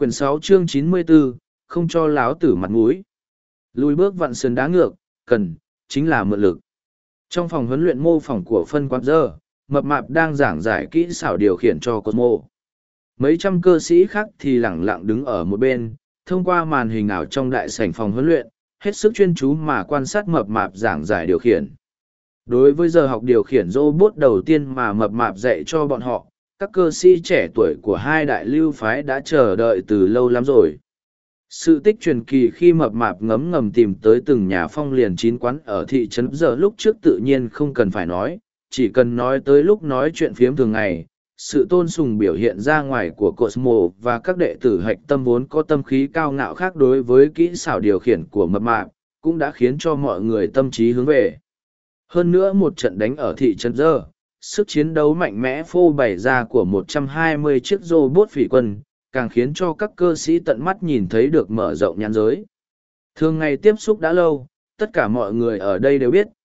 Quyển 6 chương 94, không cho láo tử mặt mũi. Lùi bước vặn sườn đá ngược, cần, chính là mượn lực. Trong phòng huấn luyện mô phỏng của phân quán giờ, mập mạp đang giảng giải kỹ xảo điều khiển cho Cosmo. Mấy trăm cơ sĩ khác thì lẳng lặng đứng ở một bên, thông qua màn hình ảo trong đại sảnh phòng huấn luyện, hết sức chuyên chú mà quan sát mập mạp giảng giải điều khiển. Đối với giờ học điều khiển robot đầu tiên mà mập mạp dạy cho bọn họ, các cơ sĩ trẻ tuổi của hai đại lưu phái đã chờ đợi từ lâu lắm rồi. Sự tích truyền kỳ khi mập mạp ngấm ngầm tìm tới từng nhà phong liền chín quán ở thị trấn giờ lúc trước tự nhiên không cần phải nói, chỉ cần nói tới lúc nói chuyện phiếm thường ngày, sự tôn sùng biểu hiện ra ngoài của Cosmo và các đệ tử hạch tâm vốn có tâm khí cao ngạo khác đối với kỹ xảo điều khiển của mập mạp, cũng đã khiến cho mọi người tâm trí hướng về. Hơn nữa một trận đánh ở thị trấn giờ, sức chiến đấu mạnh mẽ phô bày ra của 120 chiếc robot phỉ quân, càng khiến cho các cơ sĩ tận mắt nhìn thấy được mở rộng nhãn giới. Thường ngày tiếp xúc đã lâu, tất cả mọi người ở đây đều biết,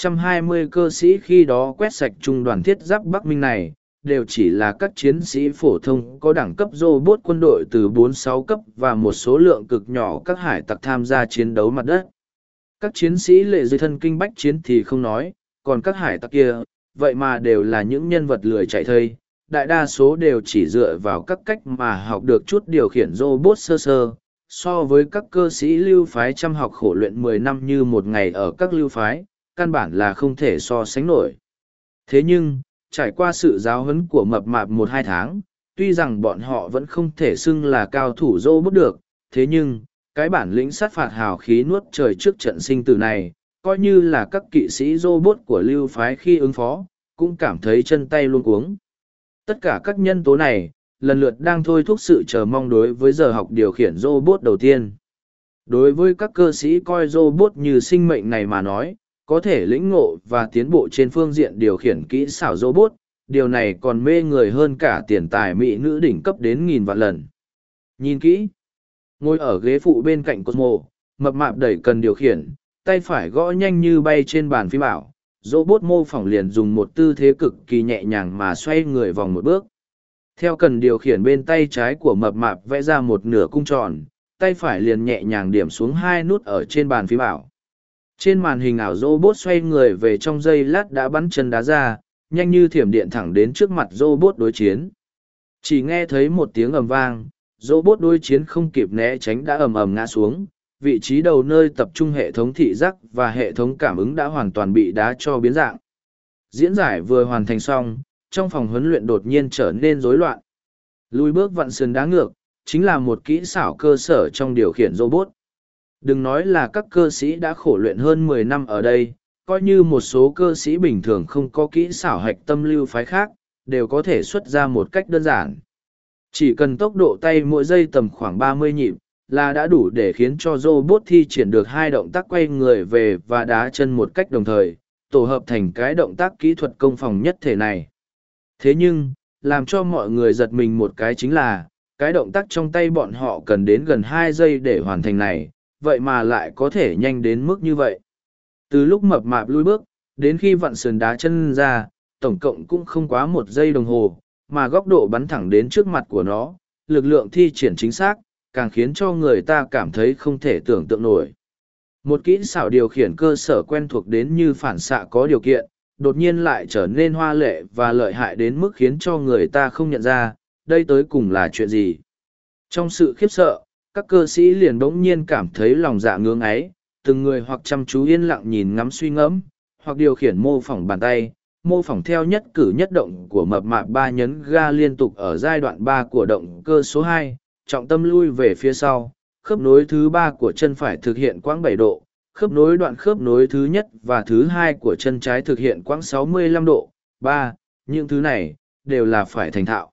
120 cơ sĩ khi đó quét sạch trung đoàn thiết giáp Bắc Minh này, đều chỉ là các chiến sĩ phổ thông có đẳng cấp robot quân đội từ 4-6 cấp và một số lượng cực nhỏ các hải tặc tham gia chiến đấu mặt đất. Các chiến sĩ lệ dưới thân kinh bách chiến thì không nói, còn các hải tặc kia, vậy mà đều là những nhân vật lười chạy thây, đại đa số đều chỉ dựa vào các cách mà học được chút điều khiển robot sơ sơ, so với các cơ sĩ lưu phái chăm học khổ luyện 10 năm như một ngày ở các lưu phái, căn bản là không thể so sánh nổi. Thế nhưng, trải qua sự giáo huấn của mập mạp 1-2 tháng, tuy rằng bọn họ vẫn không thể xưng là cao thủ robot được, thế nhưng, cái bản lĩnh sát phạt hào khí nuốt trời trước trận sinh tử này, coi như là các kỵ sĩ robot của lưu phái khi ứng phó, cũng cảm thấy chân tay luống cuống. Tất cả các nhân tố này, lần lượt đang thôi thúc sự chờ mong đối với giờ học điều khiển robot đầu tiên. Đối với các cơ sĩ coi robot như sinh mệnh này mà nói, có thể lĩnh ngộ và tiến bộ trên phương diện điều khiển kỹ xảo robot, điều này còn mê người hơn cả tiền tài mỹ nữ đỉnh cấp đến nghìn vạn lần. Nhìn kỹ, ngồi ở ghế phụ bên cạnh Cosmo, mập mạp đẩy cần điều khiển, tay phải gõ nhanh như bay trên bàn phím ảo. Robot mô phỏng liền dùng một tư thế cực kỳ nhẹ nhàng mà xoay người vòng một bước. Theo cần điều khiển bên tay trái của mập mạp vẽ ra một nửa cung tròn, tay phải liền nhẹ nhàng điểm xuống 2 nút ở trên bàn phím ảo. Trên màn hình ảo robot xoay người về trong giây lát đã bắn chân đá ra, nhanh như thiểm điện thẳng đến trước mặt robot đối chiến. Chỉ nghe thấy một tiếng ầm vang, robot đối chiến không kịp né tránh đã ầm ầm ngã xuống. Vị trí đầu nơi tập trung hệ thống thị giác và hệ thống cảm ứng đã hoàn toàn bị đá cho biến dạng. Diễn giải vừa hoàn thành xong, trong phòng huấn luyện đột nhiên trở nên rối loạn. Lùi bước vặn sườn đá ngược, chính là một kỹ xảo cơ sở trong điều khiển robot. Đừng nói là các cơ sĩ đã khổ luyện hơn 10 năm ở đây, coi như một số cơ sĩ bình thường không có kỹ xảo hạch tâm lưu phái khác, đều có thể xuất ra một cách đơn giản. Chỉ cần tốc độ tay mỗi giây tầm khoảng 30 nhịp, là đã đủ để khiến cho robot thi triển được 2 động tác quay người về và đá chân một cách đồng thời, tổ hợp thành cái động tác kỹ thuật công phòng nhất thể này. Thế nhưng, làm cho mọi người giật mình một cái chính là, cái động tác trong tay bọn họ cần đến gần 2 giây để hoàn thành này, vậy mà lại có thể nhanh đến mức như vậy. Từ lúc mập mạp lui bước, đến khi vặn sườn đá chân ra, tổng cộng cũng không quá 1 giây đồng hồ, mà góc độ bắn thẳng đến trước mặt của nó, lực lượng thi triển chính xác, càng khiến cho người ta cảm thấy không thể tưởng tượng nổi. Một kỹ xảo điều khiển cơ sở quen thuộc đến như phản xạ có điều kiện, đột nhiên lại trở nên hoa lệ và lợi hại đến mức khiến cho người ta không nhận ra, đây tới cùng là chuyện gì. Trong sự khiếp sợ, các cơ sĩ liền bỗng nhiên cảm thấy lòng dạ ngưỡng ấy, từng người hoặc chăm chú yên lặng nhìn ngắm suy ngẫm, hoặc điều khiển mô phỏng bàn tay, mô phỏng theo nhất cử nhất động của mập mạp 3 nhấn ga liên tục ở giai đoạn 3 của động cơ số 2, trọng tâm lui về phía sau, khớp nối thứ 3 của chân phải thực hiện quãng 7 độ, đoạn khớp nối thứ nhất và thứ 2 của chân trái thực hiện quãng 65 độ. 3. Những thứ này, đều là phải thành thạo.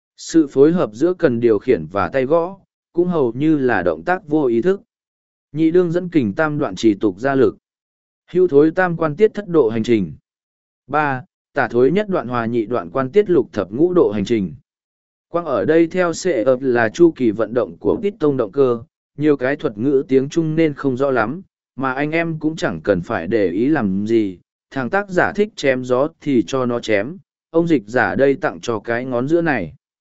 Sự phối hợp giữa cần điều khiển và tay gõ, cũng hầu như là động tác vô ý thức. Nhị đương dẫn kình tam đoạn trì tục gia lực. Hưu thối tam quan tiết thất độ hành trình. 3. Tả thối nhất đoạn hòa nhị đoạn quan tiết lục thập ngũ độ hành trình. Quang ở đây theo sẽ là chu kỳ vận động của piston động cơ, nhiều cái thuật ngữ tiếng Trung nên không rõ lắm, mà anh em cũng chẳng cần phải để ý làm gì, thằng tác giả thích chém gió thì cho nó chém, ông dịch giả đây tặng cho cái ngón giữa này.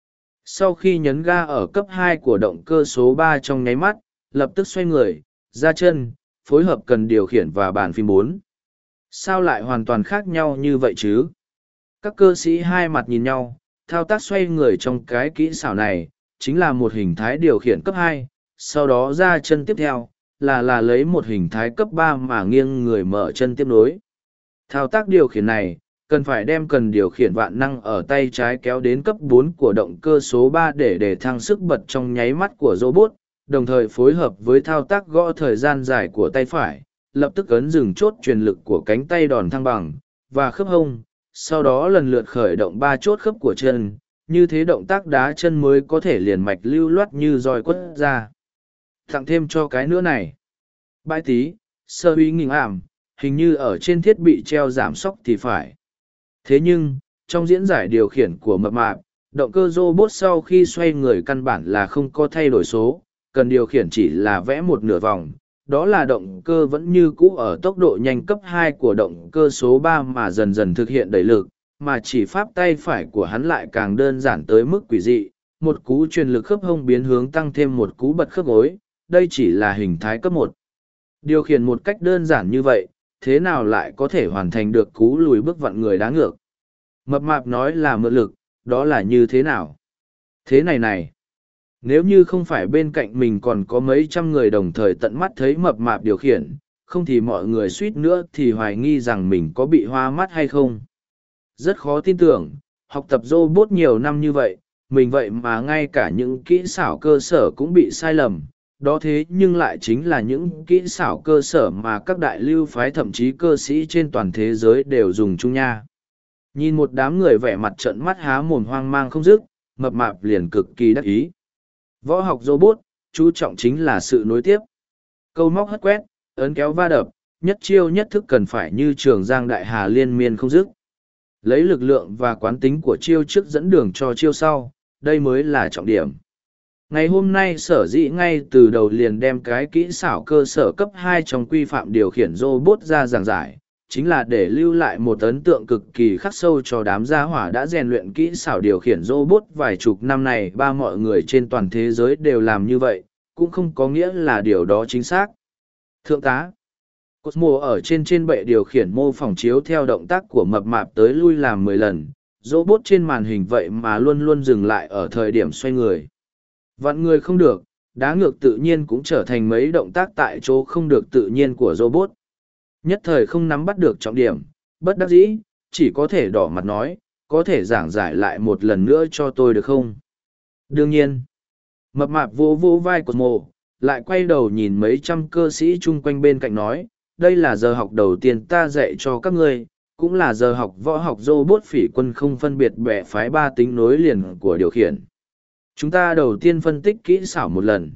Sau khi nhấn ga ở cấp 2 của động cơ số 3 trong nháy mắt, lập tức xoay người, ra chân, phối hợp cần điều khiển và bàn phím 4. Sao lại hoàn toàn khác nhau như vậy chứ? Các cơ sĩ hai mặt nhìn nhau, thao tác xoay người trong cái kỹ xảo này, chính là một hình thái điều khiển cấp 2, sau đó ra chân tiếp theo, là lấy một hình thái cấp 3 mà nghiêng người mở chân tiếp nối. Thao tác điều khiển này, cần phải đem cần điều khiển vạn năng ở tay trái kéo đến cấp 4 của động cơ số 3 để thăng sức bật trong nháy mắt của robot, đồng thời phối hợp với thao tác gõ thời gian dài của tay phải, lập tức ấn dừng chốt truyền lực của cánh tay đòn thăng bằng, và khớp hông, sau đó lần lượt khởi động 3 chốt khớp của chân, như thế động tác đá chân mới có thể liền mạch lưu loát như roi quất ra. Tặng thêm cho cái nữa này. Bãi tí, sơ uy nghình ảm, hình như ở trên thiết bị treo giảm sóc thì phải. Thế nhưng, trong diễn giải điều khiển của mập mạp, động cơ robot sau khi xoay người căn bản là không có thay đổi số, cần điều khiển chỉ là vẽ một nửa vòng. Đó là động cơ vẫn như cũ ở tốc độ nhanh cấp 2 của động cơ số 3 mà dần dần thực hiện đẩy lực, mà chỉ pháp tay phải của hắn lại càng đơn giản tới mức quỷ dị. Một cú truyền lực khớp hông biến hướng tăng thêm một cú bật khớp gối, đây chỉ là hình thái cấp 1. Điều khiển một cách đơn giản như vậy, thế nào lại có thể hoàn thành được cú lùi bước vặn người đá ngược? Mập mạp nói là mượn lực, đó là như thế nào? Thế này này, nếu như không phải bên cạnh mình còn có mấy trăm người đồng thời tận mắt thấy mập mạp điều khiển, không thì mọi người suýt nữa thì hoài nghi rằng mình có bị hoa mắt hay không. Rất khó tin tưởng, học tập robot nhiều năm như vậy, mình vậy mà ngay cả những kỹ xảo cơ sở cũng bị sai lầm. Đó thế nhưng lại chính là những kỹ xảo cơ sở mà các đại lưu phái thậm chí cơ sĩ trên toàn thế giới đều dùng chung nha. Nhìn một đám người vẻ mặt trợn mắt há mồm hoang mang không dứt, mập mạp liền cực kỳ đắc ý. Võ học robot, chú trọng chính là sự nối tiếp. Câu móc hất quét, ấn kéo va đập, nhất chiêu nhất thức cần phải như Trường Giang Đại Hà liên miên không dứt. Lấy lực lượng và quán tính của chiêu trước dẫn đường cho chiêu sau, đây mới là trọng điểm. Ngày hôm nay sở dĩ ngay từ đầu liền đem cái kỹ xảo cơ sở cấp 2 trong quy phạm điều khiển robot ra giảng giải, chính là để lưu lại một ấn tượng cực kỳ khắc sâu cho đám gia hỏa đã rèn luyện kỹ xảo điều khiển robot vài chục năm này. Mọi người trên toàn thế giới đều làm như vậy, cũng không có nghĩa là điều đó chính xác. Thượng tá Cosmo ở trên bệ điều khiển mô phỏng chiếu theo động tác của mập mạp tới lui làm 10 lần, robot trên màn hình vậy mà luôn luôn dừng lại ở thời điểm xoay người. Vặn người không được, đá ngược tự nhiên cũng trở thành mấy động tác tại chỗ không được tự nhiên của robot. Nhất thời không nắm bắt được trọng điểm, bất đắc dĩ, chỉ có thể đỏ mặt nói, có thể giảng giải lại một lần nữa cho tôi được không? Đương nhiên, mập mạp vô vai Cosmo, lại quay đầu nhìn mấy trăm cơ sĩ chung quanh bên cạnh nói, đây là giờ học đầu tiên ta dạy cho các ngươi, cũng là giờ học võ học robot phỉ quân không phân biệt bè phái ba tính nối liền của điều khiển. Chúng ta đầu tiên phân tích kỹ xảo một lần.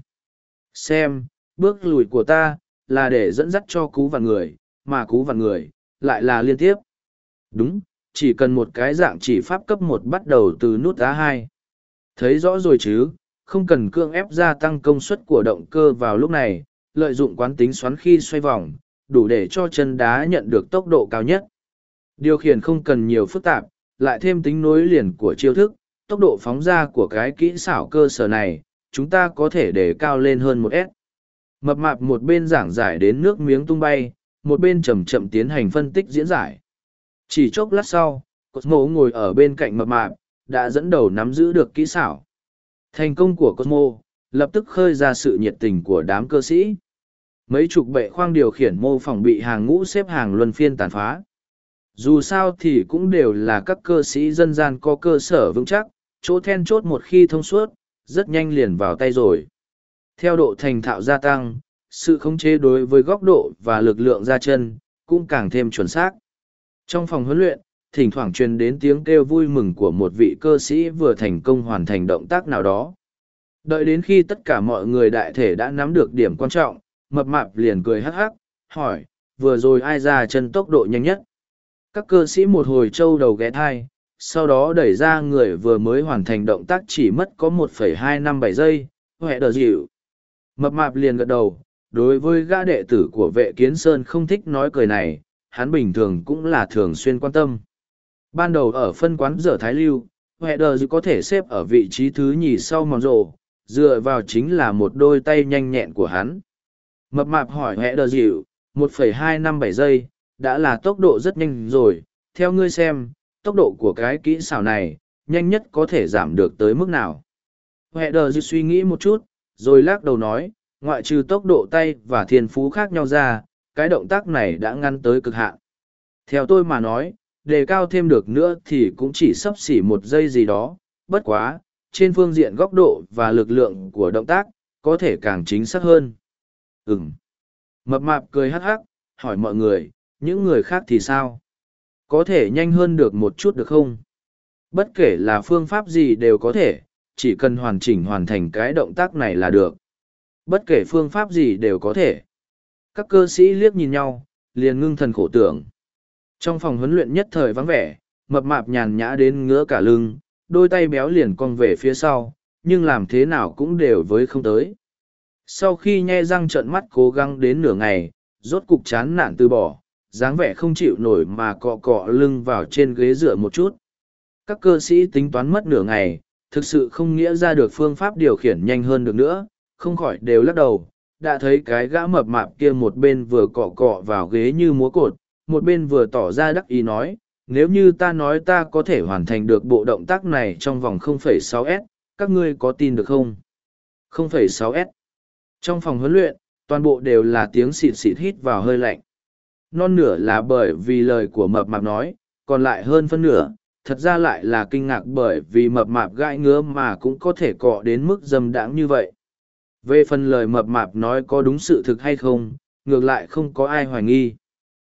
Xem, bước lùi của ta, là để dẫn dắt cho cú vặn người, mà cú vặn người, lại là liên tiếp. Đúng, chỉ cần một cái dạng chỉ pháp cấp 1 bắt đầu từ nút A2. Thấy rõ rồi chứ, không cần cưỡng ép gia tăng công suất của động cơ vào lúc này, lợi dụng quán tính xoắn khi xoay vòng, đủ để cho chân đá nhận được tốc độ cao nhất. Điều khiển không cần nhiều phức tạp, lại thêm tính nối liền của chiêu thức, tốc độ phóng ra của cái kỹ xảo cơ sở này, chúng ta có thể để cao lên hơn 1S. Mập mạp một bên giảng giải đến nước miếng tung bay, một bên chậm chậm tiến hành phân tích diễn giải. Chỉ chốc lát sau, Cosmo ngồi ở bên cạnh mập mạp, đã dẫn đầu nắm giữ được kỹ xảo. Thành công của Cosmo, lập tức khơi ra sự nhiệt tình của đám cơ sĩ. Mấy chục bệ khoang điều khiển mô phỏng bị hàng ngũ xếp hàng luân phiên tàn phá. Dù sao thì cũng đều là các cơ sĩ dân gian có cơ sở vững chắc, chỗ then chốt một khi thông suốt, rất nhanh liền vào tay rồi. Theo độ thành thạo gia tăng, sự khống chế đối với góc độ và lực lượng ra chân, cũng càng thêm chuẩn xác. Trong phòng huấn luyện, thỉnh thoảng truyền đến tiếng kêu vui mừng của một vị cơ sĩ vừa thành công hoàn thành động tác nào đó. Đợi đến khi tất cả mọi người đại thể đã nắm được điểm quan trọng, mập mạp liền cười hắc hắc, hỏi, vừa rồi ai ra chân tốc độ nhanh nhất? Các cơ sĩ một hồi trâu đầu ghé thai, sau đó đẩy ra người vừa mới hoàn thành động tác chỉ mất có 1,257 giây, huệ đờ dịu. Mập mạp liền gật đầu, đối với gã đệ tử của vệ kiến sơn không thích nói cười này, hắn bình thường cũng là thường xuyên quan tâm. Ban đầu ở phân quán dở Thái Lưu, Heather có thể xếp ở vị trí thứ nhì sau mòn rồ, dựa vào chính là một đôi tay nhanh nhẹn của hắn. Mập mạp hỏi Heather dịu, 1,257 giây, đã là tốc độ rất nhanh rồi, theo ngươi xem, tốc độ của cái kỹ xảo này, nhanh nhất có thể giảm được tới mức nào. Heather dịu suy nghĩ một chút, rồi lắc đầu nói, ngoại trừ tốc độ tay và thiên phú khác nhau ra, cái động tác này đã ngăn tới cực hạn. Theo tôi mà nói, đề cao thêm được nữa thì cũng chỉ xấp xỉ 1 giây gì đó, bất quá, trên phương diện góc độ và lực lượng của động tác, có thể càng chính xác hơn. Mập mạp cười hắc hắc, hỏi mọi người, những người khác thì sao? Có thể nhanh hơn được một chút được không? Bất kể là phương pháp gì đều có thể, chỉ cần hoàn chỉnh hoàn thành cái động tác này là được. Bất kể phương pháp gì đều có thể. Các cơ sĩ liếc nhìn nhau, liền ngưng thần khổ tưởng. Trong phòng huấn luyện nhất thời vắng vẻ, mập mạp nhàn nhã đến ngứa cả lưng, đôi tay béo liền cong về phía sau, nhưng làm thế nào cũng đều với không tới. Sau khi nhe răng trợn mắt cố gắng đến nửa ngày, rốt cục chán nản từ bỏ, dáng vẻ không chịu nổi mà cọ cọ lưng vào trên ghế dựa một chút. Các cơ sĩ tính toán mất nửa ngày, thực sự không nghĩa ra được phương pháp điều khiển nhanh hơn được nữa, không khỏi đều lắc đầu, đã thấy cái gã mập mạp kia một bên vừa cọ cọ vào ghế như múa cột, một bên vừa tỏ ra đắc ý nói, nếu như ta nói ta có thể hoàn thành được bộ động tác này trong vòng 0,6S, các ngươi có tin được không? 0,6S. Trong phòng huấn luyện, toàn bộ đều là tiếng xịt xịt hít vào hơi lạnh. Non nửa là bởi vì lời của mập mạp nói, còn lại hơn phân nửa, thật ra lại là kinh ngạc bởi vì mập mạp gãi ngứa mà cũng có thể cọ đến mức dâm đãng như vậy. Về phần lời mập mạp nói có đúng sự thực hay không, ngược lại không có ai hoài nghi.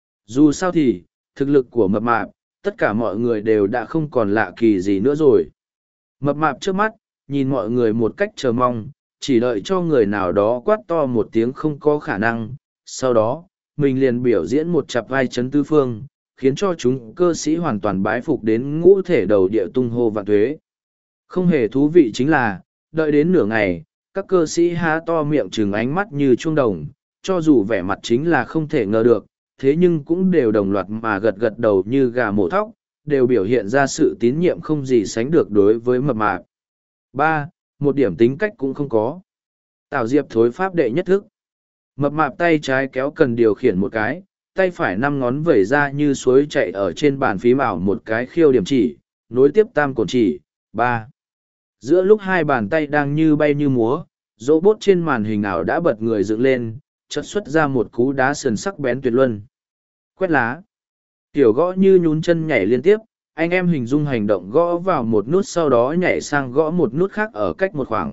Dù sao thì, thực lực của mập mạp, tất cả mọi người đều đã không còn lạ kỳ gì nữa rồi. Mập mạp trước mắt, nhìn mọi người một cách chờ mong, chỉ đợi cho người nào đó quát to một tiếng không có khả năng. Sau đó, mình liền biểu diễn một chặp vai chấn tư phương, khiến cho chúng cơ sĩ hoàn toàn bái phục đến ngũ thể đầu địa tung hô vạn tuế. Không hề thú vị chính là, đợi đến nửa ngày, các cơ sĩ há to miệng trừng ánh mắt như chuông đồng, cho dù vẻ mặt chính là không thể ngờ được, thế nhưng cũng đều đồng loạt mà gật gật đầu như gà mổ thóc, đều biểu hiện ra sự tín nhiệm không gì sánh được đối với mập mạp. 3. Một điểm tính cách cũng không có. Tào Diệp thối pháp đệ nhất thức. Mập mạp tay trái kéo cần điều khiển một cái, tay phải 5 ngón vẩy ra như suối chạy ở trên bàn phím ảo một cái khiêu điểm chỉ, nối tiếp tam cột chỉ. 3. Giữa lúc hai bàn tay đang như bay như múa, robot trên màn hình ảo đã bật người dựng lên, chợt xuất ra một cú đá sườn sắc bén tuyệt luân. Quét lá. Kiểu gõ như nhún chân nhảy liên tiếp, anh em hình dung hành động gõ vào một nút sau đó nhảy sang gõ một nút khác ở cách một khoảng.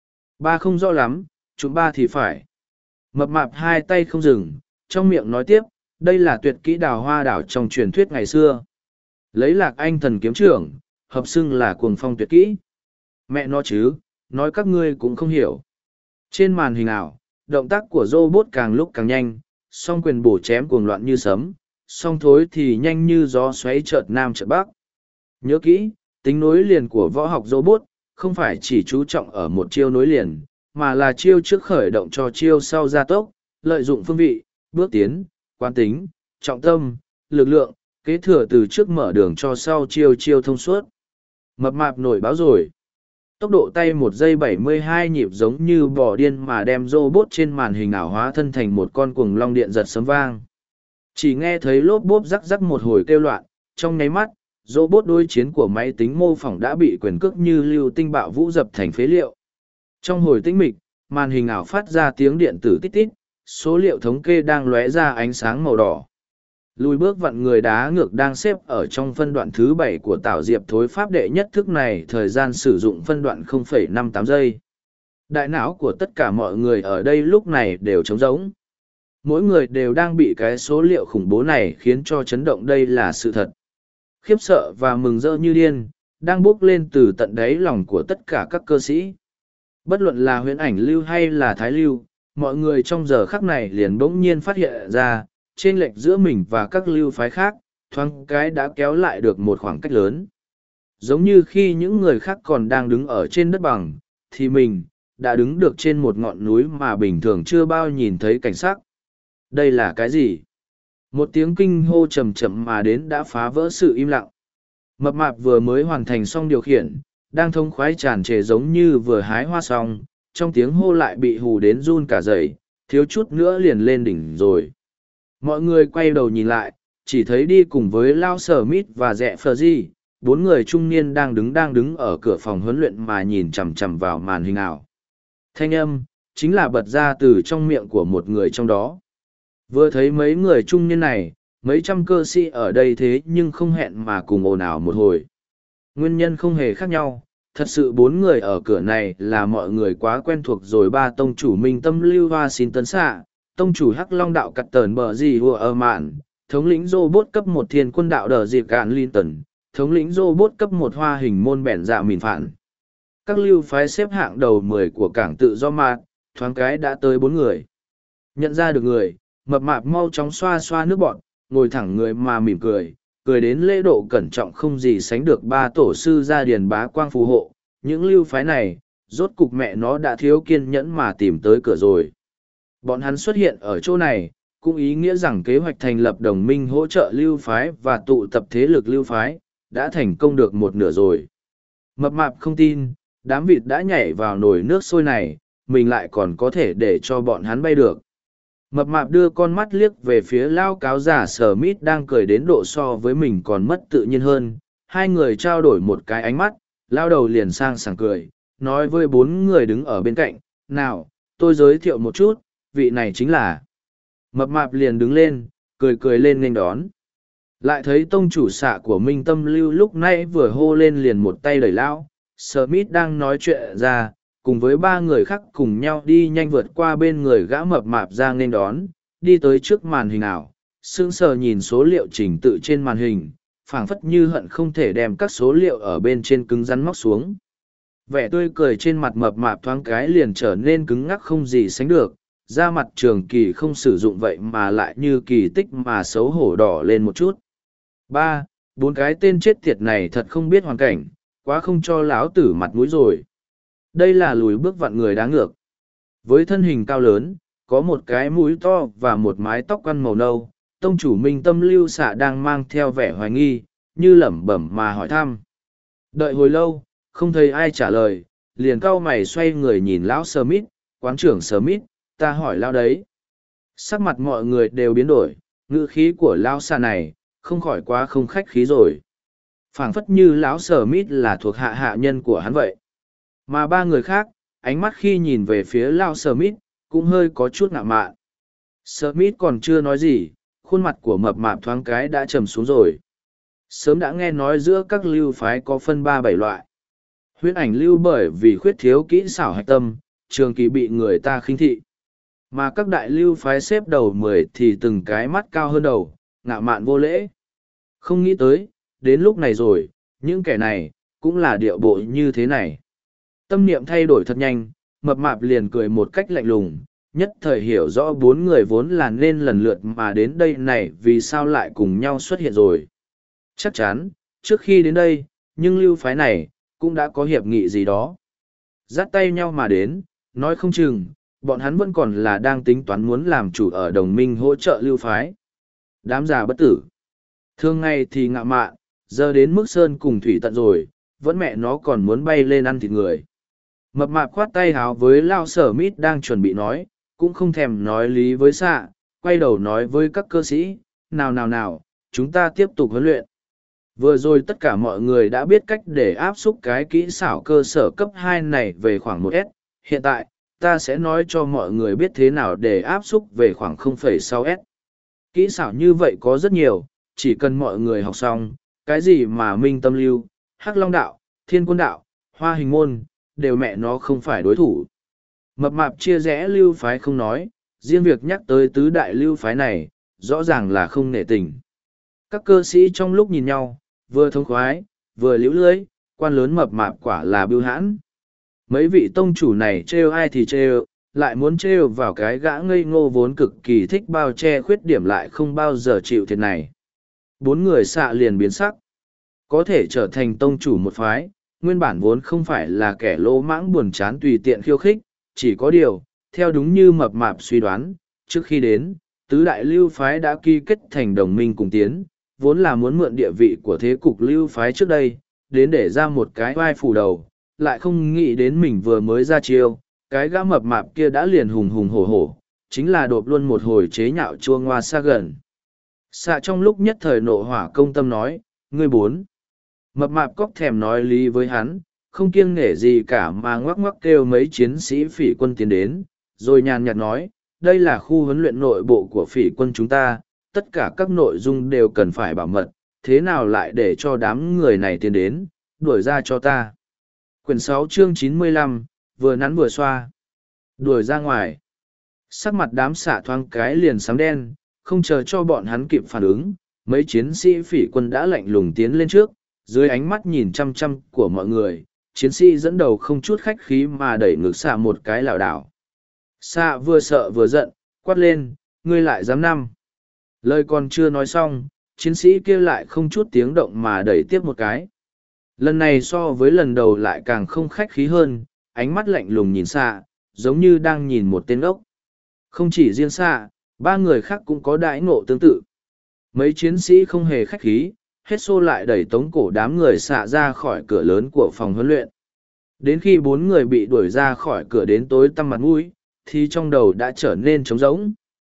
3 không rõ lắm, chúng 3 thì phải. Mập mạp hai tay không dừng, trong miệng nói tiếp, đây là tuyệt kỹ đào hoa đảo trong truyền thuyết ngày xưa. Lấy Lạc Anh thần kiếm trưởng, hợp xưng là cuồng phong tuyệt kỹ. Mẹ nó chứ, nói các ngươi cũng không hiểu. Trên màn hình ảo, động tác của robot càng lúc càng nhanh, song quyền bổ chém cuồng loạn như sấm, song thối thì nhanh như gió xoáy chợt nam chợt bắc. Nhớ kỹ, tính nối liền của võ học robot, không phải chỉ chú trọng ở một chiêu nối liền, mà là chiêu trước khởi động cho chiêu sau gia tốc, lợi dụng phương vị, bước tiến, quán tính, trọng tâm, lực lượng, kế thừa từ trước mở đường cho sau chiêu thông suốt. Mập mạp nổi báo rồi. Tốc độ tay 1 giây 72 nhịp giống như bò điên mà đem robot trên màn hình ảo hóa thân thành một con cuồng long điện giật sấm vang. Chỉ nghe thấy lốp bốp rắc rắc một hồi kêu loạn, trong nháy mắt, robot đối chiến của máy tính mô phỏng đã bị quyền cước như lưu tinh bạo vũ dập thành phế liệu. Trong hồi tĩnh mịch, màn hình ảo phát ra tiếng điện tử tít tít, số liệu thống kê đang lóe ra ánh sáng màu đỏ. Lùi bước vặn người đá ngược đang xếp ở trong phân đoạn thứ 7 của Tào Diệp thối pháp đệ nhất thức này, thời gian sử dụng phân đoạn 0,58 giây. Đại não của tất cả mọi người ở đây lúc này đều trống rỗng. Mỗi người đều đang bị cái số liệu khủng bố này khiến cho chấn động, đây là sự thật. Khiếp sợ và mừng rỡ như điên, đang bốc lên từ tận đáy lòng của tất cả các cơ sĩ. Bất luận là Huyễn Ảnh Lưu hay là Thái Lưu, mọi người trong giờ khắc này liền bỗng nhiên phát hiện ra, chênh lệch giữa mình và các lưu phái khác, thoáng cái đã kéo lại được một khoảng cách lớn. Giống như khi những người khác còn đang đứng ở trên đất bằng, thì mình đã đứng được trên một ngọn núi mà bình thường chưa bao nhìn thấy cảnh sắc. Đây là cái gì? Một tiếng kinh hô trầm trầm mà đến đã phá vỡ sự im lặng. Mập mạp vừa mới hoàn thành xong điều khiển, đang thông khoái tràn trề giống như vừa hái hoa xong, trong tiếng hô lại bị hù đến run cả dậy, thiếu chút nữa liền lên đỉnh rồi. Mọi người quay đầu nhìn lại, chỉ thấy đi cùng với Lao Sở Mít và Rẽ Phờ Di, bốn người trung niên đang đứng ở cửa phòng huấn luyện mà nhìn chằm chằm vào màn hình ảo. Thanh âm, chính là bật ra từ trong miệng của một người trong đó. Vừa thấy mấy người trung niên này, mấy trăm cơ sĩ ở đây thế nhưng không hẹn mà cùng ồn ào một hồi. Nguyên nhân không hề khác nhau, thật sự bốn người ở cửa này là mọi người quá quen thuộc rồi. Ba tông chủ Minh Tâm Lưu Washington xạ, tông chủ Hắc Long đạo Cắt Tờn Bờ Gì Hùa Ơ Mạn, thống lĩnh robot cấp một Thiên Quân đạo Đờ Dịp Cạn Linton, thống lĩnh robot cấp một Hoa Hình Môn Bẻn Dạ Mìn Phản. Các lưu phái xếp hạng đầu 10 của cảng tự do mạt, thoáng cái đã tới 4 người. Nhận ra được người, mập mạp mau chóng xoa xoa nước bọn, ngồi thẳng người mà mỉm cười, cười đến lễ độ cẩn trọng không gì sánh được. Ba tổ sư gia điền bá quang phù hộ, những lưu phái này, rốt cục mẹ nó đã thiếu kiên nhẫn mà tìm tới cửa rồi. Bọn hắn xuất hiện ở chỗ này, cũng ý nghĩa rằng kế hoạch thành lập đồng minh hỗ trợ lưu phái và tụ tập thế lực lưu phái, đã thành công được một nửa rồi. Mập mạp không tin, đám vịt đã nhảy vào nồi nước sôi này, mình lại còn có thể để cho bọn hắn bay được. Mập mạp đưa con mắt liếc về phía lao cáo giả Sở Mít đang cười đến độ so với mình còn mất tự nhiên hơn. Hai người trao đổi một cái ánh mắt, lao đầu liền sang sảng cười, nói với 4 người đứng ở bên cạnh, nào, tôi giới thiệu một chút, vị này chính là. Mập mạp liền đứng lên, cười cười lên nghênh đón. Lại thấy tông chủ xạ của Minh Tâm Lưu lúc nãy vừa hô lên liền một tay đẩy lao, Smith đang nói chuyện ra, cùng với 3 người khác cùng nhau đi nhanh vượt qua bên người gã mập mạp ra nghênh đón, đi tới trước màn hình ảo, sững sờ nhìn số liệu trình tự trên màn hình, phảng phất như hận không thể đem các số liệu ở bên trên cứng rắn móc xuống. Vẻ tươi cười trên mặt mập mạp thoáng cái liền trở nên cứng ngắc không gì sánh được, da mặt Trường Kỳ không sử dụng vậy mà lại như kỳ tích mà xấu hổ đỏ lên một chút. 4 cái tên chết tiệt này thật không biết hoàn cảnh, quá không cho lão tử mặt mũi rồi. Đây là lùi bước vặn người đáng ngược. Với thân hình cao lớn, có một cái mũi to và một mái tóc quăn màu nâu, tông chủ Minh Tâm Lưu xạ đang mang theo vẻ hoài nghi, như lẩm bẩm mà hỏi thăm. Đợi hồi lâu, không thấy ai trả lời, liền cau mày xoay người nhìn lão Smith, quán trưởng Smith, ta hỏi lão đấy. Sắc mặt mọi người đều biến đổi, ngữ khí của lão xạ này, không khỏi quá không khách khí rồi. Phảng phất như lão Smith là thuộc hạ nhân của hắn vậy. Mà 3 người khác, ánh mắt khi nhìn về phía lão Smith, cũng hơi có chút ngạo mạn. Smith còn chưa nói gì, khuôn mặt của mập mạp thoáng cái đã trầm xuống rồi. Sớm đã nghe nói giữa các lưu phái có phân 3-7 loại. Huyễn ảnh lưu bởi vì khuyết thiếu kỹ xảo hạch tâm, Trường Kỳ bị người ta khinh thị. Mà các đại lưu phái xếp đầu 10 thì từng cái mắt cao hơn đầu, ngạo mạn vô lễ. Không nghĩ tới, đến lúc này rồi, những kẻ này, cũng là điệu bộ như thế này. Tâm niệm thay đổi thật nhanh, mập mạp liền cười một cách lạnh lùng, nhất thời hiểu rõ 4 người vốn là nên lần lượt mà đến đây này vì sao lại cùng nhau xuất hiện rồi. Chắc chắn, trước khi đến đây, nhưng lưu phái này, cũng đã có hiệp nghị gì đó. Dắt tay nhau mà đến, nói không chừng, bọn hắn vẫn còn là đang tính toán muốn làm chủ ở đồng minh hỗ trợ lưu phái. Đám già bất tử. Thường ngày thì ngạo mạn, giờ đến mức sơn cùng thủy tận rồi, vẫn mẹ nó còn muốn bay lên ăn thịt người. Mập mạp khoát tay háo với Lao Sở Mít đang chuẩn bị nói, cũng không thèm nói lý với xạ, quay đầu nói với các cơ sĩ, nào, chúng ta tiếp tục huấn luyện. Vừa rồi tất cả mọi người đã biết cách để áp xúc cái kỹ xảo cơ sở cấp 2 này về khoảng 1S, hiện tại, ta sẽ nói cho mọi người biết thế nào để áp xúc về khoảng 0,6S. Kỹ xảo như vậy có rất nhiều, chỉ cần mọi người học xong, cái gì mà Minh Tâm Lưu, Hắc Long đạo, Thiên Quân đạo, Hoa Hình môn, đều mẹ nó không phải đối thủ. Mập mạp chia rẽ lưu phái không nói, riêng việc nhắc tới tứ đại lưu phái này, rõ ràng là không nể tình. Các cơ sĩ trong lúc nhìn nhau, vừa thông khoái, vừa liễu lưới, quan lớn mập mạp quả là bưu hãn. Mấy vị tông chủ này trêu ai thì trêu, lại muốn trêu vào cái gã ngây ngô vốn cực kỳ thích bao che khuyết điểm lại không bao giờ chịu thiệt này. 4 người xạ liền biến sắc. Có thể trở thành tông chủ một phái, nguyên bản vốn không phải là kẻ lỗ mãng buồn chán tùy tiện khiêu khích, chỉ có điều, theo đúng như mập mạp suy đoán, trước khi đến, tứ đại lưu phái đã ký kết thành đồng minh cùng tiến, vốn là muốn mượn địa vị của thế cục lưu phái trước đây, đến để ra một cái vai phủ đầu, lại không nghĩ đến mình vừa mới ra chiêu, cái gã mập mạp kia đã liền hùng hùng hổ hổ, chính là đột luôn một hồi chế nhạo chua ngoa xa gần. Xạ trong lúc nhất thời nộ hỏa công tâm nói, ngươi bốn. Mập mạp cóc thèm nói lý với hắn, không kiêng nể gì cả mà ngoắc ngoắc kêu mấy chiến sĩ phỉ quân tiến đến, rồi nhàn nhạt nói, đây là khu huấn luyện nội bộ của phỉ quân chúng ta, tất cả các nội dung đều cần phải bảo mật, thế nào lại để cho đám người này tiến đến, đuổi ra cho ta. Quyển 6 chương 95, vừa nắn vừa xoa. Đuổi ra ngoài. Sắc mặt đám xạ thoáng cái liền sáng đen, không chờ cho bọn hắn kịp phản ứng, mấy chiến sĩ phỉ quân đã lạnh lùng tiến lên trước, dưới ánh mắt nhìn chăm chăm của mọi người, chiến sĩ dẫn đầu không chút khách khí mà đẩy ngược xạ một cái lảo đảo. Xạ vừa sợ vừa giận, quát lên, ngươi lại dám năm. Lời còn chưa nói xong, chiến sĩ kia lại không chút tiếng động mà đẩy tiếp một cái. Lần này so với lần đầu lại càng không khách khí hơn, ánh mắt lạnh lùng nhìn xạ, giống như đang nhìn một tên ốc. Không chỉ riêng xạ, ba người khác cũng có đãi ngộ tương tự. Mấy chiến sĩ không hề khách khí, hết xô lại đẩy tống cổ đám người xạ ra khỏi cửa lớn của phòng huấn luyện. Đến khi bốn người bị đuổi ra khỏi cửa đến tối tăm mặt mũi, thì trong đầu đã trở nên trống rỗng.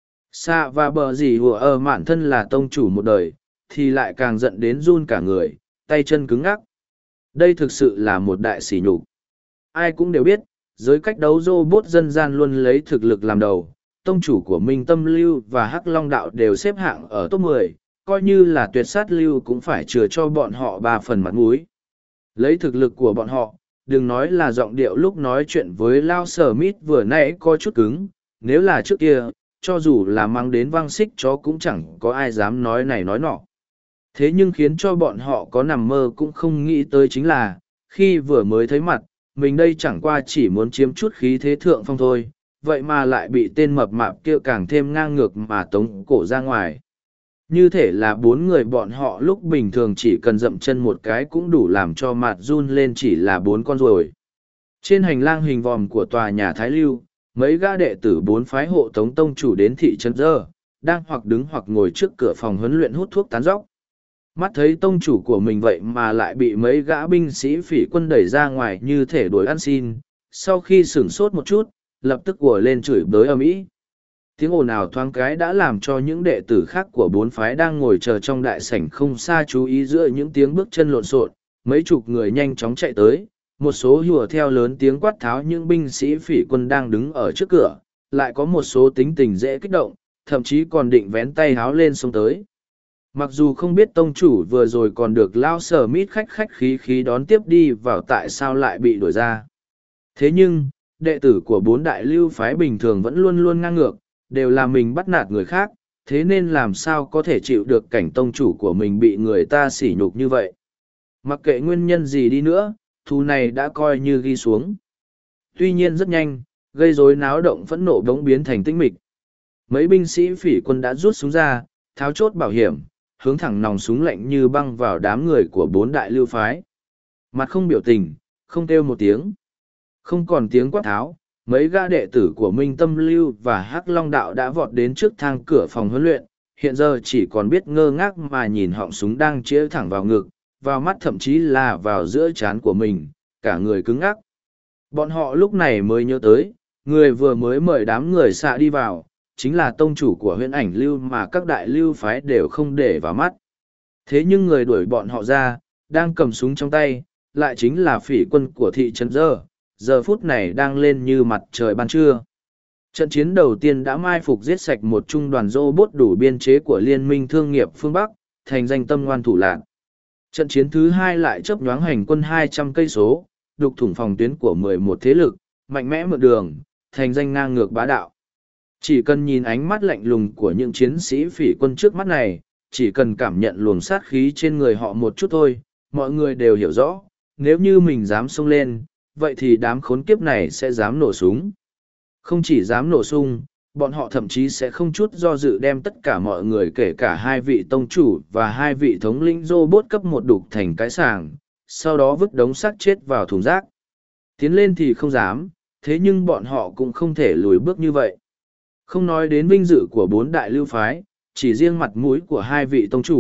Xạ và bờ dì hùa ở mạn thân là tông chủ một đời, thì lại càng giận đến run cả người, tay chân cứng ngắc. Đây thực sự là một đại sỉ nhục. Ai cũng đều biết, giới cách đấu robot dân gian luôn lấy thực lực làm đầu. Tông chủ của Minh Tâm Lưu và Hắc Long Đạo đều xếp hạng ở top 10, coi như là tuyệt sát lưu cũng phải chừa cho bọn họ 3 phần mặt mũi. Lấy thực lực của bọn họ, đừng nói là giọng điệu lúc nói chuyện với Lao Sở Mít vừa nãy có chút cứng, nếu là trước kia, cho dù là mang đến văng xích chó cũng chẳng có ai dám nói này nói nọ. Thế nhưng khiến cho bọn họ có nằm mơ cũng không nghĩ tới chính là, khi vừa mới thấy mặt, mình đây chẳng qua chỉ muốn chiếm chút khí thế thượng phong thôi, vậy mà lại bị tên mập mạp kia càng thêm ngang ngược mà tống cổ ra ngoài. Như thể là bốn người bọn họ lúc bình thường chỉ cần dậm chân một cái cũng đủ làm cho mặt run lên chỉ là 4 con ruồi. Trên hành lang hình vòm của tòa nhà Thái Lưu, mấy gã đệ tử 4 phái hộ tống tông chủ đến thị trấn Dơ, đang hoặc đứng hoặc ngồi trước cửa phòng huấn luyện hút thuốc tán dóc. Mắt thấy tông chủ của mình vậy mà lại bị mấy gã binh sĩ phỉ quân đẩy ra ngoài như thể đuổi ăn xin, sau khi sửng sốt một chút, lập tức ùa lên chửi bới ầm ĩ. Tiếng ồn ào thoáng cái đã làm cho những đệ tử khác của 4 phái đang ngồi chờ trong đại sảnh không xa chú ý giữa những tiếng bước chân lộn xộn, mấy chục người nhanh chóng chạy tới, một số hùa theo lớn tiếng quát tháo những binh sĩ phỉ quân đang đứng ở trước cửa, lại có một số tính tình dễ kích động, thậm chí còn định vén tay háo lên xông tới. Mặc dù không biết tông chủ vừa rồi còn được Lao Sở Mít khách khí đón tiếp đi vào tại sao lại bị đuổi ra. Thế nhưng, đệ tử của 4 đại lưu phái bình thường vẫn luôn luôn ngang ngược, đều là mình bắt nạt người khác, thế nên làm sao có thể chịu được cảnh tông chủ của mình bị người ta sỉ nhục như vậy. Mặc kệ nguyên nhân gì đi nữa, thù này đã coi như ghi xuống. Tuy nhiên rất nhanh, gây rối náo động phẫn nộ bỗng biến thành tĩnh mịch. Mấy binh sĩ phỉ quân đã rút súng ra, tháo chốt bảo hiểm, hướng thẳng nòng súng lạnh như băng vào đám người của 4 đại lưu phái. Mặt không biểu tình, không kêu một tiếng. Không còn tiếng quát tháo, mấy gã đệ tử của Minh Tâm Lưu và Hắc Long Đạo đã vọt đến trước thang cửa phòng huấn luyện, hiện giờ chỉ còn biết ngơ ngác mà nhìn họng súng đang chĩa thẳng vào ngực, vào mắt thậm chí là vào giữa trán của mình, cả người cứng ngắc. Bọn họ lúc này mới nhớ tới, người vừa mới mời đám người xạ đi vào, chính là tông chủ của huyện ảnh lưu mà các đại lưu phái đều không để vào mắt. Thế nhưng người đuổi bọn họ ra, đang cầm súng trong tay, lại chính là phỉ quân của thị trấn giờ phút này đang lên như mặt trời ban trưa. Trận chiến đầu tiên đã mai phục giết sạch một trung đoàn robot đủ biên chế của Liên minh Thương nghiệp phương Bắc, thành danh tâm ngoan thủ lạc. Trận chiến thứ hai lại chớp nhoáng hành quân 200 cây số, đục thủng phòng tuyến của 11 thế lực, mạnh mẽ mượn đường, thành danh ngang ngược bá đạo. Chỉ cần nhìn ánh mắt lạnh lùng của những chiến sĩ phỉ quân trước mắt này, chỉ cần cảm nhận luồng sát khí trên người họ một chút thôi, mọi người đều hiểu rõ, nếu như mình dám xông lên, vậy thì đám khốn kiếp này sẽ dám nổ súng. Không chỉ dám nổ súng, bọn họ thậm chí sẽ không chút do dự đem tất cả mọi người kể cả 2 vị tông chủ và 2 vị thống lĩnh robot cấp 1 đục thành cái sàng, sau đó vứt đống xác chết vào thùng rác. Tiến lên thì không dám, thế nhưng bọn họ cũng không thể lùi bước như vậy. Không nói đến vinh dự của 4 đại lưu phái, chỉ riêng mặt mũi của 2 vị tông chủ,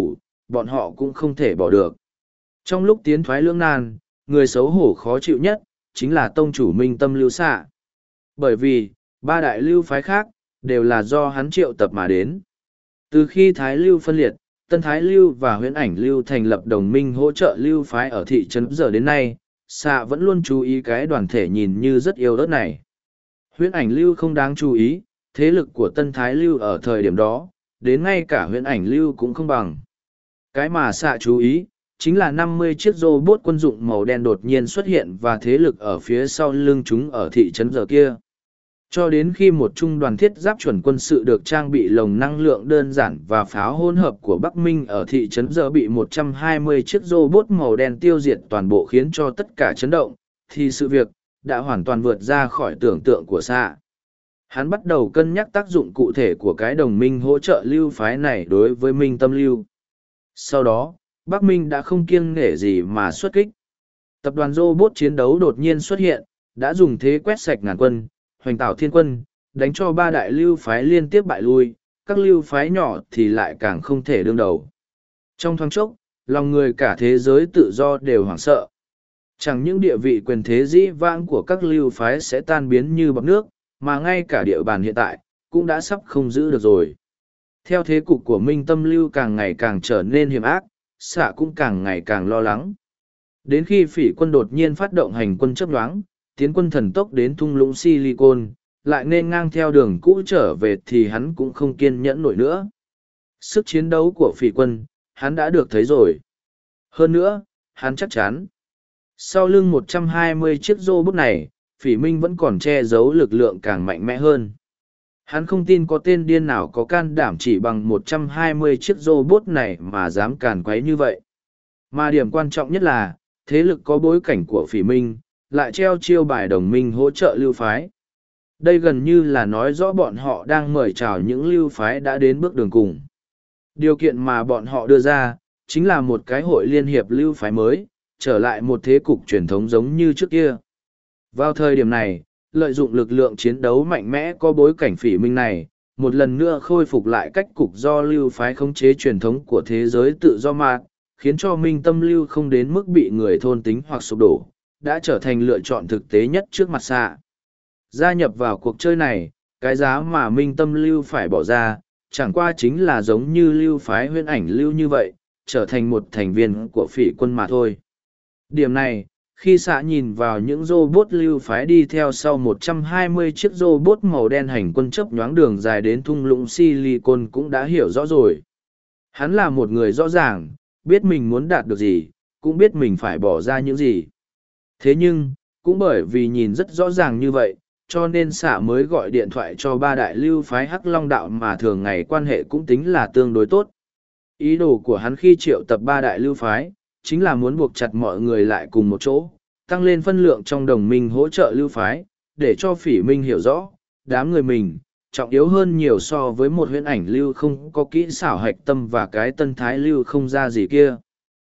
bọn họ cũng không thể bỏ được. Trong lúc tiến thoái lưỡng nan, người xấu hổ khó chịu nhất, chính là tông chủ Minh Tâm Lưu Xạ. Bởi vì, ba đại lưu phái khác, đều là do hắn triệu tập mà đến. Từ khi Thái Lưu phân liệt, Tân Thái Lưu và Huyễn Ảnh Lưu thành lập đồng minh hỗ trợ lưu phái ở thị trấn giờ đến nay, Xạ vẫn luôn chú ý cái đoàn thể nhìn như rất yếu ớt này. Huyễn Ảnh Lưu không đáng chú ý, thế lực của Tân Thái Lưu ở thời điểm đó, đến ngay cả Huyễn Ảnh Lưu cũng không bằng. Cái mà Xạ chú ý, chính là 50 chiếc robot quân dụng màu đen đột nhiên xuất hiện và thế lực ở phía sau lưng chúng ở thị trấn giờ kia. Cho đến khi một trung đoàn thiết giáp chuẩn quân sự được trang bị lồng năng lượng đơn giản và pháo hỗn hợp của Bắc Minh ở thị trấn giờ bị 120 chiếc robot màu đen tiêu diệt toàn bộ khiến cho tất cả chấn động, thì sự việc đã hoàn toàn vượt ra khỏi tưởng tượng của Xạ. Hắn bắt đầu cân nhắc tác dụng cụ thể của cái đồng minh hỗ trợ lưu phái này đối với Minh Tâm Lưu. Sau đó, Bắc Minh đã không kiêng nể gì mà xuất kích. Tập đoàn robot chiến đấu đột nhiên xuất hiện, đã dùng thế quét sạch ngàn quân, hoành tạo thiên quân, đánh cho ba đại lưu phái liên tiếp bại lui, các lưu phái nhỏ thì lại càng không thể đương đầu. Trong thoáng chốc, lòng người cả thế giới tự do đều hoảng sợ. Chẳng những địa vị quyền thế dĩ vãng của các lưu phái sẽ tan biến như bọt nước, mà ngay cả địa bàn hiện tại, cũng đã sắp không giữ được rồi. Theo thế cục của Minh Tâm Lưu càng ngày càng trở nên hiểm ác, Xạ cũng càng ngày càng lo lắng. Đến khi phỉ quân đột nhiên phát động hành quân chấp nhoáng, tiến quân thần tốc đến thung lũng Silicon, lại nên ngang theo đường cũ trở về thì hắn cũng không kiên nhẫn nổi nữa. Sức chiến đấu của phỉ quân, hắn đã được thấy rồi. Hơn nữa, hắn chắc chắn. Sau lưng 120 chiếc robot này, phỉ minh vẫn còn che giấu lực lượng càng mạnh mẽ hơn. Hắn không tin có tên điên nào có can đảm chỉ bằng 120 chiếc robot này mà dám càn quấy như vậy. Mà điểm quan trọng nhất là, thế lực có bối cảnh của phỉ minh, lại treo chiêu bài đồng minh hỗ trợ lưu phái. Đây gần như là nói rõ bọn họ đang mời chào những lưu phái đã đến bước đường cùng. Điều kiện mà bọn họ đưa ra, chính là một cái hội liên hiệp lưu phái mới, trở lại một thế cục truyền thống giống như trước kia. Vào thời điểm này, lợi dụng lực lượng chiến đấu mạnh mẽ có bối cảnh phỉ minh này, một lần nữa khôi phục lại cách cục do lưu phái khống chế truyền thống của thế giới tự do mạc, khiến cho Minh Tâm Lưu không đến mức bị người thôn tính hoặc sụp đổ, đã trở thành lựa chọn thực tế nhất trước mặt Xạ. Gia nhập vào cuộc chơi này, cái giá mà Minh Tâm Lưu phải bỏ ra, chẳng qua chính là giống như lưu phái Huyễn Ảnh Lưu như vậy, trở thành một thành viên của phỉ quân mà thôi. Điểm này, khi Xạ nhìn vào những robot lưu phái đi theo sau 120 chiếc robot màu đen hành quân chấp nhoáng đường dài đến thung lũng Silicon cũng đã hiểu rõ rồi. Hắn là một người rõ ràng, biết mình muốn đạt được gì, cũng biết mình phải bỏ ra những gì. Thế nhưng, cũng bởi vì nhìn rất rõ ràng như vậy, cho nên Xạ mới gọi điện thoại cho ba đại lưu phái Hắc Long Đạo mà thường ngày quan hệ cũng tính là tương đối tốt. Ý đồ của hắn khi triệu tập ba đại lưu phái, chính là muốn buộc chặt mọi người lại cùng một chỗ, tăng lên phân lượng trong đồng minh hỗ trợ lưu phái, để cho phỉ minh hiểu rõ, đám người mình, trọng yếu hơn nhiều so với một Huyễn Ảnh Lưu không có kỹ xảo hạch tâm và cái Tân Thái Lưu không ra gì kia.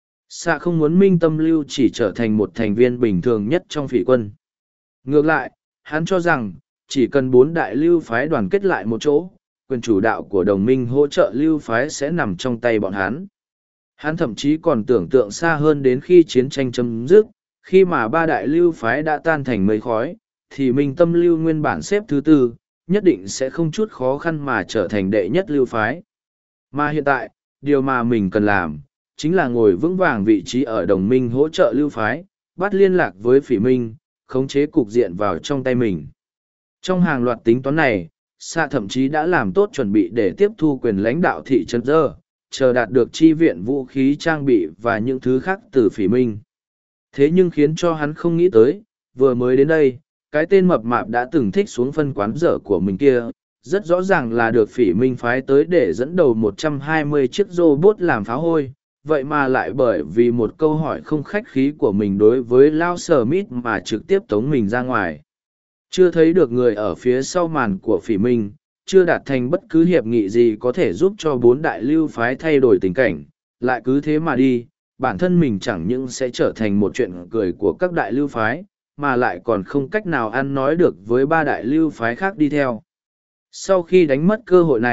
Xạ không muốn Minh Tâm Lưu chỉ trở thành một thành viên bình thường nhất trong phỉ quân. Ngược lại, hắn cho rằng, chỉ cần 4 đại lưu phái đoàn kết lại một chỗ, quyền chủ đạo của đồng minh hỗ trợ lưu phái sẽ nằm trong tay bọn hắn. Hắn thậm chí còn tưởng tượng xa hơn đến khi chiến tranh chấm dứt, khi mà 3 đại lưu phái đã tan thành mây khói, thì Minh Tâm Lưu nguyên bản xếp thứ 4, nhất định sẽ không chút khó khăn mà trở thành đệ nhất lưu phái. Mà hiện tại, điều mà mình cần làm, chính là ngồi vững vàng vị trí ở đồng minh hỗ trợ lưu phái, bắt liên lạc với phỉ minh, khống chế cục diện vào trong tay mình. Trong hàng loạt tính toán này, Xạ thậm chí đã làm tốt chuẩn bị để tiếp thu quyền lãnh đạo thị trấn giờ, chờ đạt được chi viện vũ khí trang bị và những thứ khác từ phỉ minh. Thế nhưng khiến cho hắn không nghĩ tới, vừa mới đến đây, cái tên mập mạp đã từng thích xuống phân quán dở của mình kia, rất rõ ràng là được phỉ minh phái tới để dẫn đầu 120 chiếc robot làm phá hôi, vậy mà lại bởi vì một câu hỏi không khách khí của mình đối với Lao Smith mà trực tiếp tống mình ra ngoài. Chưa thấy được người ở phía sau màn của phỉ minh, chưa đạt thành bất cứ hiệp nghị gì có thể giúp cho 4 đại lưu phái thay đổi tình cảnh, lại cứ thế mà đi, bản thân mình chẳng những sẽ trở thành một chuyện cười của các đại lưu phái, mà lại còn không cách nào ăn nói được với 3 đại lưu phái khác đi theo. Sau khi đánh mất cơ hội này,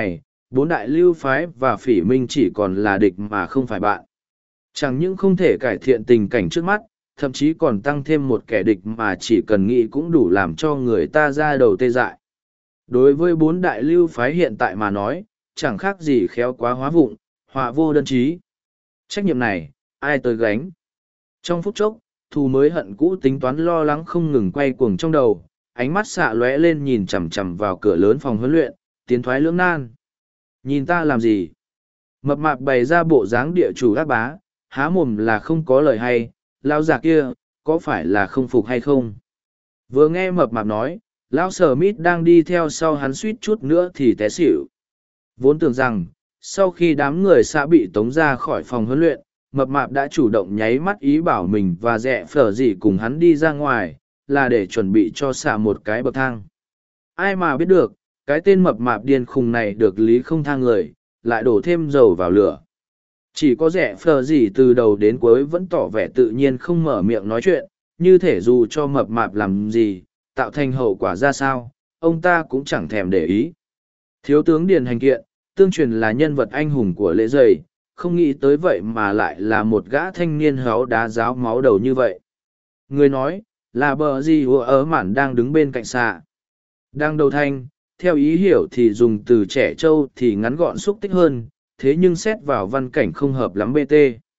bốn đại lưu phái và phỉ minh chỉ còn là địch mà không phải bạn. Chẳng những không thể cải thiện tình cảnh trước mắt, thậm chí còn tăng thêm một kẻ địch mà chỉ cần nghĩ cũng đủ làm cho người ta ra đầu tê dại. Đối với bốn đại lưu phái hiện tại mà nói, chẳng khác gì khéo quá hóa vụng, họa vô đơn chí. Trách nhiệm này, ai tới gánh? Trong phút chốc, thù mới hận cũ tính toán lo lắng không ngừng quay cuồng trong đầu, ánh mắt xạ lóe lên nhìn chằm chằm vào cửa lớn phòng huấn luyện, tiến thoái lưỡng nan. Nhìn ta làm gì? Mập mạp bày ra bộ dáng địa chủ ác bá, há mồm là không có lời hay, lão già kia, có phải là không phục hay không? Vừa nghe mập mạp nói, lão Sở Mít đang đi theo sau hắn suýt chút nữa thì té xỉu. Vốn tưởng rằng, sau khi đám người xã bị tống ra khỏi phòng huấn luyện, mập mạp đã chủ động nháy mắt ý bảo mình và dẹ phở gì cùng hắn đi ra ngoài, là để chuẩn bị cho xạ một cái bậc thang. Ai mà biết được, cái tên mập mạp điên khùng này được lý không tha người, lại đổ thêm dầu vào lửa. Chỉ có rẻ phờ gì từ đầu đến cuối vẫn tỏ vẻ tự nhiên không mở miệng nói chuyện, như thể dù cho mập mạp làm gì, tạo thành hậu quả ra sao, ông ta cũng chẳng thèm để ý. Thiếu tướng Điền Hành Kiện, tương truyền là nhân vật anh hùng của lễ dày, không nghĩ tới vậy mà lại là một gã thanh niên héo đá ráo máu đầu như vậy. Người nói, là bờ gì ở mạn đang đứng bên cạnh xạ. Đang đầu thanh, theo ý hiểu thì dùng từ trẻ trâu thì ngắn gọn xúc tích hơn, thế nhưng xét vào văn cảnh không hợp lắm bt.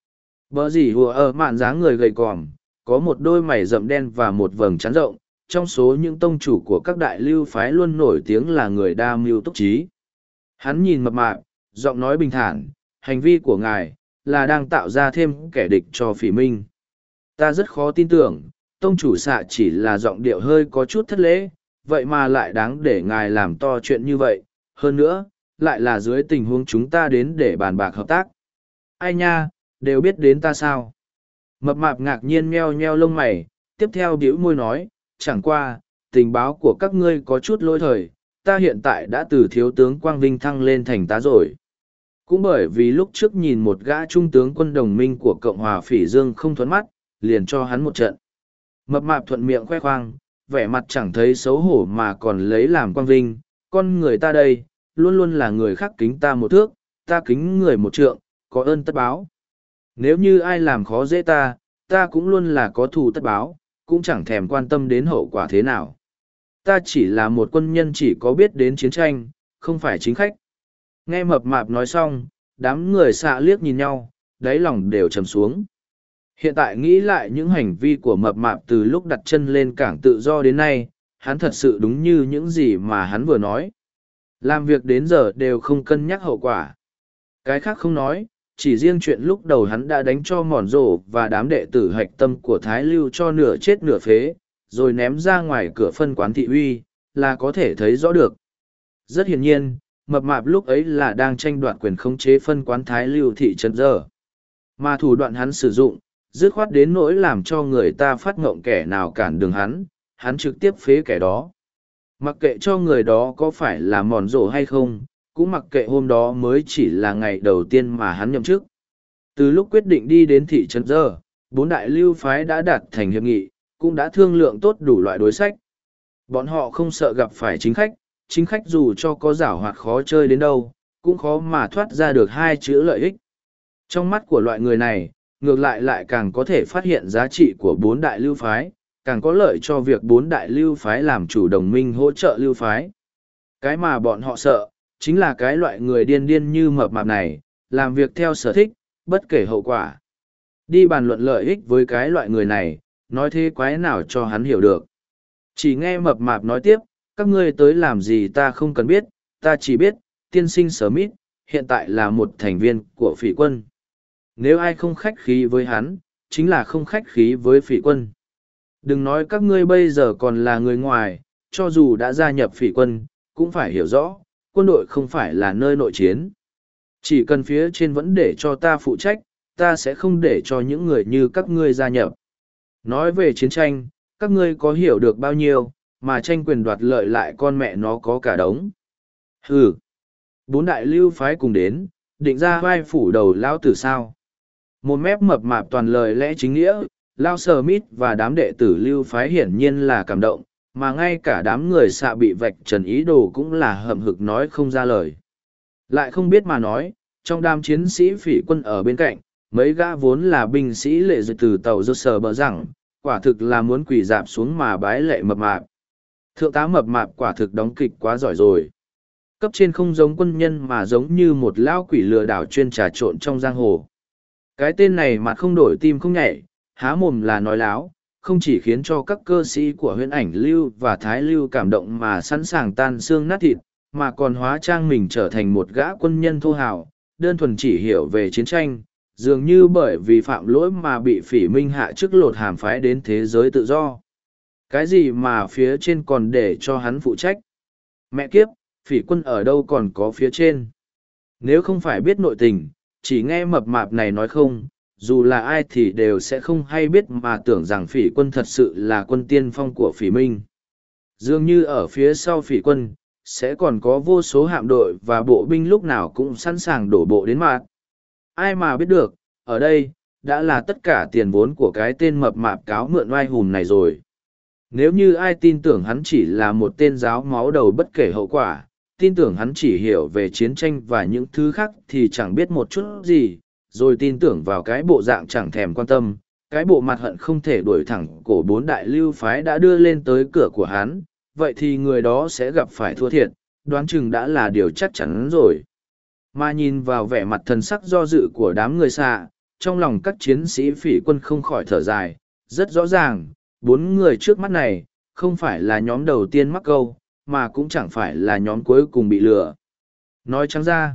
Bờ gì ở mạn dáng người gầy còm, có một đôi mày rậm đen và một vầng trán rộng, trong số những tông chủ của các đại lưu phái luôn nổi tiếng là người đa mưu túc trí. Hắn nhìn mập mạp, giọng nói bình thản, hành vi của ngài là đang tạo ra thêm kẻ địch cho phỉ minh. Ta rất khó tin tưởng, tông chủ xạ chỉ là giọng điệu hơi có chút thất lễ, vậy mà lại đáng để ngài làm to chuyện như vậy, hơn nữa, lại là dưới tình huống chúng ta đến để bàn bạc hợp tác. Ai nha, đều biết đến ta sao? Mập mạp ngạc nhiên meo nheo lông mày, tiếp theo bĩu môi nói, chẳng qua, tình báo của các ngươi có chút lỗi thời, ta hiện tại đã từ thiếu tướng Quang Vinh thăng lên thành tá rồi. Cũng bởi vì lúc trước nhìn một gã trung tướng quân đồng minh của Cộng hòa Phỉ Dương không thuẫn mắt, liền cho hắn một trận. Mập mạp thuận miệng khoe khoang, vẻ mặt chẳng thấy xấu hổ mà còn lấy làm Quang Vinh, con người ta đây, luôn luôn là người khác kính ta một thước, ta kính người một trượng, có ơn tất báo. Nếu như ai làm khó dễ ta, ta cũng luôn là có thù tất báo, cũng chẳng thèm quan tâm đến hậu quả thế nào. Ta chỉ là một quân nhân chỉ có biết đến chiến tranh, không phải chính khách. Nghe mập mạp nói xong, đám người xạ liếc nhìn nhau, đáy lòng đều trầm xuống. Hiện tại nghĩ lại những hành vi của mập mạp từ lúc đặt chân lên cảng tự do đến nay, hắn thật sự đúng như những gì mà hắn vừa nói. Làm việc đến giờ đều không cân nhắc hậu quả. Cái khác không nói, chỉ riêng chuyện lúc đầu hắn đã đánh cho mòn rổ và đám đệ tử hạch tâm của Thái Lưu cho nửa chết nửa phế, rồi ném ra ngoài cửa phân quán thị uy, là có thể thấy rõ được. Rất hiển nhiên, mập mạp lúc ấy là đang tranh đoạt quyền khống chế phân quán Thái Lưu thị trấn giờ. Mà thủ đoạn hắn sử dụng, dứt khoát đến nỗi làm cho người ta phát ngộng kẻ nào cản đường hắn trực tiếp phế kẻ đó. Mặc kệ cho người đó có phải là mòn rổ hay không, cũng mặc kệ hôm đó mới chỉ là ngày đầu tiên mà hắn nhậm chức. Từ lúc quyết định đi đến thị trấn giờ, bốn đại lưu phái đã đạt thành hiệp nghị, cũng đã thương lượng tốt đủ loại đối sách. Bọn họ không sợ gặp phải chính khách dù cho có giảo hoạt khó chơi đến đâu, cũng khó mà thoát ra được hai chữ lợi ích. Trong mắt của loại người này, ngược lại càng có thể phát hiện giá trị của bốn đại lưu phái, càng có lợi cho việc bốn đại lưu phái làm chủ đồng minh hỗ trợ lưu phái. Cái mà bọn họ sợ, chính là cái loại người điên điên như mập mạp này, làm việc theo sở thích, bất kể hậu quả. Đi bàn luận lợi ích với cái loại người này, nói thế quái nào cho hắn hiểu được. Chỉ nghe mập mạp nói tiếp, các ngươi tới làm gì ta không cần biết, ta chỉ biết, tiên sinh Smith, hiện tại là một thành viên của phỉ quân. Nếu ai không khách khí với hắn, chính là không khách khí với phỉ quân. Đừng nói các ngươi bây giờ còn là người ngoài, cho dù đã gia nhập phỉ quân, cũng phải hiểu rõ, quân đội không phải là nơi nội chiến. Chỉ cần phía trên vẫn để cho ta phụ trách, ta sẽ không để cho những người như các ngươi gia nhập. Nói về chiến tranh, các ngươi có hiểu được bao nhiêu, mà tranh quyền đoạt lợi lại con mẹ nó có cả đống. Hừ, bốn đại lưu phái cùng đến, định ra vai phủ đầu lão tử sao. Một mép mập mạp toàn lời lẽ chính nghĩa, Lao Sờ Mít và đám đệ tử lưu phái hiển nhiên là cảm động, mà ngay cả đám người xạ bị vạch trần ý đồ cũng là hậm hực nói không ra lời. Lại không biết mà nói, trong đám chiến sĩ phỉ quân ở bên cạnh, mấy gã vốn là binh sĩ lệ dự từ tàu dơ sờ bờ rằng, quả thực là muốn quỳ dạp xuống mà bái lệ mập mạp. Thượng tá mập mạp quả thực đóng kịch quá giỏi rồi. Cấp trên không giống quân nhân mà giống như một lão quỷ lừa đảo chuyên trà trộn trong giang hồ. Cái tên này mặt không đổi tim không nhảy, há mồm là nói láo, không chỉ khiến cho các cơ sĩ của huyễn ảnh lưu và thái lưu cảm động mà sẵn sàng tan xương nát thịt, mà còn hóa trang mình trở thành một gã quân nhân thô hào, đơn thuần chỉ hiểu về chiến tranh, dường như bởi vì phạm lỗi mà bị phỉ minh hạ chức lột hàm phái đến thế giới tự do. Cái gì mà phía trên còn để cho hắn phụ trách? Mẹ kiếp, phỉ quân ở đâu còn có phía trên? Nếu không phải biết nội tình, chỉ nghe mập mạp này nói không, dù là ai thì đều sẽ không hay biết mà tưởng rằng phỉ quân thật sự là quân tiên phong của phỉ minh. Dường như ở phía sau phỉ quân, sẽ còn có vô số hạm đội và bộ binh lúc nào cũng sẵn sàng đổ bộ đến mạng. Ai mà biết được, ở đây, đã là tất cả tiền vốn của cái tên mập mạp cáo mượn oai hùm này rồi. Nếu như ai tin tưởng hắn chỉ là một tên giáo máu đầu bất kể hậu quả, tin tưởng hắn chỉ hiểu về chiến tranh và những thứ khác thì chẳng biết một chút gì, rồi tin tưởng vào cái bộ dạng chẳng thèm quan tâm, cái bộ mặt hận không thể đuổi thẳng cổ bốn đại lưu phái đã đưa lên tới cửa của hắn, vậy thì người đó sẽ gặp phải thua thiệt, đoán chừng đã là điều chắc chắn rồi. Mà nhìn vào vẻ mặt thần sắc do dự của đám người xạ, trong lòng các chiến sĩ phỉ quân không khỏi thở dài, rất rõ ràng, bốn người trước mắt này, không phải là nhóm đầu tiên mắc câu, mà cũng chẳng phải là nhóm cuối cùng bị lừa. Nói trắng ra,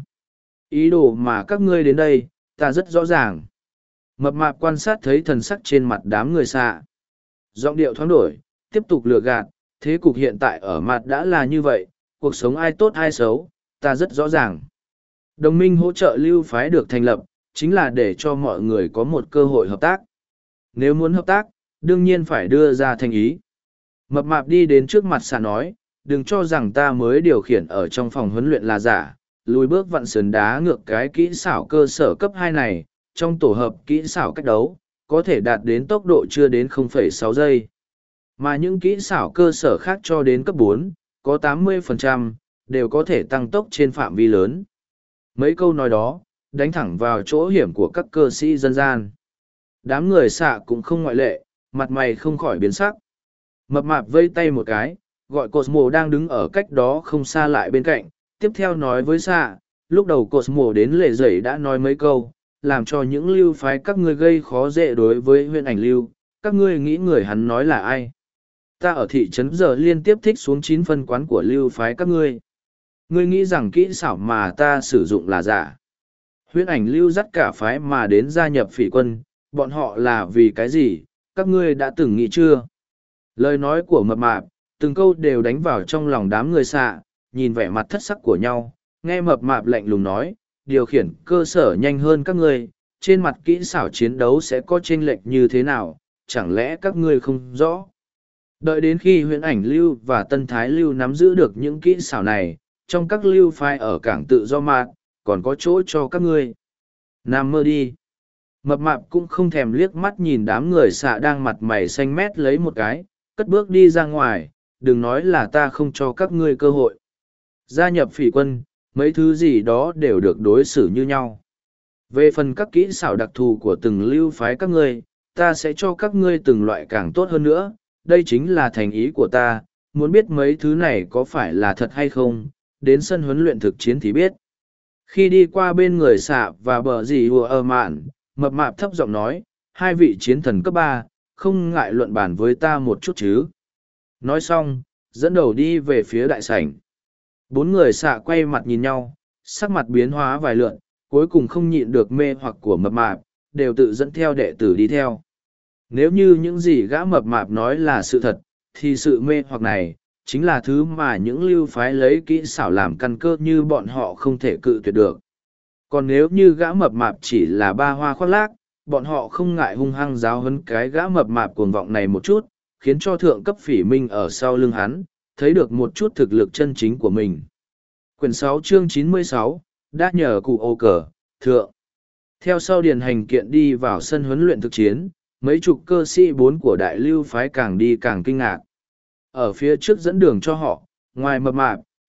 ý đồ mà các ngươi đến đây, ta rất rõ ràng. Mập mạp quan sát thấy thần sắc trên mặt đám người xạ. Giọng điệu thoáng đổi, tiếp tục lừa gạt, thế cục hiện tại ở mặt đã là như vậy, cuộc sống ai tốt ai xấu, ta rất rõ ràng. Đồng minh hỗ trợ lưu phái được thành lập, chính là để cho mọi người có một cơ hội hợp tác. Nếu muốn hợp tác, đương nhiên phải đưa ra thành ý. Mập mạp đi đến trước mặt xạ nói, đừng cho rằng ta mới điều khiển ở trong phòng huấn luyện là giả, lùi bước vặn sườn đá ngược cái kỹ xảo cơ sở cấp 2 này, trong tổ hợp kỹ xảo cách đấu, có thể đạt đến tốc độ chưa đến 0,6 giây. Mà những kỹ xảo cơ sở khác cho đến cấp 4, có 80%, đều có thể tăng tốc trên phạm vi lớn. Mấy câu nói đó, đánh thẳng vào chỗ hiểm của các cơ sĩ dân gian. Đám người xạ cũng không ngoại lệ, mặt mày không khỏi biến sắc. Mập mạp vây tay một cái, gọi Cosmo đang đứng ở cách đó không xa lại bên cạnh, tiếp theo nói với xạ, lúc đầu Cosmo đến lệ dậy đã nói mấy câu, làm cho những lưu phái các ngươi gây khó dễ đối với huyện ảnh lưu, các ngươi nghĩ người hắn nói là ai? Ta ở thị trấn giờ liên tiếp thích xuống 9 phân quán của lưu phái các ngươi. Ngươi nghĩ rằng kỹ xảo mà ta sử dụng là giả. Huyễn ảnh lưu dắt cả phái mà đến gia nhập phỉ quân, bọn họ là vì cái gì, các ngươi đã từng nghĩ chưa? Lời nói của mập mạp, từng câu đều đánh vào trong lòng đám người xạ, nhìn vẻ mặt thất sắc của nhau, nghe mập mạp lạnh lùng nói, điều khiển cơ sở nhanh hơn các ngươi, trên mặt kỹ xảo chiến đấu sẽ có chênh lệch như thế nào, chẳng lẽ các ngươi không rõ? Đợi đến khi huyễn ảnh lưu và tân thái lưu nắm giữ được những kỹ xảo này, trong các lưu phái ở cảng tự do mạt, còn có chỗ cho các ngươi. Nam mơ đi. Mập mạp cũng không thèm liếc mắt nhìn đám người xạ đang mặt mày xanh mét lấy một cái, cất bước đi ra ngoài, đừng nói là ta không cho các ngươi cơ hội. Gia nhập phỉ quân, mấy thứ gì đó đều được đối xử như nhau. Về phần các kỹ xảo đặc thù của từng lưu phái các ngươi, ta sẽ cho các ngươi từng loại càng tốt hơn nữa, đây chính là thành ý của ta, muốn biết mấy thứ này có phải là thật hay không, đến sân huấn luyện thực chiến thì biết. Khi đi qua bên người xạ và bờ dì hùa ở mạn, mập mạp thấp giọng nói, hai vị chiến thần cấp 3, không ngại luận bàn với ta một chút chứ. Nói xong, dẫn đầu đi về phía đại sảnh. Bốn người xạ quay mặt nhìn nhau, sắc mặt biến hóa vài lượn, cuối cùng không nhịn được mê hoặc của mập mạp, đều tự dẫn theo đệ tử đi theo. Nếu như những gì gã mập mạp nói là sự thật, thì sự mê hoặc này, chính là thứ mà những lưu phái lấy kỹ xảo làm căn cơ như bọn họ không thể cự tuyệt được. Còn nếu như gã mập mạp chỉ là ba hoa khoác lác, bọn họ không ngại hung hăng giáo huấn cái gã mập mạp cuồng vọng này một chút, khiến cho thượng cấp phỉ minh ở sau lưng hắn, thấy được một chút thực lực chân chính của mình. Quyển 6 chương 96, đã nhờ cụ ô cờ, thượng. Theo sau điền hành kiện đi vào sân huấn luyện thực chiến, mấy chục cơ sĩ 4 của đại lưu phái càng đi càng kinh ngạc. Ở phía trước dẫn đường cho họ, ngoài mập mạp,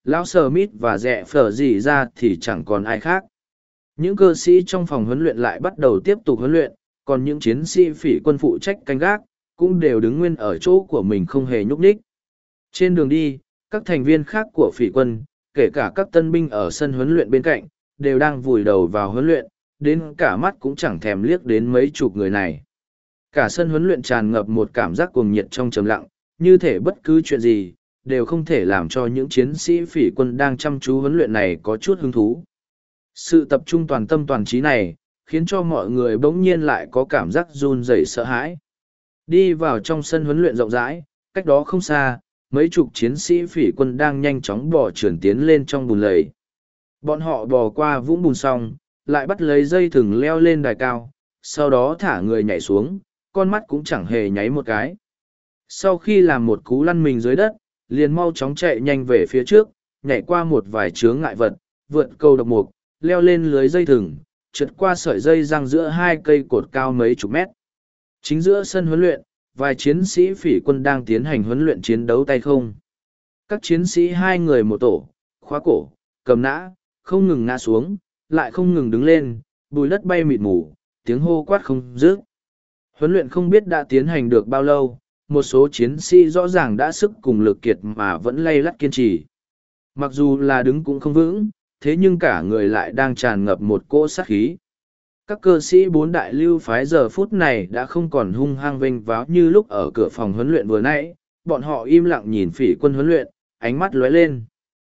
Lão Smith và Rẽ Phở gì ra thì chẳng còn ai khác. Những cơ sĩ trong phòng huấn luyện lại bắt đầu tiếp tục huấn luyện, còn những chiến sĩ phỉ quân phụ trách canh gác, cũng đều đứng nguyên ở chỗ của mình không hề nhúc nhích. Trên đường đi, các thành viên khác của phỉ quân, kể cả các tân binh ở sân huấn luyện bên cạnh, đều đang vùi đầu vào huấn luyện, đến cả mắt cũng chẳng thèm liếc đến mấy chục người này. Cả sân huấn luyện tràn ngập một cảm giác cuồng nhiệt trong trầm lặng, như thể bất cứ chuyện gì, đều không thể làm cho những chiến sĩ phỉ quân đang chăm chú huấn luyện này có chút hứng thú. Sự tập trung toàn tâm toàn trí này, khiến cho mọi người bỗng nhiên lại có cảm giác run rẩy sợ hãi. Đi vào trong sân huấn luyện rộng rãi, cách đó không xa, mấy chục chiến sĩ phỉ quân đang nhanh chóng bò trườn tiến lên trong bùn lầy. Bọn họ bò qua vũng bùn xong, lại bắt lấy dây thừng leo lên đài cao, sau đó thả người nhảy xuống, con mắt cũng chẳng hề nháy một cái. Sau khi làm một cú lăn mình dưới đất, liền mau chóng chạy nhanh về phía trước, nhảy qua một vài chướng ngại vật, vượt cầu độc mục, leo lên lưới dây thừng, trượt qua sợi dây giăng giữa hai cây cột cao mấy chục mét. Chính giữa sân huấn luyện, vài chiến sĩ phỉ quân đang tiến hành huấn luyện chiến đấu tay không. Các chiến sĩ hai người một tổ, khóa cổ, cầm nã, không ngừng ngã xuống, lại không ngừng đứng lên, bùi đất bay mịt mù, tiếng hô quát không dứt. Huấn luyện không biết đã tiến hành được bao lâu, một số chiến sĩ rõ ràng đã sức cùng lực kiệt mà vẫn lay lắt kiên trì. Mặc dù là đứng cũng không vững, thế nhưng cả người lại đang tràn ngập một cỗ sát khí. Các cơ sĩ bốn đại lưu phái giờ phút này đã không còn hung hăng vênh váo như lúc ở cửa phòng huấn luyện vừa nãy, bọn họ im lặng nhìn phỉ quân huấn luyện, ánh mắt lóe lên.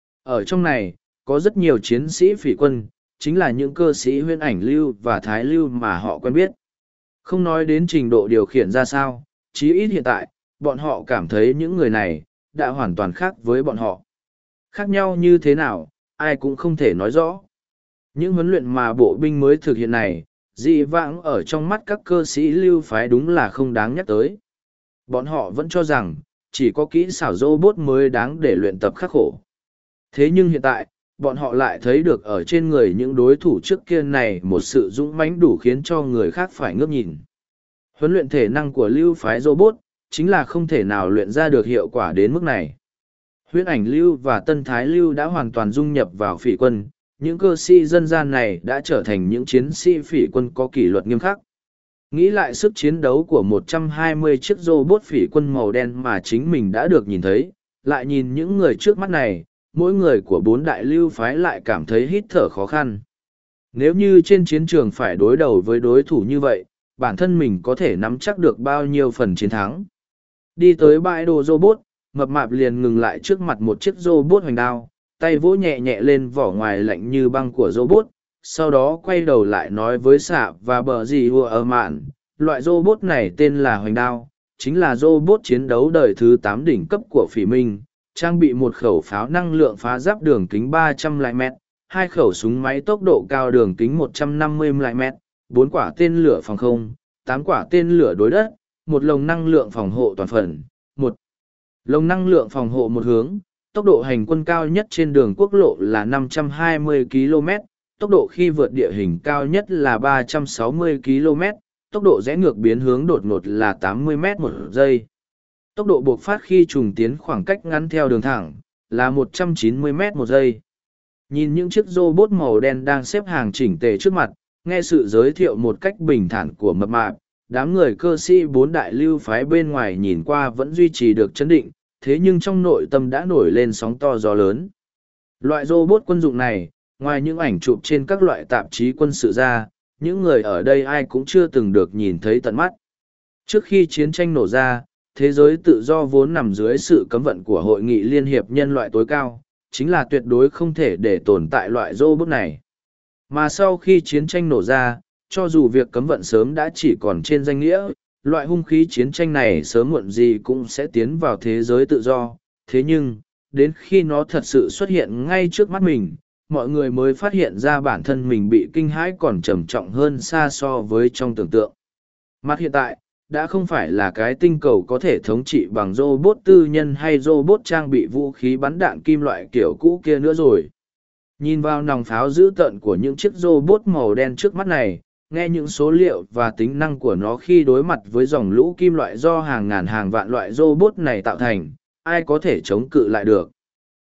Ở trong này, có rất nhiều chiến sĩ phỉ quân, chính là những cơ sĩ huyễn ảnh lưu và thái lưu mà họ quen biết. Không nói đến trình độ điều khiển ra sao, chí ít hiện tại, bọn họ cảm thấy những người này đã hoàn toàn khác với bọn họ. Khác nhau như thế nào, ai cũng không thể nói rõ. Những huấn luyện mà bộ binh mới thực hiện này, dị vãng ở trong mắt các cơ sĩ lưu phái đúng là không đáng nhắc tới. Bọn họ vẫn cho rằng, chỉ có kỹ xảo robot mới đáng để luyện tập khắc khổ. Thế nhưng hiện tại, bọn họ lại thấy được ở trên người những đối thủ trước kia này một sự dũng mãnh đủ khiến cho người khác phải ngước nhìn. Huấn luyện thể năng của lưu phái robot, chính là không thể nào luyện ra được hiệu quả đến mức này. Huyễn ảnh lưu và tân thái lưu đã hoàn toàn dung nhập vào phỉ quân, những cơ sĩ dân gian này đã trở thành những chiến sĩ phỉ quân có kỷ luật nghiêm khắc. Nghĩ lại sức chiến đấu của 120 chiếc robot phỉ quân màu đen mà chính mình đã được nhìn thấy, lại nhìn những người trước mắt này, mỗi người của bốn đại lưu phái lại cảm thấy hít thở khó khăn. Nếu như trên chiến trường phải đối đầu với đối thủ như vậy, bản thân mình có thể nắm chắc được bao nhiêu phần chiến thắng. Đi tới bãi đồ robot, mập mạp liền ngừng lại trước mặt một chiếc robot hoành đao, tay vỗ nhẹ nhẹ lên vỏ ngoài lạnh như băng của robot, sau đó quay đầu lại nói với xạ và bờ gì hùa ở mạn, loại robot này tên là hoành đao, chính là robot chiến đấu đời thứ 8 đỉnh cấp của phỉ minh, trang bị một khẩu pháo năng lượng phá giáp đường kính 300 lại mét, hai khẩu súng máy tốc độ cao đường kính 150 lại mét, 4 quả tên lửa phòng không, 8 quả tên lửa đối đất, một lồng năng lượng phòng hộ toàn phần, một lồng năng lượng phòng hộ một hướng, tốc độ hành quân cao nhất trên đường quốc lộ là 520 km, tốc độ khi vượt địa hình cao nhất là 360 km, tốc độ rẽ ngược biến hướng đột ngột là 80 m một giây. Tốc độ buộc phát khi trùng tiến khoảng cách ngắn theo đường thẳng là 190 m một giây. Nhìn những chiếc robot màu đen đang xếp hàng chỉnh tề trước mặt, nghe sự giới thiệu một cách bình thản của mập mạp, đám người cơ sĩ bốn đại lưu phái bên ngoài nhìn qua vẫn duy trì được chấn định, thế nhưng trong nội tâm đã nổi lên sóng to gió lớn. Loại robot quân dụng này, ngoài những ảnh chụp trên các loại tạp chí quân sự ra, những người ở đây ai cũng chưa từng được nhìn thấy tận mắt. Trước khi chiến tranh nổ ra, thế giới tự do vốn nằm dưới sự cấm vận của Hội nghị Liên hiệp Nhân loại tối cao, chính là tuyệt đối không thể để tồn tại loại robot này. Mà sau khi chiến tranh nổ ra, cho dù việc cấm vận sớm đã chỉ còn trên danh nghĩa, loại hung khí chiến tranh này sớm muộn gì cũng sẽ tiến vào thế giới tự do. Thế nhưng, đến khi nó thật sự xuất hiện ngay trước mắt mình, mọi người mới phát hiện ra bản thân mình bị kinh hãi còn trầm trọng hơn xa so với trong tưởng tượng. Mặt hiện tại, đã không phải là cái tinh cầu có thể thống trị bằng robot tư nhân hay robot trang bị vũ khí bắn đạn kim loại kiểu cũ kia nữa rồi. Nhìn vào nòng pháo dữ tợn của những chiếc robot màu đen trước mắt này, nghe những số liệu và tính năng của nó khi đối mặt với dòng lũ kim loại do hàng ngàn hàng vạn loại robot này tạo thành, ai có thể chống cự lại được.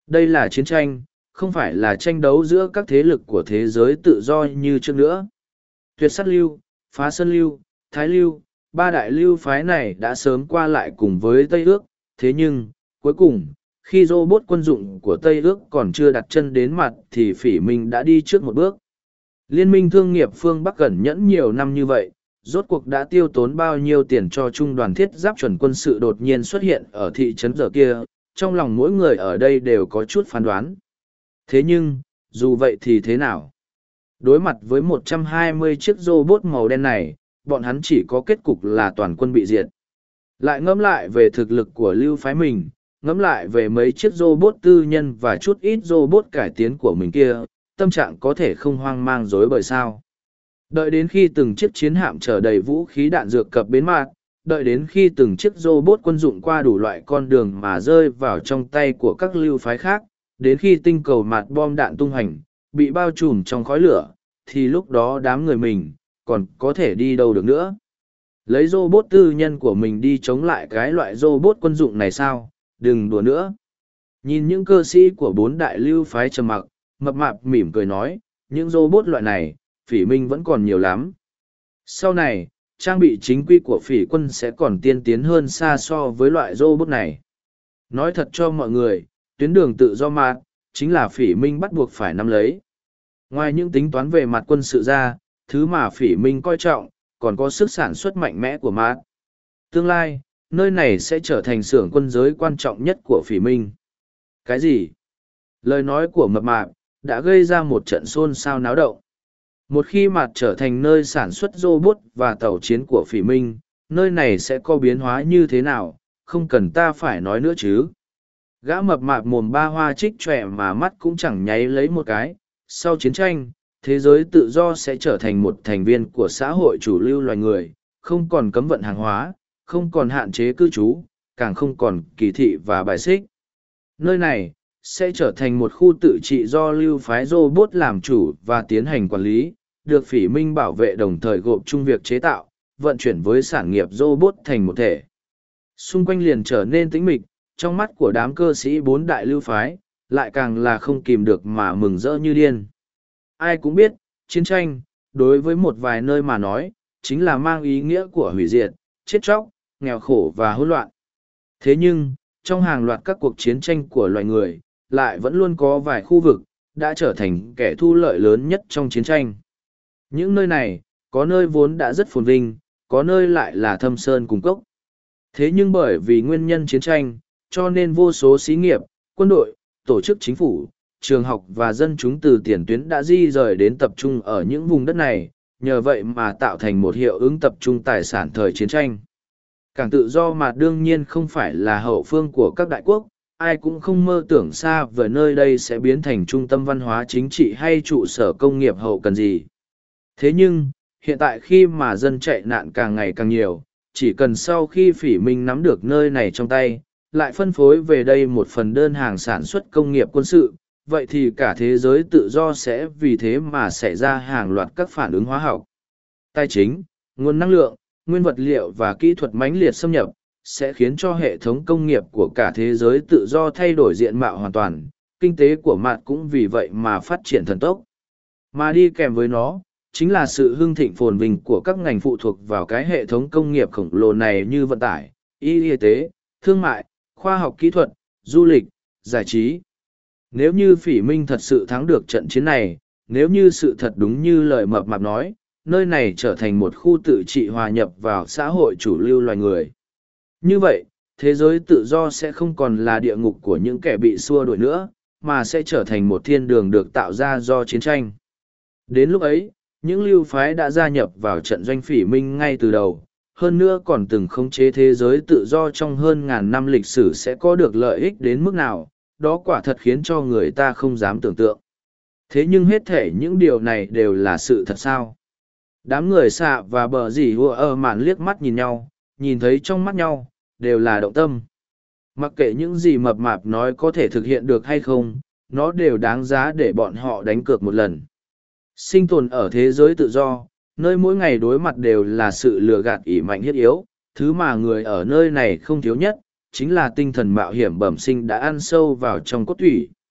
Đây là chiến tranh, không phải là tranh đấu giữa các thế lực của thế giới tự do như trước nữa. Tuyệt sát lưu, phá sơn lưu, thái lưu, ba đại lưu phái này đã sớm qua lại cùng với Tây ước, thế nhưng, cuối cùng, khi robot quân dụng của Tây ước còn chưa đặt chân đến mặt thì Phỉ Minh đã đi trước một bước. Liên minh thương nghiệp phương Bắc cẩn nhẫn nhiều năm như vậy, rốt cuộc đã tiêu tốn bao nhiêu tiền cho trung đoàn thiết giáp chuẩn quân sự đột nhiên xuất hiện ở thị trấn giờ kia, trong lòng mỗi người ở đây đều có chút phán đoán. Thế nhưng, dù vậy thì thế nào? Đối mặt với 120 chiếc robot màu đen này, bọn hắn chỉ có kết cục là toàn quân bị diệt. Lại ngẫm lại về thực lực của lưu phái mình, ngẫm lại về mấy chiếc robot tư nhân và chút ít robot cải tiến của mình kia, tâm trạng có thể không hoang mang rối bời sao. Đợi đến khi từng chiếc chiến hạm chở đầy vũ khí đạn dược cập bến mạc, đợi đến khi từng chiếc robot quân dụng qua đủ loại con đường mà rơi vào trong tay của các lưu phái khác, đến khi tinh cầu mạt bom đạn tung hành, bị bao trùm trong khói lửa, thì lúc đó đám người mình, còn có thể đi đâu được nữa. Lấy robot tư nhân của mình đi chống lại cái loại robot quân dụng này sao, đừng đùa nữa. Nhìn những cơ sĩ của bốn đại lưu phái trầm mặc, mập mạp mỉm cười nói, những robot loại này, Phỉ Minh vẫn còn nhiều lắm. Sau này, trang bị chính quy của Phỉ quân sẽ còn tiên tiến hơn xa so với loại robot này. Nói thật cho mọi người, tuyến đường tự do mạt, chính là Phỉ Minh bắt buộc phải nắm lấy. Ngoài những tính toán về mặt quân sự ra, thứ mà Phỉ Minh coi trọng, còn có sức sản xuất mạnh mẽ của mạt. Tương lai, nơi này sẽ trở thành xưởng quân giới quan trọng nhất của Phỉ Minh. Cái gì? Lời nói của mập mạp đã gây ra một trận xôn xao náo động. Một khi mặt trở thành nơi sản xuất robot và tàu chiến của Phỉ Minh, nơi này sẽ có biến hóa như thế nào, không cần ta phải nói nữa chứ. Gã mập mạp mồm ba hoa trích trọe mà mắt cũng chẳng nháy lấy một cái. Sau chiến tranh, thế giới tự do sẽ trở thành một thành viên của xã hội chủ lưu loài người, không còn cấm vận hàng hóa, không còn hạn chế cư trú, càng không còn kỳ thị và bài xích. Nơi này sẽ trở thành một khu tự trị do lưu phái robot làm chủ và tiến hành quản lý, được Phỉ Minh bảo vệ đồng thời gộp chung việc chế tạo, vận chuyển với sản nghiệp robot thành một thể. Xung quanh liền trở nên tĩnh mịch, trong mắt của đám cơ sĩ bốn đại lưu phái, lại càng là không kìm được mà mừng rỡ như điên. Ai cũng biết, chiến tranh, đối với một vài nơi mà nói, chính là mang ý nghĩa của hủy diệt, chết chóc, nghèo khổ và hỗn loạn. Thế nhưng, trong hàng loạt các cuộc chiến tranh của loài người, lại vẫn luôn có vài khu vực, đã trở thành kẻ thu lợi lớn nhất trong chiến tranh. Những nơi này, có nơi vốn đã rất phồn vinh, có nơi lại là thâm sơn cùng cốc. Thế nhưng bởi vì nguyên nhân chiến tranh, cho nên vô số xí nghiệp, quân đội, tổ chức chính phủ, trường học và dân chúng từ tiền tuyến đã di rời đến tập trung ở những vùng đất này, nhờ vậy mà tạo thành một hiệu ứng tập trung tài sản thời chiến tranh. Cảng tự do mà đương nhiên không phải là hậu phương của các đại quốc, ai cũng không mơ tưởng xa về nơi đây sẽ biến thành trung tâm văn hóa chính trị hay trụ sở công nghiệp hậu cần gì. Thế nhưng, hiện tại khi mà dân chạy nạn càng ngày càng nhiều, chỉ cần sau khi Phỉ Minh nắm được nơi này trong tay, lại phân phối về đây một phần đơn hàng sản xuất công nghiệp quân sự, vậy thì cả thế giới tự do sẽ vì thế mà xảy ra hàng loạt các phản ứng hóa học. Tài chính, nguồn năng lượng, nguyên vật liệu và kỹ thuật mãnh liệt xâm nhập, sẽ khiến cho hệ thống công nghiệp của cả thế giới tự do thay đổi diện mạo hoàn toàn, kinh tế của mạt cũng vì vậy mà phát triển thần tốc. Mà đi kèm với nó, chính là sự hưng thịnh phồn vinh của các ngành phụ thuộc vào cái hệ thống công nghiệp khổng lồ này như vận tải, y tế, thương mại, khoa học kỹ thuật, du lịch, giải trí. Nếu như Phỉ Minh thật sự thắng được trận chiến này, nếu như sự thật đúng như lời mập mạp nói, nơi này trở thành một khu tự trị hòa nhập vào xã hội chủ lưu loài người. Như vậy, thế giới tự do sẽ không còn là địa ngục của những kẻ bị xua đuổi nữa, mà sẽ trở thành một thiên đường được tạo ra do chiến tranh. Đến lúc ấy, những lưu phái đã gia nhập vào trận doanh Phỉ Minh ngay từ đầu, hơn nữa còn từng khống chế thế giới tự do trong hơn ngàn năm lịch sử sẽ có được lợi ích đến mức nào, đó quả thật khiến cho người ta không dám tưởng tượng. Thế nhưng hết thể những điều này đều là sự thật sao? Đám người xạ và bờ dì hùa ở màn liếc mắt nhìn nhau, nhìn thấy trong mắt nhau, đều là động tâm. Mặc kệ những gì mập mạp nói có thể thực hiện được hay không, nó đều đáng giá để bọn họ đánh cược một lần. Sinh tồn ở thế giới tự do, nơi mỗi ngày đối mặt đều là sự lừa gạt ỷ mạnh hiết yếu, thứ mà người ở nơi này không thiếu nhất, chính là tinh thần mạo hiểm bẩm sinh đã ăn sâu vào trong cốt thủy.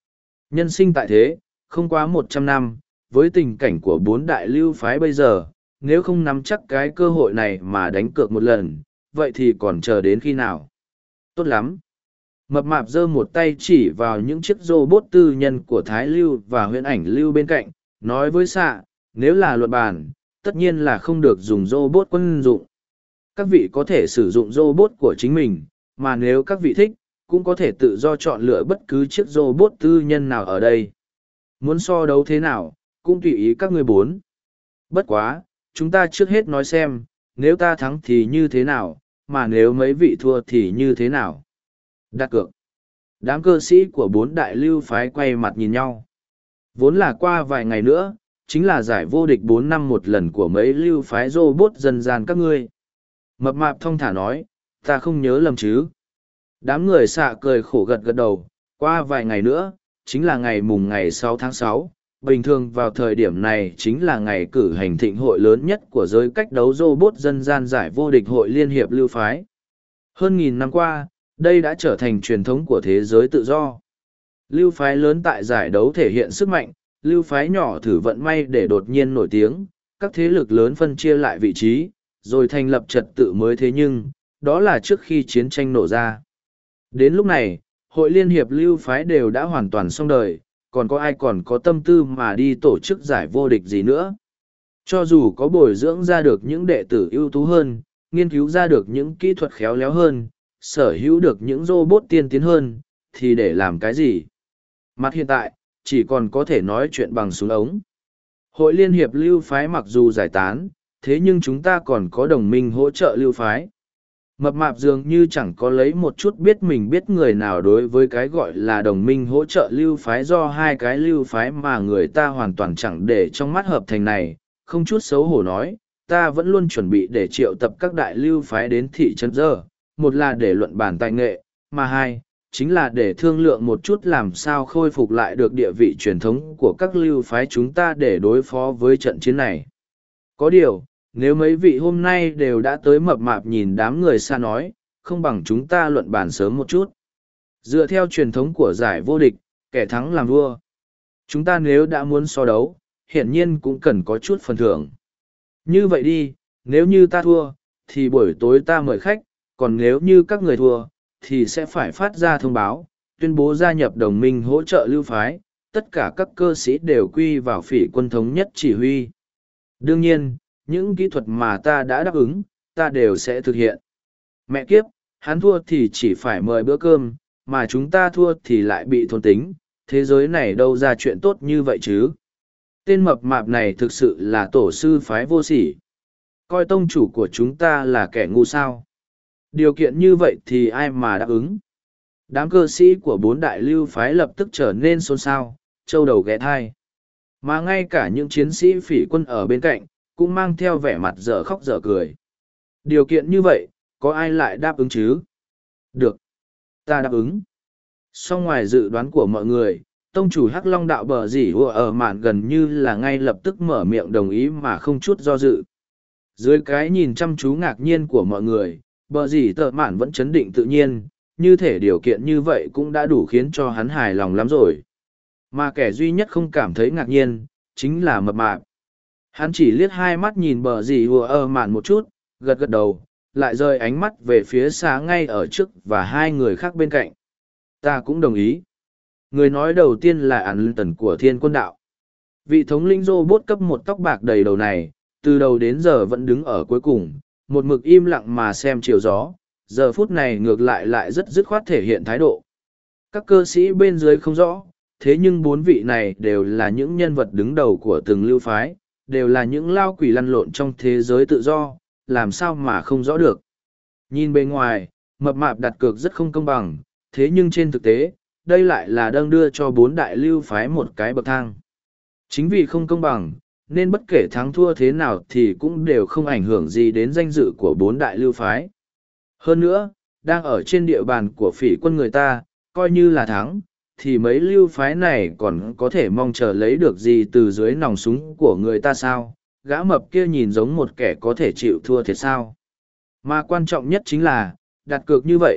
Nhân sinh tại thế, không quá 100 năm, với tình cảnh của bốn đại lưu phái bây giờ, nếu không nắm chắc cái cơ hội này mà đánh cược một lần, vậy thì còn chờ đến khi nào? Tốt lắm. Mập mạp giơ một tay chỉ vào những chiếc robot tư nhân của Thái Lưu và Huyễn Ảnh Lưu bên cạnh, nói với xạ, nếu là luật bàn, tất nhiên là không được dùng robot quân dụng. Các vị có thể sử dụng robot của chính mình, mà nếu các vị thích, cũng có thể tự do chọn lựa bất cứ chiếc robot tư nhân nào ở đây. Muốn so đấu thế nào, cũng tùy ý các ngươi bốn. Bất quá, chúng ta trước hết nói xem, nếu ta thắng thì như thế nào, mà nếu mấy vị thua thì như thế nào. Đặt cược. Đám cơ sĩ của bốn đại lưu phái quay mặt nhìn nhau. Vốn là qua vài ngày nữa, chính là giải vô địch 4 năm một lần của mấy lưu phái robot dân gian các ngươi. Mập mạp thong thả nói, ta không nhớ lầm chứ. Đám người xạ cười khổ gật gật đầu, qua vài ngày nữa, chính là ngày 6 tháng 6. Bình thường vào thời điểm này chính là ngày cử hành thịnh hội lớn nhất của giới cách đấu robot dân gian giải vô địch hội liên hiệp lưu phái. Hơn nghìn năm qua, đây đã trở thành truyền thống của thế giới tự do. Lưu phái lớn tại giải đấu thể hiện sức mạnh, lưu phái nhỏ thử vận may để đột nhiên nổi tiếng, các thế lực lớn phân chia lại vị trí, rồi thành lập trật tự mới thế nhưng, đó là trước khi chiến tranh nổ ra. Đến lúc này, hội liên hiệp lưu phái đều đã hoàn toàn xong đời, còn có ai còn có tâm tư mà đi tổ chức giải vô địch gì nữa. Cho dù có bồi dưỡng ra được những đệ tử ưu tú hơn, nghiên cứu ra được những kỹ thuật khéo léo hơn, sở hữu được những robot tiên tiến hơn, thì để làm cái gì? Mặt hiện tại, chỉ còn có thể nói chuyện bằng súng ống. Hội liên hiệp lưu phái mặc dù giải tán, thế nhưng chúng ta còn có đồng minh hỗ trợ lưu phái. Mập mạp dường như chẳng có lấy một chút biết mình biết người nào đối với cái gọi là đồng minh hỗ trợ lưu phái do hai cái lưu phái mà người ta hoàn toàn chẳng để trong mắt hợp thành này, không chút xấu hổ nói, ta vẫn luôn chuẩn bị để triệu tập các đại lưu phái đến thị trấn giờ, một là để luận bàn tài nghệ, mà hai, chính là để thương lượng một chút làm sao khôi phục lại được địa vị truyền thống của các lưu phái chúng ta để đối phó với trận chiến này. Có điều, nếu mấy vị hôm nay đều đã tới mập mạp nhìn đám người xa nói, không bằng chúng ta luận bàn sớm một chút. Dựa theo truyền thống của giải vô địch, kẻ thắng làm vua. Chúng ta nếu đã muốn so đấu, hiển nhiên cũng cần có chút phần thưởng. Như vậy đi, nếu như ta thua, thì buổi tối ta mời khách, còn nếu như các người thua, thì sẽ phải phát ra thông báo, tuyên bố gia nhập đồng minh hỗ trợ lưu phái, tất cả các cơ sĩ đều quy vào phỉ quân thống nhất chỉ huy. Đương nhiên, những kỹ thuật mà ta đã đáp ứng, ta đều sẽ thực hiện. Mẹ kiếp, hắn thua thì chỉ phải mời bữa cơm, mà chúng ta thua thì lại bị thôn tính, thế giới này đâu ra chuyện tốt như vậy chứ. Tên mập mạp này thực sự là tổ sư phái vô sỉ. Coi tông chủ của chúng ta là kẻ ngu sao. Điều kiện như vậy thì ai mà đáp ứng. Đám cơ sĩ của bốn đại lưu phái lập tức trở nên xôn xao, châu đầu ghé thai. Mà ngay cả những chiến sĩ phỉ quân ở bên cạnh, cũng mang theo vẻ mặt dở khóc dở cười. Điều kiện như vậy, có ai lại đáp ứng chứ? Được, ta đáp ứng. Song ngoài dự đoán của mọi người, tông chủ Hắc Long đạo bờ dỉ hùa ở mạn gần như là ngay lập tức mở miệng đồng ý mà không chút do dự. Dưới cái nhìn chăm chú ngạc nhiên của mọi người, bờ dỉ tợ mạn vẫn chấn định tự nhiên, như thể điều kiện như vậy cũng đã đủ khiến cho hắn hài lòng lắm rồi. Mà kẻ duy nhất không cảm thấy ngạc nhiên, chính là mập mạp. Hắn chỉ liếc hai mắt nhìn bờ dì hùa ở mạn một chút, gật gật đầu, lại rơi ánh mắt về phía xa ngay ở trước và hai người khác bên cạnh. Ta cũng đồng ý. Người nói đầu tiên là Ản Linh Tần của Thiên Quân Đạo. Vị thống lĩnh robot cấp một tóc bạc đầy đầu này, từ đầu đến giờ vẫn đứng ở cuối cùng, một mực im lặng mà xem chiều gió, giờ phút này ngược lại rất dứt khoát thể hiện thái độ. Các cơ sĩ bên dưới không rõ, thế nhưng bốn vị này đều là những nhân vật đứng đầu của từng lưu phái, đều là những lao quỷ lăn lộn trong thế giới tự do, làm sao mà không rõ được. Nhìn bên ngoài, mập mạp đặt cược rất không công bằng, thế nhưng trên thực tế, đây lại là đang đưa cho bốn đại lưu phái một cái bậc thang. Chính vì không công bằng, nên bất kể thắng thua thế nào thì cũng đều không ảnh hưởng gì đến danh dự của bốn đại lưu phái. Hơn nữa, đang ở trên địa bàn của phỉ quân người ta, coi như là thắng, thì mấy lưu phái này còn có thể mong chờ lấy được gì từ dưới nòng súng của người ta sao? Gã mập kia nhìn giống một kẻ có thể chịu thua thiệt sao? Mà quan trọng nhất chính là, đặt cược như vậy,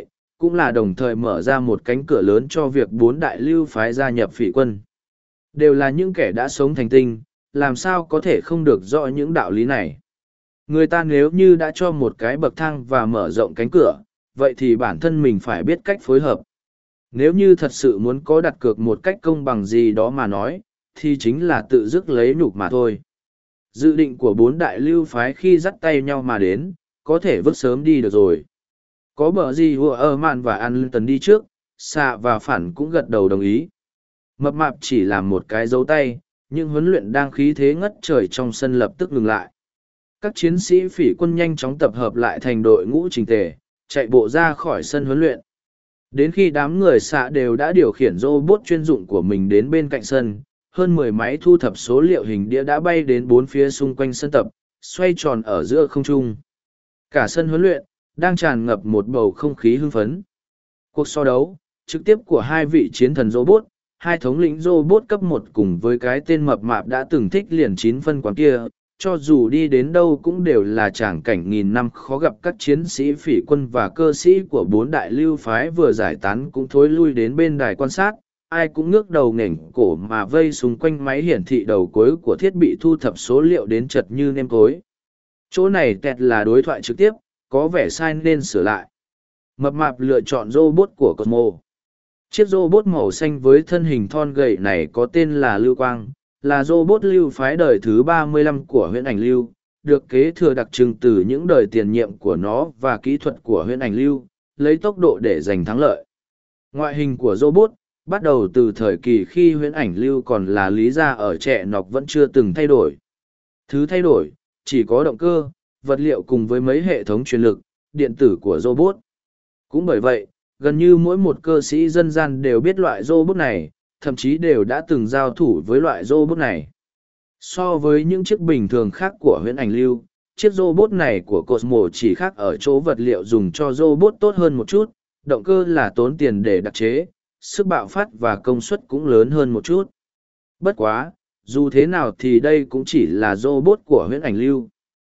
cũng là đồng thời mở ra một cánh cửa lớn cho việc bốn đại lưu phái gia nhập phỉ quân. Đều là những kẻ đã sống thành tinh, làm sao có thể không được rõ những đạo lý này. Người ta nếu như đã cho một cái bậc thang và mở rộng cánh cửa, vậy thì bản thân mình phải biết cách phối hợp. Nếu như thật sự muốn có đặt cược một cách công bằng gì đó mà nói, thì chính là tự dứt lấy nhục mà thôi. Dự định của bốn đại lưu phái khi dắt tay nhau mà đến, có thể vứt sớm đi được rồi. Có bờ gì hùa ơ mạn và ăn tần đi trước, xạ và phản cũng gật đầu đồng ý. Mập mạp chỉ làm một cái dấu tay, nhưng huấn luyện đang khí thế ngất trời trong sân lập tức ngừng lại. Các chiến sĩ phỉ quân nhanh chóng tập hợp lại thành đội ngũ chỉnh tề, chạy bộ ra khỏi sân huấn luyện. Đến khi đám người xạ đều đã điều khiển robot chuyên dụng của mình đến bên cạnh sân, hơn 10 máy thu thập số liệu hình đĩa đã bay đến bốn phía xung quanh sân tập, xoay tròn ở giữa không trung. Cả sân huấn luyện đang tràn ngập một bầu không khí hưng phấn. Cuộc so đấu trực tiếp của hai vị chiến thần robot, hai thống lĩnh robot cấp 1 cùng với cái tên mập mạp đã từng thích liền 9 phân quán kia, cho dù đi đến đâu cũng đều là tràng cảnh nghìn năm khó gặp. Các chiến sĩ phỉ quân và cơ sĩ của bốn đại lưu phái vừa giải tán cũng thối lui đến bên đài quan sát, ai cũng ngước đầu nghển cổ mà vây xung quanh máy hiển thị đầu cuối của thiết bị thu thập số liệu đến chật như nêm cối. Chỗ này tẹt là đối thoại trực tiếp, có vẻ sai nên sửa lại. Mập mạp lựa chọn robot của Cosmo. Chiếc robot màu xanh với thân hình thon gầy này có tên là Lưu Quang, là robot lưu phái đời thứ 35 của huyễn ảnh lưu, được kế thừa đặc trưng từ những đời tiền nhiệm của nó và kỹ thuật của huyễn ảnh lưu, lấy tốc độ để giành thắng lợi. Ngoại hình của robot bắt đầu từ thời kỳ khi huyễn ảnh lưu còn là lý gia ở trẻ nọc vẫn chưa từng thay đổi. Thứ thay đổi chỉ có động cơ, vật liệu cùng với mấy hệ thống truyền lực, điện tử của robot. Cũng bởi vậy, gần như mỗi một cơ sĩ dân gian đều biết loại robot này, thậm chí đều đã từng giao thủ với loại robot này. So với những chiếc bình thường khác của huyễn ảnh lưu, chiếc robot này của Cosmo chỉ khác ở chỗ vật liệu dùng cho robot tốt hơn một chút, động cơ là tốn tiền để đặc chế, sức bạo phát và công suất cũng lớn hơn một chút. Bất quá, dù thế nào thì đây cũng chỉ là robot của huyễn ảnh lưu.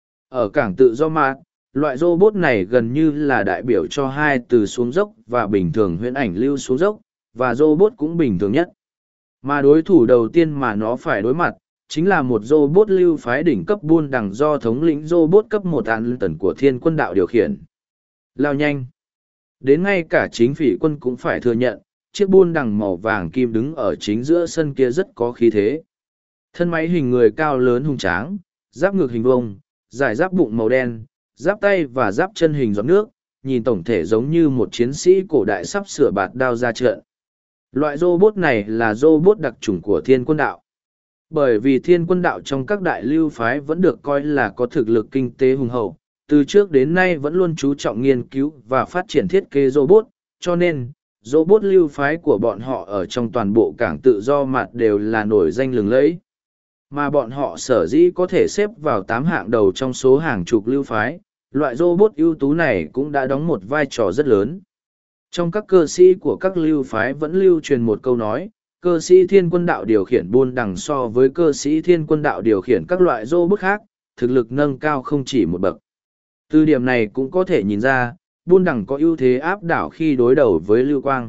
Ở cảng tự do mạc, loại robot này gần như là đại biểu cho hai từ xuống dốc và bình thường huyễn ảnh lưu xuống dốc, và robot cũng bình thường nhất. Mà đối thủ đầu tiên mà nó phải đối mặt, chính là một robot lưu phái đỉnh cấp buôn đằng do thống lĩnh robot cấp 1 An Tần của Thiên Quân Đạo điều khiển. Lao nhanh. Đến ngay cả chính phỉ quân cũng phải thừa nhận, chiếc buôn đằng màu vàng kim đứng ở chính giữa sân kia rất có khí thế. Thân máy hình người cao lớn hùng tráng, giáp ngực hình vuông, giải giáp bụng màu đen, giáp tay và giáp chân hình giọt nước, nhìn tổng thể giống như một chiến sĩ cổ đại sắp sửa bạt đao ra trận. Loại robot này là robot đặc chủng của Thiên Quân Đạo. Bởi vì Thiên Quân Đạo trong các đại lưu phái vẫn được coi là có thực lực kinh tế hùng hậu, từ trước đến nay vẫn luôn chú trọng nghiên cứu và phát triển thiết kế robot, cho nên, robot lưu phái của bọn họ ở trong toàn bộ cảng tự do mặt đều là nổi danh lừng lẫy. Mà bọn họ sở dĩ có thể xếp vào 8 hạng đầu trong số hàng chục lưu phái, loại robot ưu tú này cũng đã đóng một vai trò rất lớn. Trong các cơ sĩ của các lưu phái vẫn lưu truyền một câu nói, cơ sĩ Thiên Quân Đạo điều khiển buôn đằng so với cơ sĩ Thiên Quân Đạo điều khiển các loại robot khác, thực lực nâng cao không chỉ một bậc. Từ điểm này cũng có thể nhìn ra, buôn đằng có ưu thế áp đảo khi đối đầu với Lưu Quang.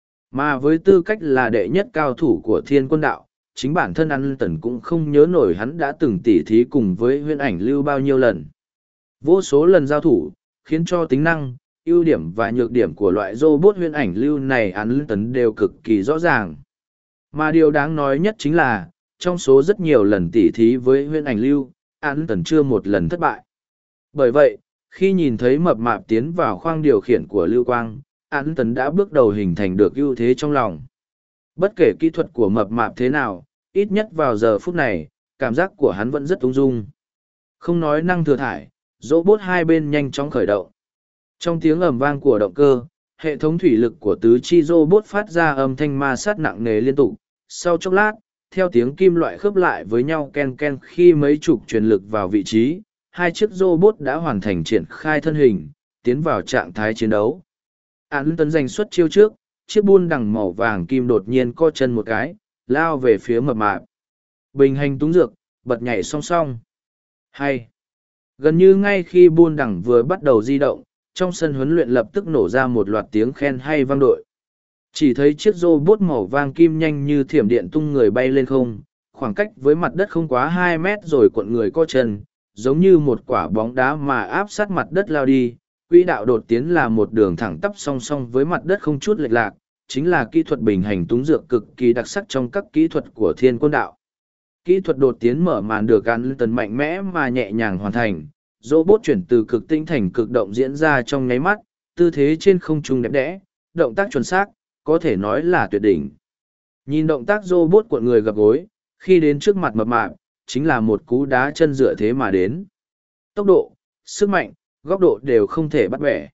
Mà với tư cách là đệ nhất cao thủ của Thiên Quân Đạo, chính bản thân An Tần cũng không nhớ nổi hắn đã từng tỉ thí cùng với huyễn ảnh lưu bao nhiêu lần. Vô số lần giao thủ, khiến cho tính năng, ưu điểm và nhược điểm của loại robot huyễn ảnh lưu này An Tần đều cực kỳ rõ ràng. Mà điều đáng nói nhất chính là, trong số rất nhiều lần tỉ thí với huyễn ảnh lưu, An Tần chưa một lần thất bại. Bởi vậy, khi nhìn thấy mập mạp tiến vào khoang điều khiển của Lưu Quang, An Tần đã bước đầu hình thành được ưu thế trong lòng. Bất kể kỹ thuật của mập mạp thế nào, ít nhất vào giờ phút này, cảm giác của hắn vẫn rất ung dung. Không nói năng thừa thải, robot hai bên nhanh chóng khởi động. Trong tiếng ầm vang của động cơ, hệ thống thủy lực của tứ chi robot phát ra âm thanh ma sát nặng nề liên tục. Sau chốc lát, theo tiếng kim loại khớp lại với nhau ken ken khi mấy chục truyền lực vào vị trí, hai chiếc robot đã hoàn thành triển khai thân hình, tiến vào trạng thái chiến đấu. Án tấn giành xuất chiêu trước, chiếc buôn đằng màu vàng kim đột nhiên co chân một cái, lao về phía mập mạp. Bình hành túng dược, bật nhảy song song. Hay! Gần như ngay khi buôn đằng vừa bắt đầu di động, Trong sân huấn luyện lập tức nổ ra một loạt tiếng khen hay vang đội. Chỉ thấy chiếc robot màu vàng kim nhanh như thiểm điện tung người bay lên không, khoảng cách với mặt đất không quá 2 mét rồi cuộn người co chân, giống như một quả bóng đá mà áp sát mặt đất lao đi. Quỹ đạo đột tiến là một đường thẳng tắp song song với mặt đất không chút lệch lạc, chính là kỹ thuật bình hành túng dược cực kỳ đặc sắc trong các kỹ thuật của Thiên Quân Đạo. Kỹ thuật đột tiến mở màn được gắn tần mạnh mẽ mà nhẹ nhàng hoàn thành, robot chuyển từ cực tinh thành cực động diễn ra trong nháy mắt, tư thế trên không trung đẹp đẽ, động tác chuẩn xác, có thể nói là tuyệt đỉnh. Nhìn động tác robot cuộn người gập gối, khi đến trước mặt mập mạp, chính là một cú đá chân dựa thế mà đến. Tốc độ, sức mạnh, góc độ đều không thể bắt bẻ.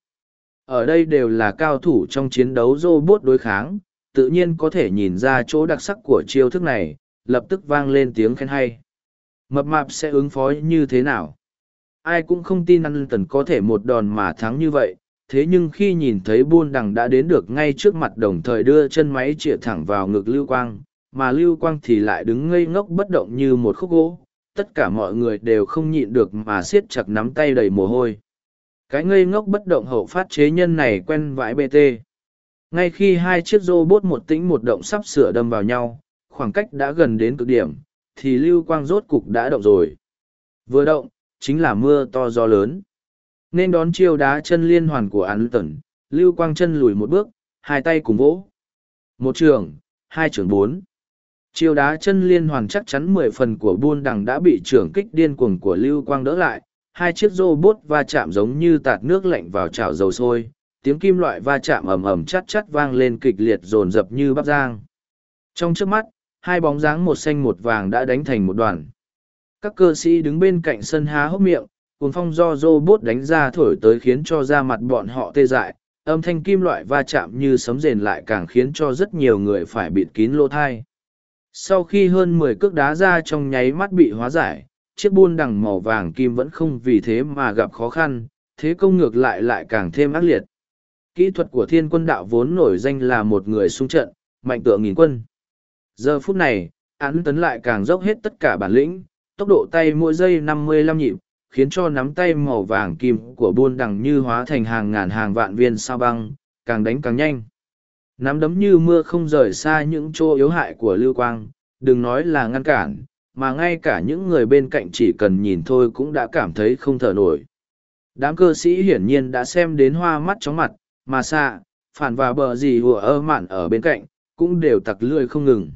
Ở đây đều là cao thủ trong chiến đấu robot đối kháng, tự nhiên có thể nhìn ra chỗ đặc sắc của chiêu thức này, lập tức vang lên tiếng khen hay. Mập mạp sẽ ứng phó như thế nào? Ai cũng không tin Anderton có thể một đòn mà thắng như vậy, thế nhưng khi nhìn thấy buôn đằng đã đến được ngay trước mặt đồng thời đưa chân máy chĩa thẳng vào ngực Lưu Quang, mà Lưu Quang thì lại đứng ngây ngốc bất động như một khúc gỗ, tất cả mọi người đều không nhịn được mà siết chặt nắm tay đầy mồ hôi. Cái ngây ngốc bất động hậu phát chế nhân này quen vãi BT. Ngay khi hai chiếc robot một tĩnh một động sắp sửa đâm vào nhau, khoảng cách đã gần đến cực điểm, thì Lưu Quang rốt cục đã động rồi. Vừa động, chính là mưa to gió lớn. Nên đón chiêu đá chân liên hoàn của Anderton, Lưu Quang chân lùi một bước, hai tay cùng vỗ. Một trường, hai trường bốn. Chiêu đá chân liên hoàn chắc chắn 10 phần của buôn đằng đã bị trưởng kích điên cuồng của Lưu Quang đỡ lại. Hai chiếc robot va chạm giống như tạt nước lạnh vào chảo dầu sôi, tiếng kim loại va chạm ầm ầm chát chát vang lên kịch liệt dồn dập như bắp giang. Trong trước mắt, hai bóng dáng một xanh một vàng đã đánh thành một đoàn. Các cơ sĩ đứng bên cạnh sân há hốc miệng, cuồng phong do robot đánh ra thổi tới khiến cho da mặt bọn họ tê dại, âm thanh kim loại va chạm như sấm rền lại càng khiến cho rất nhiều người phải bịt kín lỗ thai. Sau khi hơn 10 cước đá ra trong nháy mắt bị hóa giải, chiếc buôn đằng màu vàng kim vẫn không vì thế mà gặp khó khăn, thế công ngược lại lại càng thêm ác liệt. Kỹ thuật của Thiên Quân Đạo vốn nổi danh là một người xung trận, mạnh tựa nghìn quân. Giờ phút này, án tấn lại càng dốc hết tất cả bản lĩnh, tốc độ tay mỗi giây 55 nhịp, khiến cho nắm tay màu vàng kim của buôn đằng như hóa thành hàng ngàn hàng vạn viên sao băng, càng đánh càng nhanh. Nắm đấm như mưa không rời xa những chỗ yếu hại của Lưu Quang, đừng nói là ngăn cản, mà ngay cả những người bên cạnh chỉ cần nhìn thôi cũng đã cảm thấy không thở nổi. Đám cơ sĩ hiển nhiên đã xem đến hoa mắt chóng mặt, mà xạ, phản và bờ gì hùa ơ mạn ở bên cạnh, cũng đều tặc lươi không ngừng.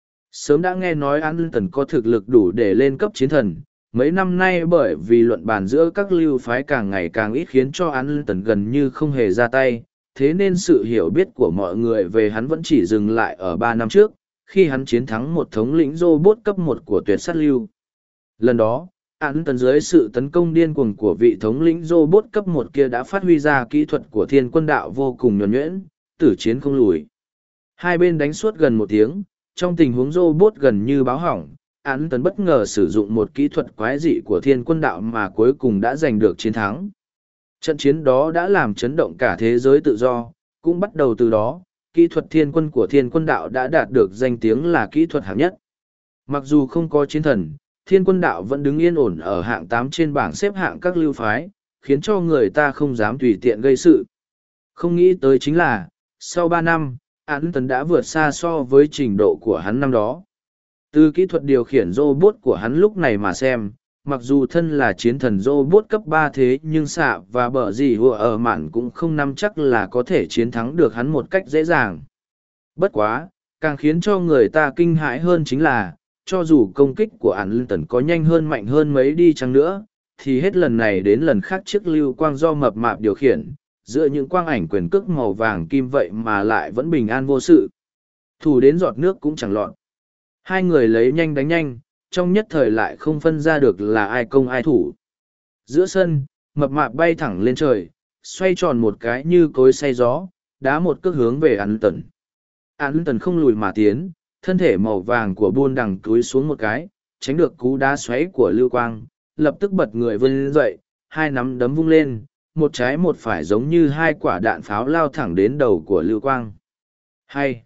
Sớm đã nghe nói Anderton có thực lực đủ để lên cấp chiến thần, mấy năm nay bởi vì luận bàn giữa các lưu phái càng ngày càng ít khiến cho Anderton gần như không hề ra tay, thế nên sự hiểu biết của mọi người về hắn vẫn chỉ dừng lại ở 3 năm trước, khi hắn chiến thắng một thống lĩnh robot cấp 1 của tuyệt sát lưu. Lần đó, Anderton dưới sự tấn công điên cuồng của vị thống lĩnh robot cấp 1 kia đã phát huy ra kỹ thuật của Thiên Quân Đạo vô cùng nhuần nhuyễn, tử chiến không lùi. Hai bên đánh suốt gần 1 tiếng, trong tình huống robot gần như báo hỏng, Anderton bất ngờ sử dụng một kỹ thuật quái dị của Thiên Quân Đạo mà cuối cùng đã giành được chiến thắng. Trận chiến đó đã làm chấn động cả thế giới tự do, cũng bắt đầu từ đó, kỹ thuật thiên quân của Thiên Quân Đạo đã đạt được danh tiếng là kỹ thuật hạng nhất. Mặc dù không có chiến thần, Thiên Quân Đạo vẫn đứng yên ổn ở hạng 8 trên bảng xếp hạng các lưu phái, khiến cho người ta không dám tùy tiện gây sự. Không nghĩ tới chính là, sau 3 năm, Anderton đã vượt xa so với trình độ của hắn năm đó. Từ kỹ thuật điều khiển robot của hắn lúc này mà xem, mặc dù thân là chiến thần robot cấp 3 thế nhưng xạ và bờ gì hùa ở mạn cũng không nắm chắc là có thể chiến thắng được hắn một cách dễ dàng. Bất quá, càng khiến cho người ta kinh hãi hơn chính là, cho dù công kích của Anderton có nhanh hơn mạnh hơn mấy đi chăng nữa, thì hết lần này đến lần khác chiếc lưu quang do mập mạp điều khiển, giữa những quang ảnh quyền cước màu vàng kim vậy mà lại vẫn bình an vô sự. Thủ đến giọt nước cũng chẳng lọt. Hai người lấy nhanh đánh nhanh, trong nhất thời lại không phân ra được là ai công ai thủ. Giữa sân, mập mạp bay thẳng lên trời, xoay tròn một cái như cối xay gió, đá một cước hướng về Anderton. Anderton không lùi mà tiến, thân thể màu vàng của buôn đằng túi xuống một cái, tránh được cú đá xoáy của Lưu Quang, lập tức bật người vươn dậy, hai nắm đấm vung lên, một trái một phải giống như hai quả đạn pháo lao thẳng đến đầu của Lưu Quang. Hay!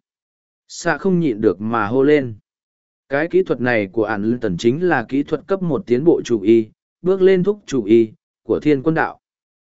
Xạ không nhịn được mà hô lên. Cái kỹ thuật này của Anderton chính là kỹ thuật cấp 1 tiến bộ chủ y, bước lên thúc chủ y, của Thiên Quân Đạo.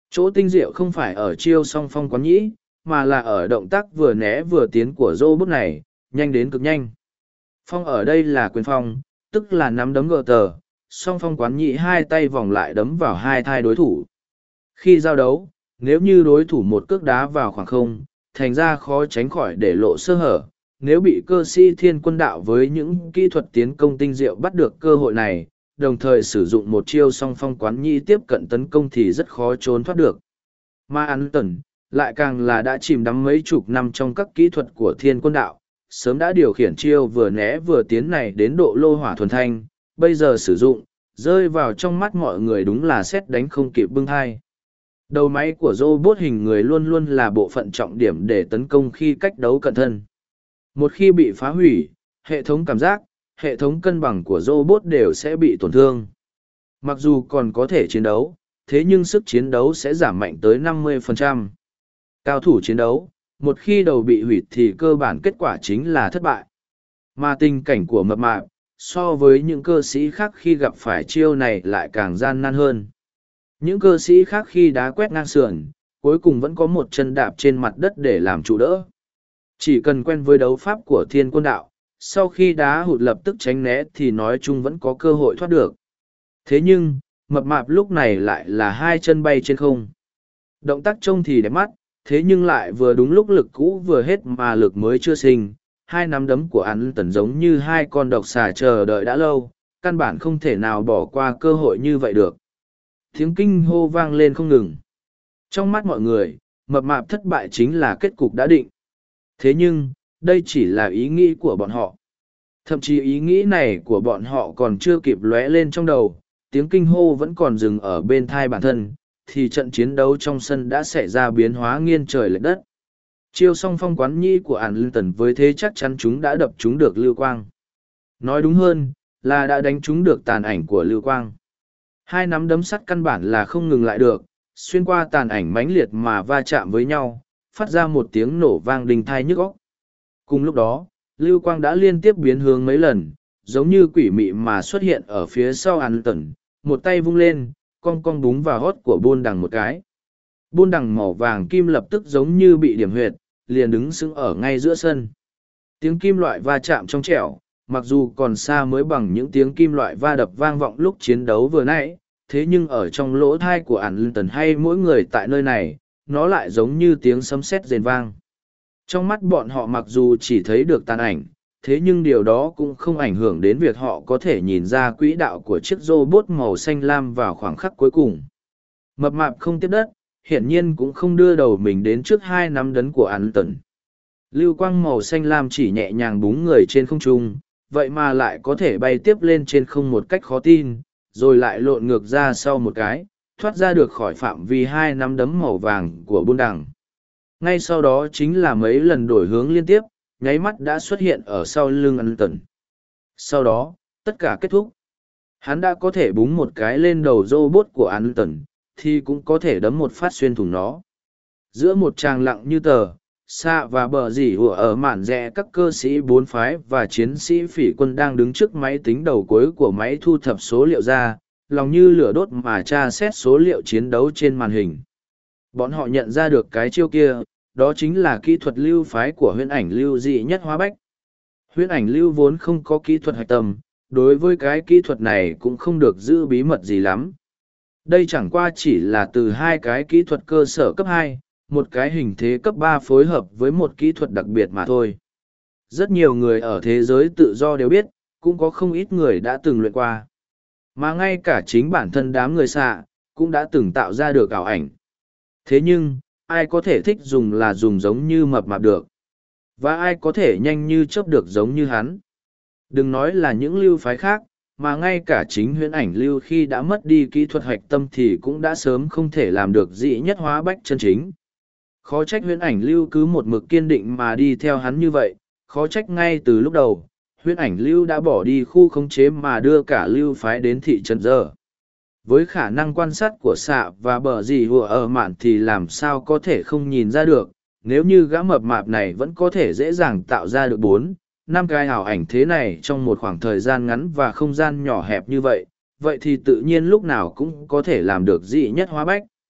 Chỗ tinh diệu không phải ở chiêu song phong quán nhĩ, mà là ở động tác vừa né vừa tiến của robot này, nhanh đến cực nhanh. Phong ở đây là quyền phong, tức là nắm đấm gờ tờ, song phong quán nhĩ hai tay vòng lại đấm vào hai thai đối thủ. Khi giao đấu, nếu như đối thủ một cước đá vào khoảng không, thành ra khó tránh khỏi để lộ sơ hở. Nếu bị cơ sĩ thiên quân đạo với những kỹ thuật tiến công tinh diệu bắt được cơ hội này, đồng thời sử dụng một chiêu song phong quán nhĩ tiếp cận tấn công thì rất khó trốn thoát được. Mà Anderson lại càng là đã chìm đắm mấy chục năm trong các kỹ thuật của thiên quân đạo, sớm đã điều khiển chiêu vừa né vừa tiến này đến độ lô hỏa thuần thanh, bây giờ sử dụng, rơi vào trong mắt mọi người đúng là sét đánh không kịp bưng thai. Đầu máy của robot hình người luôn luôn là bộ phận trọng điểm để tấn công khi cách đấu cận thân. Một khi bị phá hủy, hệ thống cảm giác, hệ thống cân bằng của robot đều sẽ bị tổn thương. Mặc dù còn có thể chiến đấu, thế nhưng sức chiến đấu sẽ giảm mạnh tới 50%. Cao thủ chiến đấu, một khi đầu bị hủy thì cơ bản kết quả chính là thất bại. Mà tình cảnh của mập mạp, so với những cơ sĩ khác khi gặp phải chiêu này lại càng gian nan hơn. Những cơ sĩ khác khi đá quét ngang sườn, cuối cùng vẫn có một chân đạp trên mặt đất để làm trụ đỡ. Chỉ cần quen với đấu pháp của thiên quân đạo, sau khi đá hụt lập tức tránh né thì nói chung vẫn có cơ hội thoát được. Thế nhưng, mập mạp lúc này lại là hai chân bay trên không. Động tác trông thì đẹp mắt, thế nhưng lại vừa đúng lúc lực cũ vừa hết mà lực mới chưa sinh. Hai nắm đấm của Anderson giống như hai con độc xà chờ đợi đã lâu, căn bản không thể nào bỏ qua cơ hội như vậy được. Tiếng kinh hô vang lên không ngừng. Trong mắt mọi người, mập mạp thất bại chính là kết cục đã định. Thế nhưng, đây chỉ là ý nghĩ của bọn họ. Thậm chí ý nghĩ này của bọn họ còn chưa kịp lóe lên trong đầu, tiếng kinh hô vẫn còn dừng ở bên thai bản thân, thì trận chiến đấu trong sân đã xảy ra biến hóa nghiêng trời lệch đất. Chiêu song phong quán nhi của Anderson với thế chắc chắn chúng đã đập chúng được Lưu Quang. Nói đúng hơn, là đã đánh chúng được tàn ảnh của Lưu Quang. Hai nắm đấm sắt căn bản là không ngừng lại được, xuyên qua tàn ảnh mãnh liệt mà va chạm với nhau, phát ra một tiếng nổ vang đinh thai nhức óc. Cùng lúc đó, Lưu Quang đã liên tiếp biến hướng mấy lần, giống như quỷ mị mà xuất hiện ở phía sau Anderson, một tay vung lên, cong cong búng vào hót của Bôn Đằng một cái. Bôn Đằng màu vàng kim lập tức giống như bị điểm huyệt, liền đứng sững ở ngay giữa sân. Tiếng kim loại va chạm trong trẻo, mặc dù còn xa mới bằng những tiếng kim loại va đập vang vọng lúc chiến đấu vừa nãy, thế nhưng ở trong lỗ thai của Anderson hay mỗi người tại nơi này, nó lại giống như tiếng sấm sét rền vang. Trong mắt bọn họ mặc dù chỉ thấy được tàn ảnh, thế nhưng điều đó cũng không ảnh hưởng đến việc họ có thể nhìn ra quỹ đạo của chiếc robot màu xanh lam vào khoảng khắc cuối cùng. Mập mạp không tiếp đất, hiển nhiên cũng không đưa đầu mình đến trước hai nắm đấm của Anderson. Lưu quang màu xanh lam chỉ nhẹ nhàng búng người trên không trung, vậy mà lại có thể bay tiếp lên trên không một cách khó tin, rồi lại lộn ngược ra sau một cái, thoát ra được khỏi phạm vi hai nắm đấm màu vàng của Bôn Đằng. Ngay sau đó chính là mấy lần đổi hướng liên tiếp, nháy mắt đã xuất hiện ở sau lưng Anderson. Sau đó, tất cả kết thúc. Hắn đã có thể búng một cái lên đầu robot của Anderson, thì cũng có thể đấm một phát xuyên thủng nó. Giữa một tràng lặng như tờ, xạ và bờ dỉ hùa ở mạn rẽ các cơ sĩ bốn phái và chiến sĩ phỉ quân đang đứng trước máy tính đầu cuối của máy thu thập số liệu ra, lòng như lửa đốt mà tra xét số liệu chiến đấu trên màn hình. Bọn họ nhận ra được cái chiêu kia, đó chính là kỹ thuật lưu phái của huyễn ảnh lưu dị nhất hóa bách. Huyễn ảnh lưu vốn không có kỹ thuật hạch tâm, đối với cái kỹ thuật này cũng không được giữ bí mật gì lắm. Đây chẳng qua chỉ là từ hai cái kỹ thuật cơ sở cấp 2, một cái hình thế cấp 3 phối hợp với một kỹ thuật đặc biệt mà thôi. Rất nhiều người ở thế giới tự do đều biết, cũng có không ít người đã từng luyện qua. Mà ngay cả chính bản thân đám người xạ, cũng đã từng tạo ra được ảo ảnh. Thế nhưng, ai có thể thích dùng là dùng giống như mập mạp được. Và ai có thể nhanh như chớp được giống như hắn. Đừng nói là những lưu phái khác, mà ngay cả chính huyễn ảnh lưu khi đã mất đi kỹ thuật hoạch tâm thì cũng đã sớm không thể làm được dị nhất hóa bách chân chính. Khó trách huyễn ảnh lưu cứ một mực kiên định mà đi theo hắn như vậy, khó trách ngay từ lúc đầu, huyễn ảnh lưu đã bỏ đi khu khống chế mà đưa cả lưu phái đến thị trấn giờ. Với khả năng quan sát của xạ và bờ dì hùa ở mạn thì làm sao có thể không nhìn ra được, nếu như gã mập mạp này vẫn có thể dễ dàng tạo ra được 4-5 cái ảo ảnh thế này trong một khoảng thời gian ngắn và không gian nhỏ hẹp như vậy, vậy thì tự nhiên lúc nào cũng có thể làm được dị nhất hóa bách.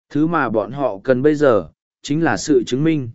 Thứ mà bọn họ cần bây giờ, chính là sự chứng minh.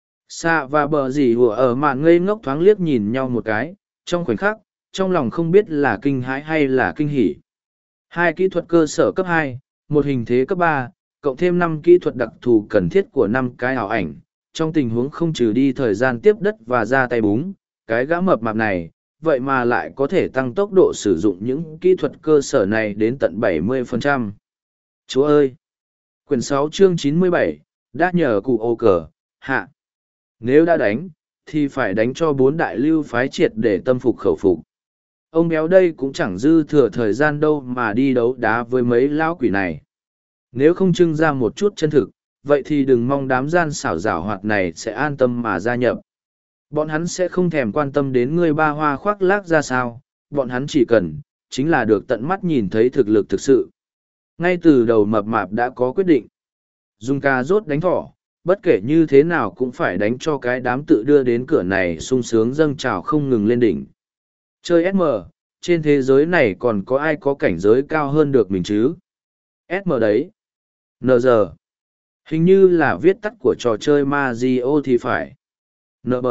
Xạ và bờ dì hùa ở mạn ngây ngốc thoáng liếc nhìn nhau một cái, trong khoảnh khắc, trong lòng không biết là kinh hãi hay là kinh hỉ. Hai kỹ thuật cơ sở cấp 2, một hình thế cấp 3, cộng thêm 5 kỹ thuật đặc thù cần thiết của 5 cái ảo ảnh. Trong tình huống không trừ đi thời gian tiếp đất và ra tay búng, cái gã mập mạp này, vậy mà lại có thể tăng tốc độ sử dụng những kỹ thuật cơ sở này đến tận 70%. Chúa ơi! Quyển 6 chương 97, đã nhờ cụ ô cờ, hạ. Nếu đã đánh, thì phải đánh cho 4 đại lưu phái triệt để tâm phục khẩu phục. Ông béo đây cũng chẳng dư thừa thời gian đâu mà đi đấu đá với mấy lão quỷ này. Nếu không trưng ra một chút chân thực, vậy thì đừng mong đám gian xảo giảo hoạt này sẽ an tâm mà gia nhập. Bọn hắn sẽ không thèm quan tâm đến người ba hoa khoác lác ra sao, bọn hắn chỉ cần, chính là được tận mắt nhìn thấy thực lực thực sự. Ngay từ đầu mập mạp đã có quyết định. Dùng cà rốt đánh thỏ, bất kể như thế nào cũng phải đánh cho cái đám tự đưa đến cửa này sung sướng dâng trào không ngừng lên đỉnh. Chơi SM, trên thế giới này còn có ai có cảnh giới cao hơn được mình chứ? SM đấy. NG. Hình như là viết tắt của trò chơi Mario thì phải. NB.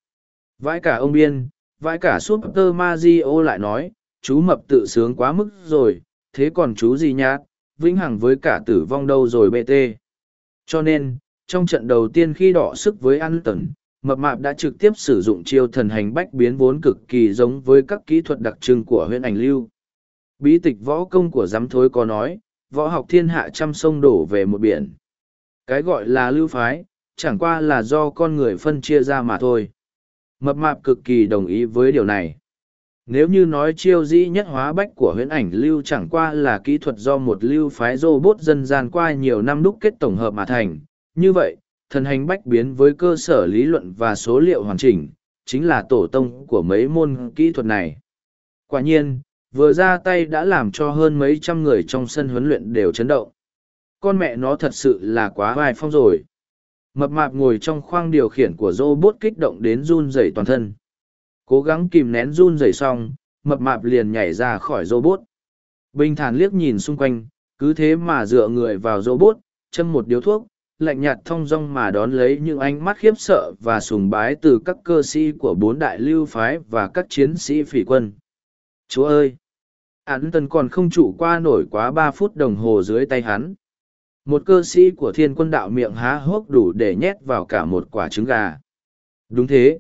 Vãi cả ông Biên, vãi cả Super Mario lại nói, chú mập tự sướng quá mức rồi, thế còn chú gì nhát, vĩnh hằng với cả tử vong đâu rồi BT. Cho nên, trong trận đầu tiên khi đọ sức với Anton, mập mạp đã trực tiếp sử dụng chiêu thần hành bách biến vốn cực kỳ giống với các kỹ thuật đặc trưng của huyền ảnh lưu. Bí tịch võ công của giám thối có nói, võ học thiên hạ trăm sông đổ về một biển. Cái gọi là lưu phái, chẳng qua là do con người phân chia ra mà thôi. Mập mạp cực kỳ đồng ý với điều này. Nếu như nói chiêu dĩ nhất hóa bách của huyễn ảnh lưu chẳng qua là kỹ thuật do một lưu phái robot dân gian qua nhiều năm đúc kết tổng hợp mà thành, như vậy, thần hành bách biến với cơ sở lý luận và số liệu hoàn chỉnh, chính là tổ tông của mấy môn kỹ thuật này. Quả nhiên, vừa ra tay đã làm cho hơn mấy trăm người trong sân huấn luyện đều chấn động. Con mẹ nó thật sự là quá vai phong rồi. Mập mạp ngồi trong khoang điều khiển của robot kích động đến run rẩy toàn thân. Cố gắng kìm nén run rẩy xong, mập mạp liền nhảy ra khỏi robot. Bình thản liếc nhìn xung quanh, cứ thế mà dựa người vào robot, châm một điếu thuốc, lạnh nhạt thong dong mà đón lấy những ánh mắt khiếp sợ và sùng bái từ các cơ sĩ của 4 đại lưu phái và các chiến sĩ phỉ quân. Chúa ơi! Hắn tần còn không trụ qua nổi quá 3 phút đồng hồ dưới tay hắn. Một cơ sĩ của thiên quân đạo miệng há hốc đủ để nhét vào cả một quả trứng gà. Đúng thế.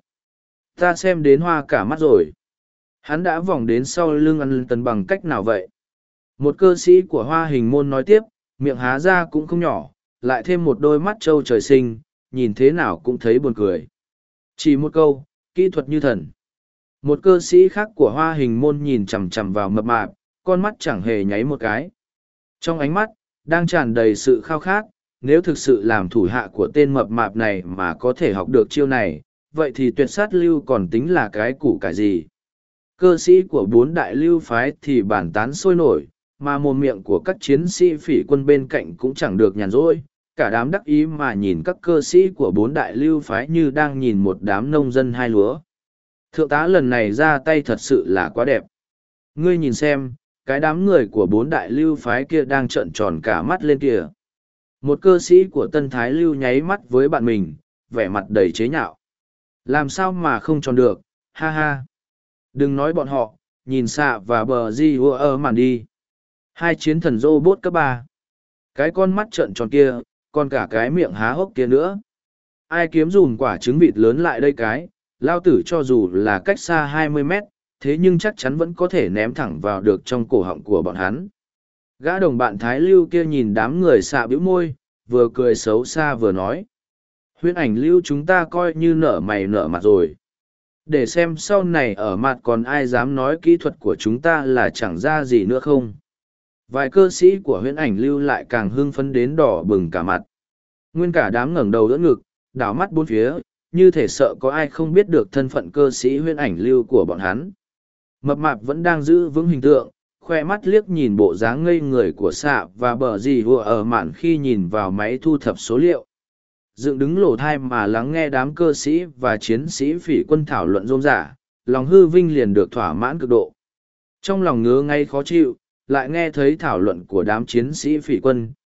Ta xem đến hoa cả mắt rồi. Hắn đã vòng đến sau lưng Hắn tần bằng cách nào vậy? Một cơ sĩ của hoa hình môn nói tiếp, miệng há ra cũng không nhỏ, lại thêm một đôi mắt trâu trời sinh, nhìn thế nào cũng thấy buồn cười. Chỉ một câu, kỹ thuật như thần. Một cơ sĩ khác của hoa hình môn nhìn chằm chằm vào mập mạp, con mắt chẳng hề nháy một cái. Trong ánh mắt, đang tràn đầy sự khao khát, nếu thực sự làm thủ hạ của tên mập mạp này mà có thể học được chiêu này, vậy thì tuyệt sát lưu còn tính là cái củ cải gì. Cơ sĩ của 4 đại lưu phái thì bản tán sôi nổi, mà mồm miệng của các chiến sĩ phỉ quân bên cạnh cũng chẳng được nhàn rỗi, cả đám đắc ý mà nhìn các cơ sĩ của 4 đại lưu phái như đang nhìn một đám nông dân hai lúa. Thượng tá lần này ra tay thật sự là quá đẹp. Ngươi nhìn xem, cái đám người của 4 đại lưu phái kia đang trợn tròn cả mắt lên kìa. Một cơ sĩ của Tân Thái Lưu nháy mắt với bạn mình, vẻ mặt đầy chế nhạo. Làm sao mà không tròn được, ha ha. Đừng nói bọn họ, nhìn xạ và bờ di ở màn đi. Hai chiến thần robot cấp 3. Cái con mắt trợn tròn kia, còn cả cái miệng há hốc kia nữa. Ai kiếm dùm quả trứng vịt lớn lại đây cái, lao tử cho dù là cách xa 20 mét, thế nhưng chắc chắn vẫn có thể ném thẳng vào được trong cổ họng của bọn hắn. Gã đồng bạn Thái Lưu kia nhìn đám người xạ bĩu môi, vừa cười xấu xa vừa nói. Huyễn ảnh lưu chúng ta coi như nở mày nở mặt rồi. Để xem sau này ở mặt còn ai dám nói kỹ thuật của chúng ta là chẳng ra gì nữa không. Vài cơ sĩ của huyễn ảnh lưu lại càng hưng phấn đến đỏ bừng cả mặt. Nguyên cả đám ngẩng đầu đỡ ngực, đảo mắt bốn phía, như thể sợ có ai không biết được thân phận cơ sĩ huyễn ảnh lưu của bọn hắn. Mập mạp vẫn đang giữ vững hình tượng, khoe mắt liếc nhìn bộ dáng ngây người của xạ và bờ gì hùa ở mạn khi nhìn vào máy thu thập số liệu. Dựng đứng lỗ thai mà lắng nghe đám cơ sĩ và chiến sĩ phỉ quân thảo luận rôm rả, lòng hư vinh liền được thỏa mãn cực độ. Trong lòng ngứa ngay khó chịu, lại nghe thấy thảo luận của đám chiến sĩ phỉ quân,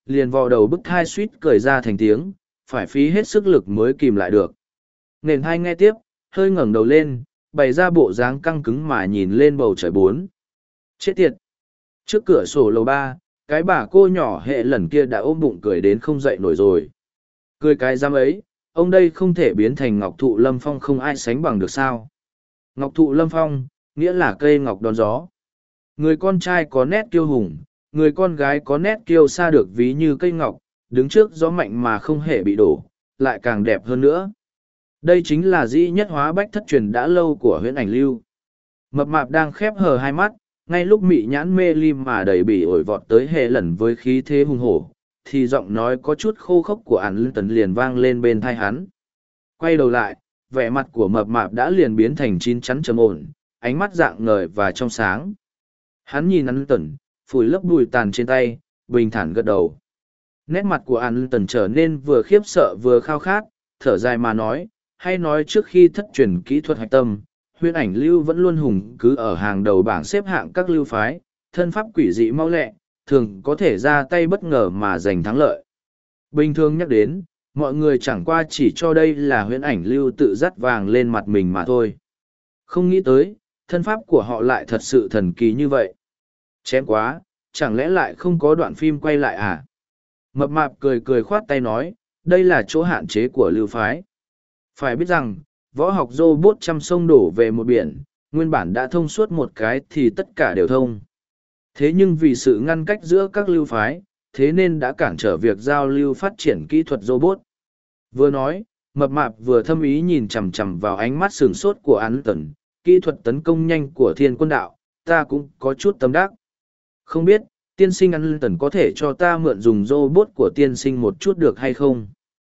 liền vò đầu bức thai suýt cười ra thành tiếng, phải phí hết sức lực mới kìm lại được. Nền hai nghe tiếp, hơi ngẩng đầu lên, bày ra bộ dáng căng cứng mà nhìn lên bầu trời bốn. Chết tiệt! Trước cửa sổ lầu ba, cái bà cô nhỏ hệ lần kia đã ôm bụng cười đến không dậy nổi rồi. Cười cái giam ấy, ông đây không thể biến thành ngọc thụ lâm phong không ai sánh bằng được sao. Ngọc thụ lâm phong, nghĩa là cây ngọc đón gió. Người con trai có nét kiêu hùng, người con gái có nét kiêu sa được ví như cây ngọc, đứng trước gió mạnh mà không hề bị đổ, lại càng đẹp hơn nữa. Đây chính là dĩ nhất hóa bách thất truyền đã lâu của huyễn ảnh lưu. Mập mạp đang khép hờ hai mắt, ngay lúc mị nhãn mê lim mà đầy bỉ ổi vọt tới hệ lần với khí thế hùng hổ, thì giọng nói có chút khô khốc của ản lân tần liền vang lên bên thai hắn. Quay đầu lại, vẻ mặt của mập mạp đã liền biến thành chín chắn trầm ổn, ánh mắt dạng ngời và trong sáng. Hắn nhìn ản lân tần, phủi lớp bụi tàn trên tay, bình thản gật đầu. Nét mặt của ản lân tần trở nên vừa khiếp sợ vừa khao khát, thở dài mà nói, hay nói trước khi thất truyền kỹ thuật hạch tâm, huyễn ảnh lưu vẫn luôn hùng cứ ở hàng đầu bảng xếp hạng các lưu phái, thân pháp quỷ dị mau lẹ, thường có thể ra tay bất ngờ mà giành thắng lợi. Bình thường nhắc đến, mọi người chẳng qua chỉ cho đây là huyễn ảnh lưu tự dắt vàng lên mặt mình mà thôi. Không nghĩ tới, thân pháp của họ lại thật sự thần kỳ như vậy. Chém quá, chẳng lẽ lại không có đoạn phim quay lại à? Mập mạp cười cười khoát tay nói, đây là chỗ hạn chế của lưu phái. Phải biết rằng, võ học robot trăm sông đổ về một biển, nguyên bản đã thông suốt một cái thì tất cả đều thông. Thế nhưng vì sự ngăn cách giữa các lưu phái, thế nên đã cản trở việc giao lưu phát triển kỹ thuật robot. Vừa nói, mập mạp vừa thâm ý nhìn chằm chằm vào ánh mắt sửng sốt của An Tần, kỹ thuật tấn công nhanh của thiên quân đạo, ta cũng có chút tâm đắc. Không biết, tiên sinh An Tần có thể cho ta mượn dùng robot của tiên sinh một chút được hay không?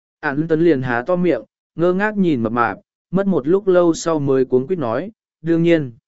An Tần liền há to miệng, ngơ ngác nhìn mập mạp, mất một lúc lâu sau mới cuống quýt nói, đương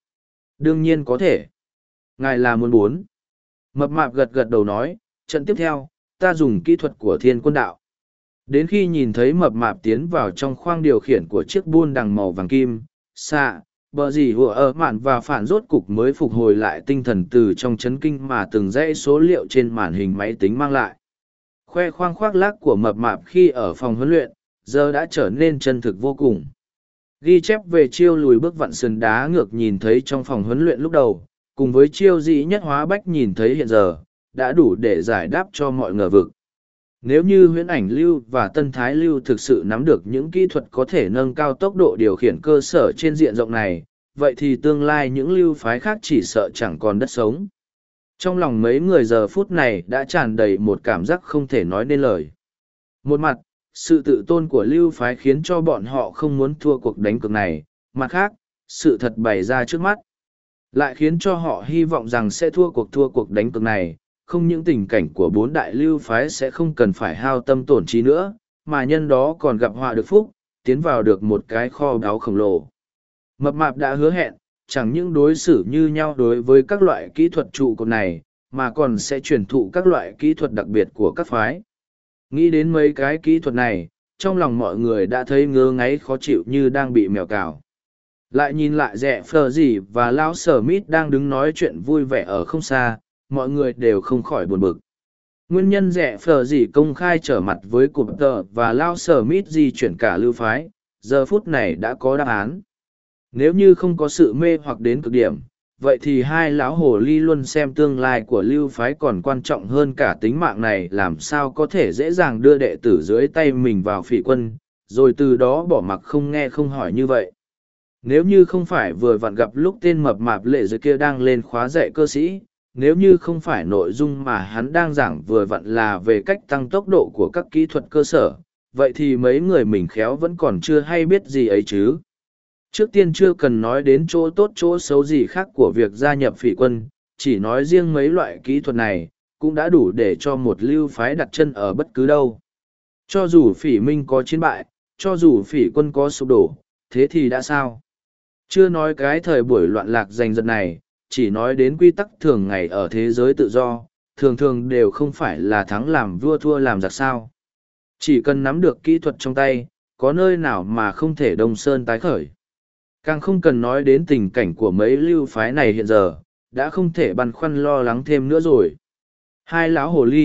nhiên có thể. Ngài là muốn bốn. Mập mạp gật gật đầu nói, trận tiếp theo, ta dùng kỹ thuật của thiên quân đạo. Đến khi nhìn thấy mập mạp tiến vào trong khoang điều khiển của chiếc buôn đằng màu vàng kim, xạ, bờ gì hùa ở mạn và phản rốt cục mới phục hồi lại tinh thần từ trong chấn kinh mà từng dãy số liệu trên màn hình máy tính mang lại. Khoe khoang khoác lác của mập mạp khi ở phòng huấn luyện, giờ đã trở nên chân thực vô cùng. Ghi chép về chiêu lùi bước vặn sườn đá ngược nhìn thấy trong phòng huấn luyện lúc đầu, cùng với chiêu dĩ nhất hóa bách nhìn thấy hiện giờ, đã đủ để giải đáp cho mọi ngờ vực. Nếu như huyễn ảnh lưu và tân thái lưu thực sự nắm được những kỹ thuật có thể nâng cao tốc độ điều khiển cơ sở trên diện rộng này, vậy thì tương lai những lưu phái khác chỉ sợ chẳng còn đất sống. Trong lòng mấy người giờ phút này đã tràn đầy một cảm giác không thể nói nên lời. Một mặt, sự tự tôn của lưu phái khiến cho bọn họ không muốn thua cuộc đánh cược này, mặt khác, sự thật bày ra trước mắt lại khiến cho họ hy vọng rằng sẽ thua cuộc đánh cược này, không những tình cảnh của bốn đại lưu phái sẽ không cần phải hao tâm tổn trí nữa, mà nhân đó còn gặp họa được phúc, tiến vào được một cái kho báu khổng lồ. Mập mạp đã hứa hẹn, chẳng những đối xử như nhau đối với các loại kỹ thuật trụ cột này, mà còn sẽ truyền thụ các loại kỹ thuật đặc biệt của các phái. Nghĩ đến mấy cái kỹ thuật này, trong lòng mọi người đã thấy ngứa ngáy khó chịu như đang bị mèo cào. Lại nhìn lại rẻ phờ gì và lão sở mít đang đứng nói chuyện vui vẻ ở không xa, mọi người đều không khỏi buồn bực. Nguyên nhân rẻ phờ gì công khai trở mặt với cụm tờ và lão sở mít di chuyển cả lưu phái, giờ phút này đã có đáp án. Nếu như không có sự mê hoặc đến cực điểm, vậy thì hai lão hồ ly luôn xem tương lai của lưu phái còn quan trọng hơn cả tính mạng này, làm sao có thể dễ dàng đưa đệ tử dưới tay mình vào phỉ quân, rồi từ đó bỏ mặc không nghe không hỏi như vậy. Nếu như không phải vừa vặn gặp lúc tên mập mạp lệ dưới kia đang lên khóa dạy cơ sĩ, nếu như không phải nội dung mà hắn đang giảng vừa vặn là về cách tăng tốc độ của các kỹ thuật cơ sở, vậy thì mấy người mình khéo vẫn còn chưa hay biết gì ấy chứ. Trước tiên chưa cần nói đến chỗ tốt chỗ xấu gì khác của việc gia nhập phỉ quân, chỉ nói riêng mấy loại kỹ thuật này, cũng đã đủ để cho một lưu phái đặt chân ở bất cứ đâu. Cho dù phỉ minh có chiến bại, cho dù phỉ quân có sụp đổ, thế thì đã sao? Chưa nói cái thời buổi loạn lạc giành giật này, chỉ nói đến quy tắc thường ngày ở thế giới tự do, thường thường đều không phải là thắng làm vua thua làm giặc sao. Chỉ cần nắm được kỹ thuật trong tay, có nơi nào mà không thể đông sơn tái khởi. Càng không cần nói đến tình cảnh của mấy lưu phái này hiện giờ, đã không thể băn khoăn lo lắng thêm nữa rồi. Hai lão hồ ly,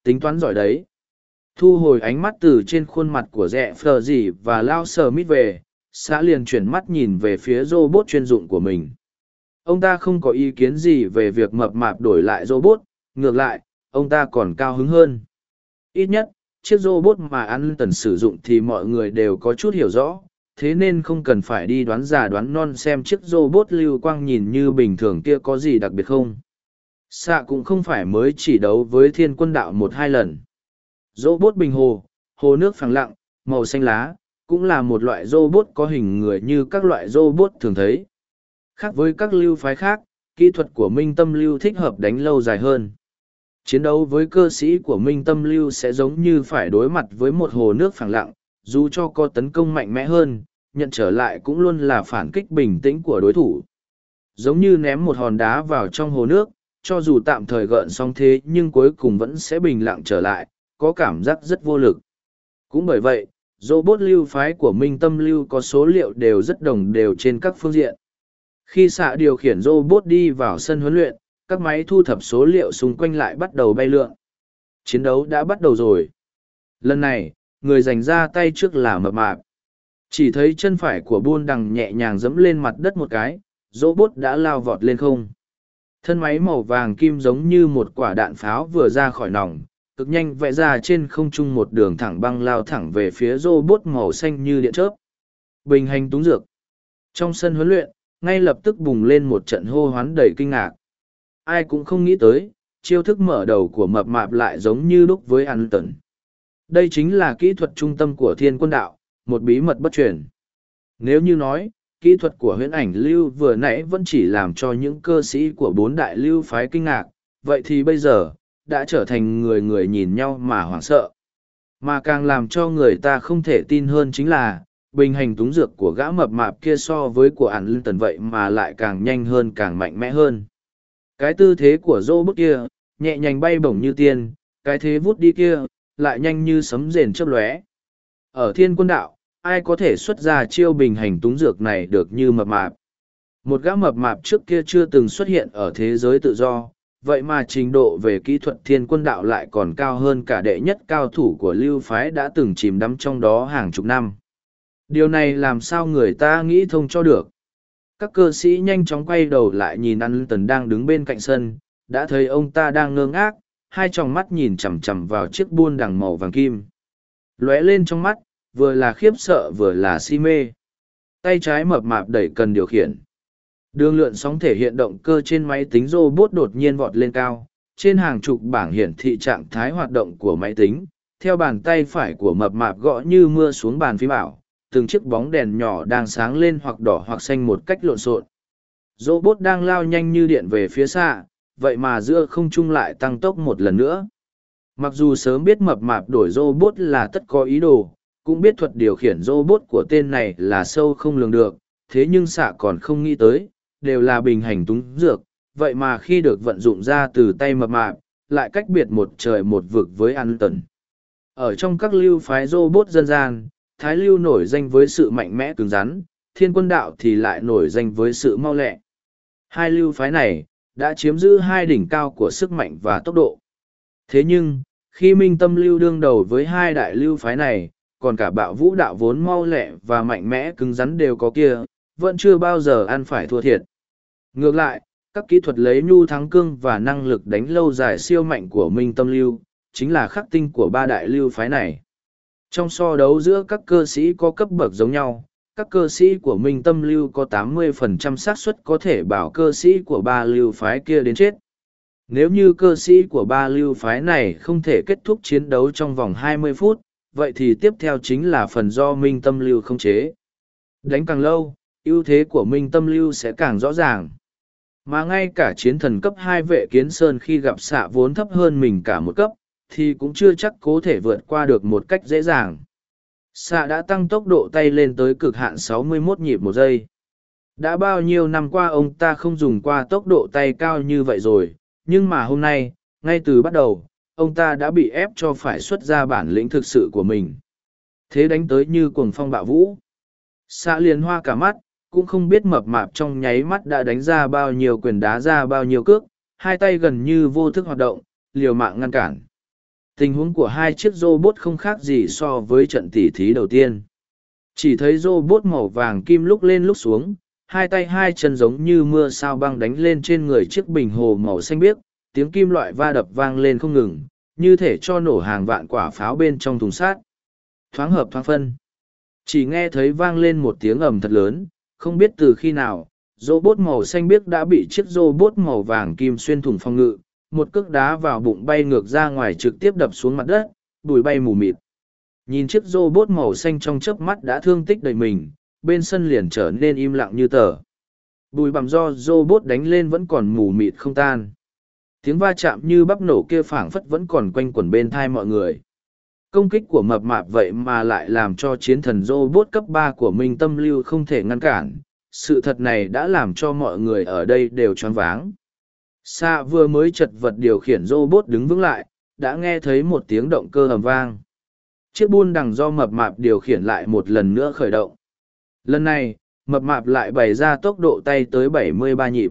Tính toán giỏi đấy. Thu hồi ánh mắt từ trên khuôn mặt của rẽ phờ gì và lao sờ mít về, xã liền chuyển mắt nhìn về phía robot chuyên dụng của mình. Ông ta không có ý kiến gì về việc mập mạp đổi lại robot, ngược lại, ông ta còn cao hứng hơn. Ít nhất, chiếc robot mà An sử dụng thì mọi người đều có chút hiểu rõ, thế nên không cần phải đi đoán già đoán non xem chiếc robot lưu quang nhìn như bình thường kia có gì đặc biệt không. Xạ cũng không phải mới chỉ đấu với thiên quân đạo một hai lần. Robot bình hồ, hồ nước phẳng lặng, màu xanh lá, cũng là một loại robot có hình người như các loại robot thường thấy. Khác với các lưu phái khác, kỹ thuật của Minh Tâm Lưu thích hợp đánh lâu dài hơn. Chiến đấu với cơ sĩ của Minh Tâm Lưu sẽ giống như phải đối mặt với một hồ nước phẳng lặng, dù cho có tấn công mạnh mẽ hơn, nhận trở lại cũng luôn là phản kích bình tĩnh của đối thủ. Giống như ném một hòn đá vào trong hồ nước, cho dù tạm thời gợn sóng thế nhưng cuối cùng vẫn sẽ bình lặng trở lại, có cảm giác rất vô lực. Cũng bởi vậy, robot lưu phái của Minh Tâm Lưu có số liệu đều rất đồng đều trên các phương diện. Khi xạ điều khiển robot đi vào sân huấn luyện, các máy thu thập số liệu xung quanh lại bắt đầu bay lượn. Chiến đấu đã bắt đầu rồi. Lần này, người giành ra tay trước là mập mạp. Chỉ thấy chân phải của buôn đằng nhẹ nhàng dẫm lên mặt đất một cái, robot đã lao vọt lên không. Thân máy màu vàng kim giống như một quả đạn pháo vừa ra khỏi nòng, cực nhanh vẽ ra trên không trung một đường thẳng băng lao thẳng về phía robot màu xanh như điện chớp. Bình hành túng dược. Trong sân huấn luyện, ngay lập tức bùng lên một trận hô hoán đầy kinh ngạc. Ai cũng không nghĩ tới, chiêu thức mở đầu của mập mạp lại giống như đúc với An Tần. Đây chính là kỹ thuật trung tâm của thiên quân đạo, một bí mật bất truyền. Nếu như nói, kỹ thuật của huyễn ảnh lưu vừa nãy vẫn chỉ làm cho những cơ sĩ của bốn đại lưu phái kinh ngạc, vậy thì bây giờ, đã trở thành người người nhìn nhau mà hoảng sợ. Mà càng làm cho người ta không thể tin hơn chính là, bình hành túng dược của gã mập mạp kia so với của An Lương Tần vậy mà lại càng nhanh hơn càng mạnh mẽ hơn. Cái tư thế của robot kia, nhẹ nhàng bay bổng như tiên, cái thế vút đi kia, lại nhanh như sấm rền chớp lóe. Ở thiên quân đạo, ai có thể xuất ra chiêu bình hành túng dược này được như mập mạp. Một gã mập mạp trước kia chưa từng xuất hiện ở thế giới tự do, vậy mà trình độ về kỹ thuật thiên quân đạo lại còn cao hơn cả đệ nhất cao thủ của lưu phái đã từng chìm đắm trong đó hàng chục năm. Điều này làm sao người ta nghĩ thông cho được. Các cơ sĩ nhanh chóng quay đầu lại nhìn An Tần đang đứng bên cạnh sân, đã thấy ông ta đang ngơ ngác, hai tròng mắt nhìn chằm chằm vào chiếc buôn đằng màu vàng kim. Lóe lên trong mắt, vừa là khiếp sợ vừa là si mê. Tay trái mập mạp đẩy cần điều khiển. Đường lượn sóng thể hiện động cơ trên máy tính robot đột nhiên vọt lên cao, trên hàng chục bảng hiển thị trạng thái hoạt động của máy tính, theo bàn tay phải của mập mạp gõ như mưa xuống bàn phím ảo, từng chiếc bóng đèn nhỏ đang sáng lên hoặc đỏ hoặc xanh một cách lộn xộn. Robot đang lao nhanh như điện về phía xa, vậy mà giữa không trung lại tăng tốc một lần nữa. Mặc dù sớm biết mập mạp đổi robot là tất có ý đồ, cũng biết thuật điều khiển robot của tên này là sâu không lường được, thế nhưng xạ còn không nghĩ tới, đều là bình hành túng dược, vậy mà khi được vận dụng ra từ tay mập mạp, lại cách biệt một trời một vực với An Tần. Ở trong các lưu phái robot dân gian, Thái lưu nổi danh với sự mạnh mẽ cứng rắn, thiên quân đạo thì lại nổi danh với sự mau lẹ. Hai lưu phái này, đã chiếm giữ hai đỉnh cao của sức mạnh và tốc độ. Thế nhưng, khi Minh Tâm Lưu đương đầu với hai đại lưu phái này, còn cả Bạo Vũ đạo vốn mau lẹ và mạnh mẽ cứng rắn đều có kia, vẫn chưa bao giờ ăn phải thua thiệt. Ngược lại, các kỹ thuật lấy nhu thắng cương và năng lực đánh lâu dài siêu mạnh của Minh Tâm Lưu, chính là khắc tinh của ba đại lưu phái này. Trong so đấu giữa các cơ sĩ có cấp bậc giống nhau, các cơ sĩ của Minh Tâm Lưu có 80% xác suất có thể bảo cơ sĩ của ba lưu phái kia đến chết. Nếu như cơ sĩ của ba lưu phái này không thể kết thúc chiến đấu trong vòng 20 phút, vậy thì tiếp theo chính là phần do Minh Tâm Lưu khống chế. Đánh càng lâu, ưu thế của Minh Tâm Lưu sẽ càng rõ ràng. Mà ngay cả chiến thần cấp 2 Vệ Kiến Sơn khi gặp xạ vốn thấp hơn mình cả một cấp, thì cũng chưa chắc có thể vượt qua được một cách dễ dàng. Xạ đã tăng tốc độ tay lên tới cực hạn 61 nhịp một giây. Đã bao nhiêu năm qua ông ta không dùng qua tốc độ tay cao như vậy rồi, nhưng mà hôm nay, ngay từ bắt đầu, ông ta đã bị ép cho phải xuất ra bản lĩnh thực sự của mình. Thế đánh tới như cuồng phong bạo vũ. Xạ liền hoa cả mắt, cũng không biết mập mạp trong nháy mắt đã đánh ra bao nhiêu quyền đá ra bao nhiêu cước, hai tay gần như vô thức hoạt động, liều mạng ngăn cản. Tình huống của hai chiếc robot không khác gì so với trận tỉ thí đầu tiên. Chỉ thấy robot màu vàng kim lúc lên lúc xuống, hai tay hai chân giống như mưa sao băng đánh lên trên người chiếc bình hồ màu xanh biếc, tiếng kim loại va đập vang lên không ngừng, như thể cho nổ hàng vạn quả pháo bên trong thùng sát. Thoáng hợp thoáng phân. Chỉ nghe thấy vang lên một tiếng ầm thật lớn, không biết từ khi nào, robot màu xanh biếc đã bị chiếc robot màu vàng kim xuyên thủng phòng ngự, một cước đá vào bụng bay ngược ra ngoài trực tiếp đập xuống mặt đất, bụi bay mù mịt. Nhìn chiếc robot màu xanh trong chớp mắt đã thương tích đầy mình, bên sân liền trở nên im lặng như tờ. Bụi bặm do robot đánh lên vẫn còn mù mịt không tan. Tiếng va chạm như bắp nổ kia phảng phất vẫn còn quanh quẩn bên thai mọi người. Công kích của mập mạp vậy mà lại làm cho chiến thần robot cấp 3 của Minh Tâm Lưu không thể ngăn cản. Sự thật này đã làm cho mọi người ở đây đều choáng váng. Sa vừa mới chật vật điều khiển robot đứng vững lại, đã nghe thấy một tiếng động cơ ầm vang. Chiếc buôn đằng do mập mạp điều khiển lại một lần nữa khởi động. Lần này, mập mạp lại bày ra tốc độ tay tới 73 nhịp.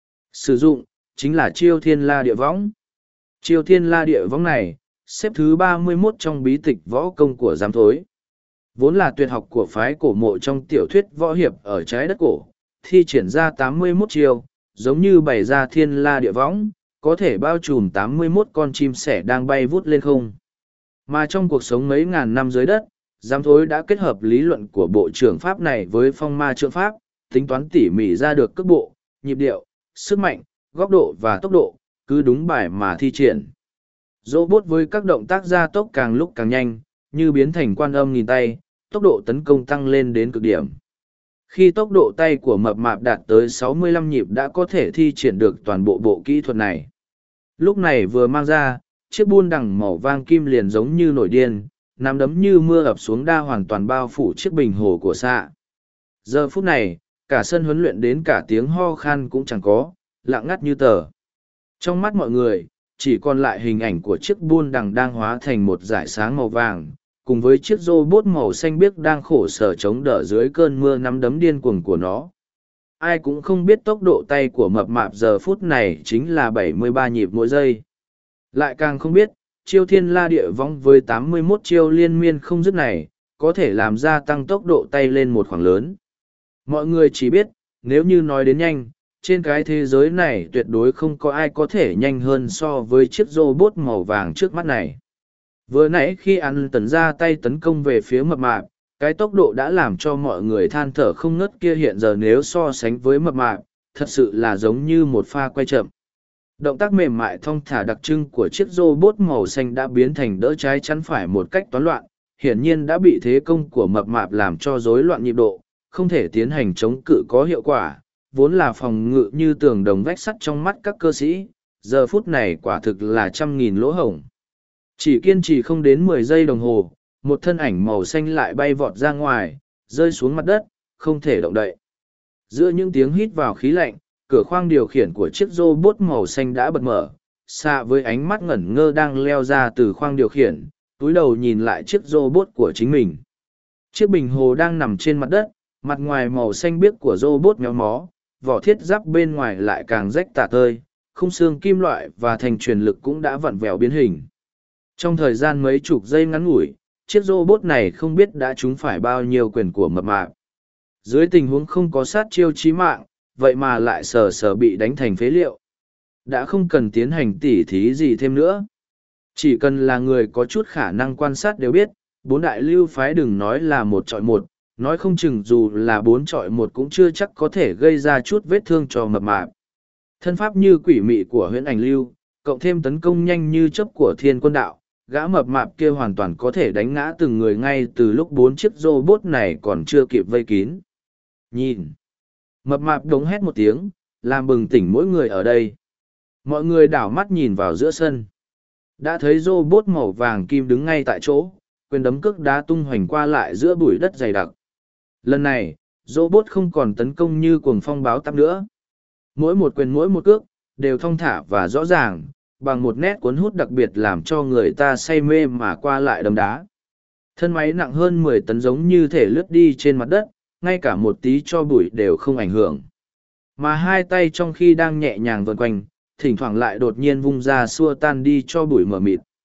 Sử dụng, chính là chiêu thiên la địa võng. Chiêu thiên la địa võng này, xếp thứ 31 trong bí tịch võ công của giám thối. Vốn là tuyệt học của phái cổ mộ trong tiểu thuyết võ hiệp ở trái đất cổ, thi triển ra 81 chiêu, giống như bày ra thiên la địa võng, có thể bao trùm 81 con chim sẻ đang bay vút lên không. Mà trong cuộc sống mấy ngàn năm dưới đất, giám thối đã kết hợp lý luận của bộ trưởng Pháp này với phong ma trượng Pháp, tính toán tỉ mỉ ra được cước bộ, nhịp điệu, sức mạnh, góc độ và tốc độ, cứ đúng bài mà thi triển. Robot với các động tác gia tốc càng lúc càng nhanh, như biến thành quan âm nghìn tay, tốc độ tấn công tăng lên đến cực điểm. Khi tốc độ tay của mập mạp đạt tới 65 nhịp đã có thể thi triển được toàn bộ bộ kỹ thuật này. Lúc này vừa mang ra, chiếc buôn đằng màu vàng kim liền giống như nổi điên, nắm đấm như mưa ập xuống đa hoàn toàn bao phủ chiếc bình hồ của xạ. Giờ phút này, cả sân huấn luyện đến cả tiếng ho khan cũng chẳng có, lặng ngắt như tờ. Trong mắt mọi người, chỉ còn lại hình ảnh của chiếc buôn đằng đang hóa thành một dải sáng màu vàng, cùng với chiếc robot màu xanh biếc đang khổ sở chống đỡ dưới cơn mưa nắm đấm điên cuồng của nó. Ai cũng không biết tốc độ tay của mập mạp giờ phút này chính là 73 nhịp mỗi giây. Lại càng không biết, chiêu thiên la địa vong với 81 chiêu liên miên không dứt này, có thể làm gia tăng tốc độ tay lên một khoảng lớn. Mọi người chỉ biết, nếu như nói đến nhanh, trên cái thế giới này tuyệt đối không có ai có thể nhanh hơn so với chiếc robot màu vàng trước mắt này. Vừa nãy khi ăn tấn ra tay tấn công về phía mập mạp, cái tốc độ đã làm cho mọi người than thở không ngớt kia hiện giờ nếu so sánh với mập mạp, thật sự là giống như một pha quay chậm. Động tác mềm mại thong thả đặc trưng của chiếc robot màu xanh đã biến thành đỡ trái chắn phải một cách toán loạn, hiển nhiên đã bị thế công của mập mạp làm cho rối loạn nhịp độ, không thể tiến hành chống cự có hiệu quả, vốn là phòng ngự như tường đồng vách sắt trong mắt các cơ sĩ, giờ phút này quả thực là trăm nghìn lỗ hổng. Chỉ kiên trì không đến 10 giây đồng hồ, một thân ảnh màu xanh lại bay vọt ra ngoài, rơi xuống mặt đất, không thể động đậy. Giữa những tiếng hít vào khí lạnh, cửa khoang điều khiển của chiếc robot màu xanh đã bật mở, xạ với ánh mắt ngẩn ngơ đang leo ra từ khoang điều khiển, túi đầu nhìn lại chiếc robot của chính mình. Chiếc bình hồ đang nằm trên mặt đất, mặt ngoài màu xanh biếc của robot méo mó, vỏ thiết giáp bên ngoài lại càng rách tả tơi, khung xương kim loại và thành truyền lực cũng đã vặn vẹo biến hình. Trong thời gian mấy chục giây ngắn ngủi, chiếc robot này không biết đã trúng phải bao nhiêu quyền của mập mạp. Dưới tình huống không có sát chiêu chí mạng, vậy mà lại sờ sờ bị đánh thành phế liệu. Đã không cần tiến hành tỉ thí gì thêm nữa. Chỉ cần là người có chút khả năng quan sát đều biết, bốn đại lưu phái đừng nói là một chọi một, nói không chừng dù là 4 chọi 1 cũng chưa chắc có thể gây ra chút vết thương cho mập mạp. Thân pháp như quỷ mị của huyễn ảnh lưu, cộng thêm tấn công nhanh như chớp của thiên quân đạo, gã mập mạp kia hoàn toàn có thể đánh ngã từng người ngay từ lúc 4 chiếc robot này còn chưa kịp vây kín. Nhìn! Mập mạp đống hét một tiếng, làm bừng tỉnh mỗi người ở đây. Mọi người đảo mắt nhìn vào giữa sân. Đã thấy robot màu vàng kim đứng ngay tại chỗ, quyền đấm cước đá tung hoành qua lại giữa bụi đất dày đặc. Lần này, robot không còn tấn công như cuồng phong báo táp nữa. Mỗi một quyền mỗi một cước, đều thong thả và rõ ràng, bằng một nét cuốn hút đặc biệt làm cho người ta say mê mà qua lại đấm đá. Thân máy nặng hơn 10 tấn giống như thể lướt đi trên mặt đất, ngay cả một tí cho bụi đều không ảnh hưởng. Mà hai tay trong khi đang nhẹ nhàng vần quanh, thỉnh thoảng lại đột nhiên vung ra xua tan đi cho bụi mờ mịt.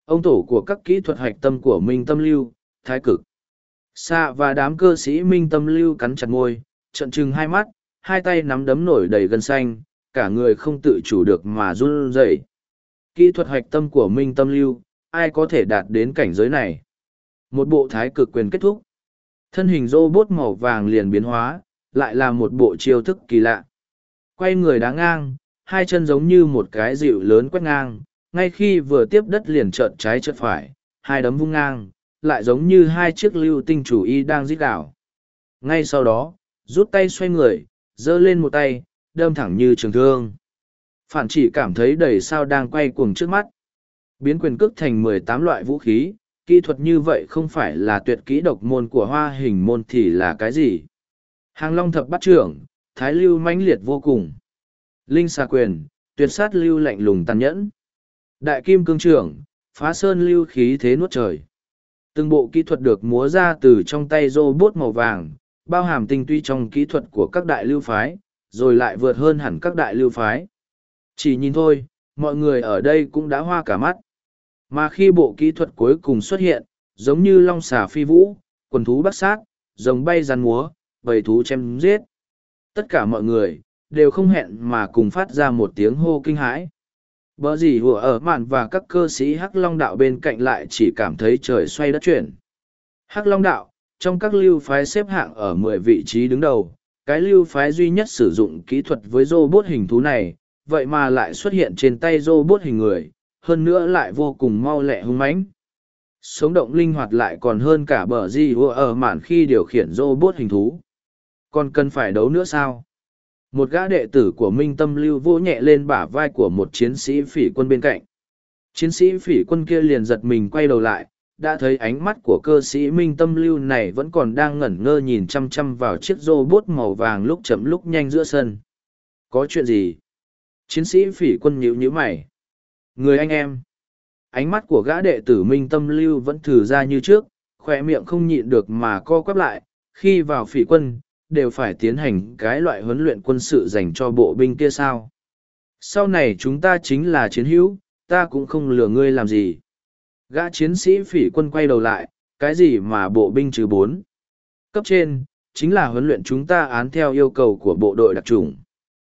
Ông tổ của các kỹ thuật hạch tâm của Minh Tâm Lưu, Thái Cực. Xạ và đám cơ sĩ Minh Tâm Lưu cắn chặt môi, trợn trừng hai mắt, hai tay nắm đấm nổi đầy gân xanh, cả người không tự chủ được mà run rẩy. Kỹ thuật hạch tâm của Minh Tâm Lưu, ai có thể đạt đến cảnh giới này? Một bộ Thái Cực quyền kết thúc. Thân hình robot màu vàng liền biến hóa, lại là một bộ chiêu thức kỳ lạ. Quay người đá ngang, hai chân giống như một cái dịu lớn quét ngang, ngay khi vừa tiếp đất liền trợn trái trợn phải, hai đấm vung ngang, lại giống như hai chiếc lưu tinh chủ y đang rít đảo. Ngay sau đó, rút tay xoay người, giơ lên một tay, đâm thẳng như trường thương. Phản chỉ cảm thấy đầy sao đang quay cuồng trước mắt. Biến quyền cước thành 18 loại vũ khí, kỹ thuật như vậy không phải là tuyệt kỹ độc môn của Hoa Hình môn thì là cái gì? Hàng Long thập bát trưởng, thái lưu mãnh liệt vô cùng. Linh xà quyền, tuyệt sát lưu lạnh lùng tàn nhẫn. Đại kim cương trưởng, phá sơn lưu khí thế nuốt trời. Từng bộ kỹ thuật được múa ra từ trong tay robot màu vàng, bao hàm tinh túy trong kỹ thuật của các đại lưu phái, rồi lại vượt hơn hẳn các đại lưu phái. Chỉ nhìn thôi, mọi người ở đây cũng đã hoa cả mắt. Mà khi bộ kỹ thuật cuối cùng xuất hiện, giống như long xà phi vũ, quần thú bắt sát, rồng bay rắn múa, bầy thú chém giết. Tất cả mọi người, đều không hẹn mà cùng phát ra một tiếng hô kinh hãi. Bở gì hùa ở mạn và các cơ sĩ Hắc Long đạo bên cạnh lại chỉ cảm thấy trời xoay đất chuyển. Hắc Long đạo, trong các lưu phái xếp hạng ở 10 vị trí đứng đầu, cái lưu phái duy nhất sử dụng kỹ thuật với robot hình thú này, vậy mà lại xuất hiện trên tay robot hình người, hơn nữa lại vô cùng mau lẹ hung mãnh. Sống động linh hoạt lại còn hơn cả bở gì hùa ở mạn khi điều khiển robot hình thú. Còn cần phải đấu nữa sao? Một gã đệ tử của Minh Tâm Lưu vỗ nhẹ lên bả vai của một chiến sĩ phỉ quân bên cạnh. Chiến sĩ phỉ quân kia liền giật mình quay đầu lại, đã thấy ánh mắt của cơ sĩ Minh Tâm Lưu này vẫn còn đang ngẩn ngơ nhìn chăm chăm vào chiếc robot màu vàng lúc chậm lúc nhanh giữa sân. Có chuyện gì? Chiến sĩ phỉ quân nhíu nhíu mày. Người anh em. Ánh mắt của gã đệ tử Minh Tâm Lưu vẫn thử ra như trước, khỏe miệng không nhịn được mà co quắp lại. Khi vào phỉ quân, đều phải tiến hành cái loại huấn luyện quân sự dành cho bộ binh kia sao. Sau này chúng ta chính là chiến hữu, ta cũng không lừa ngươi làm gì. Gã chiến sĩ phỉ quân quay đầu lại, cái gì mà bộ binh trừ 4? Cấp trên, chính là huấn luyện chúng ta án theo yêu cầu của bộ đội đặc chủng.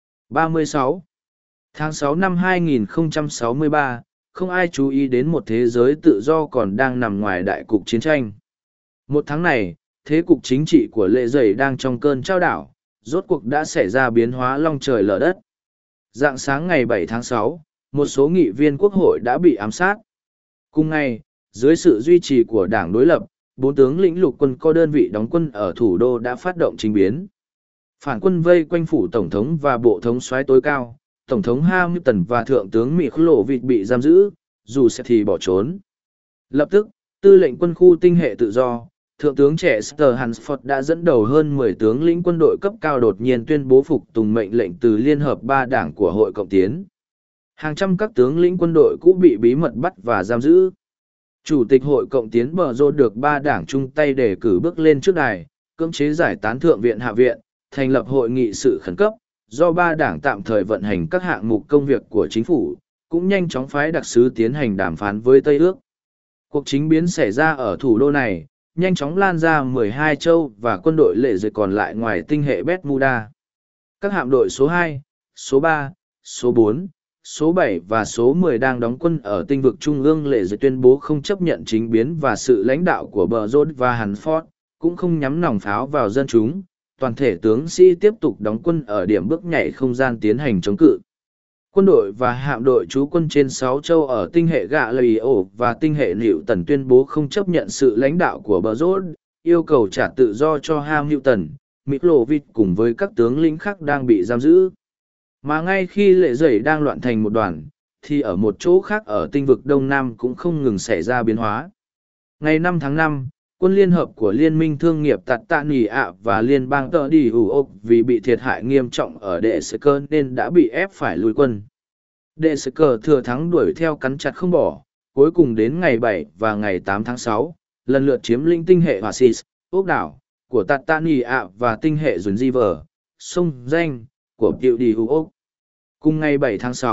36. Tháng 6 năm 2063, không ai chú ý đến một thế giới tự do còn đang nằm ngoài đại cục chiến tranh. Một tháng này, thế cục chính trị của lệ dày đang trong cơn trao đảo, rốt cuộc đã xảy ra biến hóa long trời lở đất. Rạng sáng ngày 7 tháng 6, một số nghị viên quốc hội đã bị ám sát. Cùng ngày, dưới sự duy trì của đảng đối lập, 4 tướng lĩnh lục quân có đơn vị đóng quân ở thủ đô đã phát động chính biến. Phản quân vây quanh phủ tổng thống và bộ thống soái tối cao, tổng thống Hamilton và thượng tướng Mỹ Lộ Vịt bị giam giữ, dù sẽ thì bỏ trốn. Lập tức, tư lệnh quân khu tinh hệ tự do, thượng tướng trẻ Sir Hansford đã dẫn đầu hơn 10 tướng lĩnh quân đội cấp cao đột nhiên tuyên bố phục tùng mệnh lệnh từ Liên hợp 3 đảng của Hội Cộng Tiến. Hàng trăm các tướng lĩnh quân đội cũ bị bí mật bắt và giam giữ. Chủ tịch Hội Cộng Tiến Bờ Rô được 3 đảng chung tay đề cử bước lên trước đài, cưỡng chế giải tán thượng viện hạ viện, thành lập hội nghị sự khẩn cấp, do 3 đảng tạm thời vận hành các hạng mục công việc của chính phủ, cũng nhanh chóng phái đặc sứ tiến hành đàm phán với Tây ước. Cuộc chính biến xảy ra ở thủ đô này, nhanh chóng lan ra 12 châu và quân đội lệ dệt còn lại ngoài tinh hệ Bermuda. Các hạm đội số 2, số 3, số 4, số 7 và số 10 đang đóng quân ở tinh vực trung ương lệ dệt tuyên bố không chấp nhận chính biến và sự lãnh đạo của Bờ Rốt và Hanford, cũng không nhắm nòng pháo vào dân chúng. Toàn thể tướng sĩ tiếp tục đóng quân ở điểm bước nhảy không gian tiến hành chống cự. Quân đội và hạm đội trú quân trên 6 châu ở tinh hệ Gạ Lầy Ổ và tinh hệ Nịu Tần tuyên bố không chấp nhận sự lãnh đạo của Bờ Rốt, yêu cầu trả tự do cho Hamilton, Mỹ Lộ Vịt cùng với các tướng lĩnh khác đang bị giam giữ. Mà ngay khi lệ dày đang loạn thành một đoàn, thì ở một chỗ khác ở tinh vực Đông Nam cũng không ngừng xảy ra biến hóa. Ngày 5 tháng 5, quân liên hợp của Liên minh Thương nghiệp Tạt Tạ Nì ạ và Liên bang Tờ Đi Hủ Ốc vì bị thiệt hại nghiêm trọng ở Đệ Sơ Cơ nên đã bị ép phải lùi quân. Đệ Sơ Cơ thừa thắng đuổi theo cắn chặt không bỏ, cuối cùng đến ngày 7 và ngày 8 tháng 6, lần lượt chiếm lĩnh tinh hệ Hòa Sis, ốc đảo, của Tạt Tạ Nì ạ và tinh hệ Dùn Di Vờ, sông Danh, của Tiệu Đi Hủ Ốc. Cùng ngày 7 tháng 6,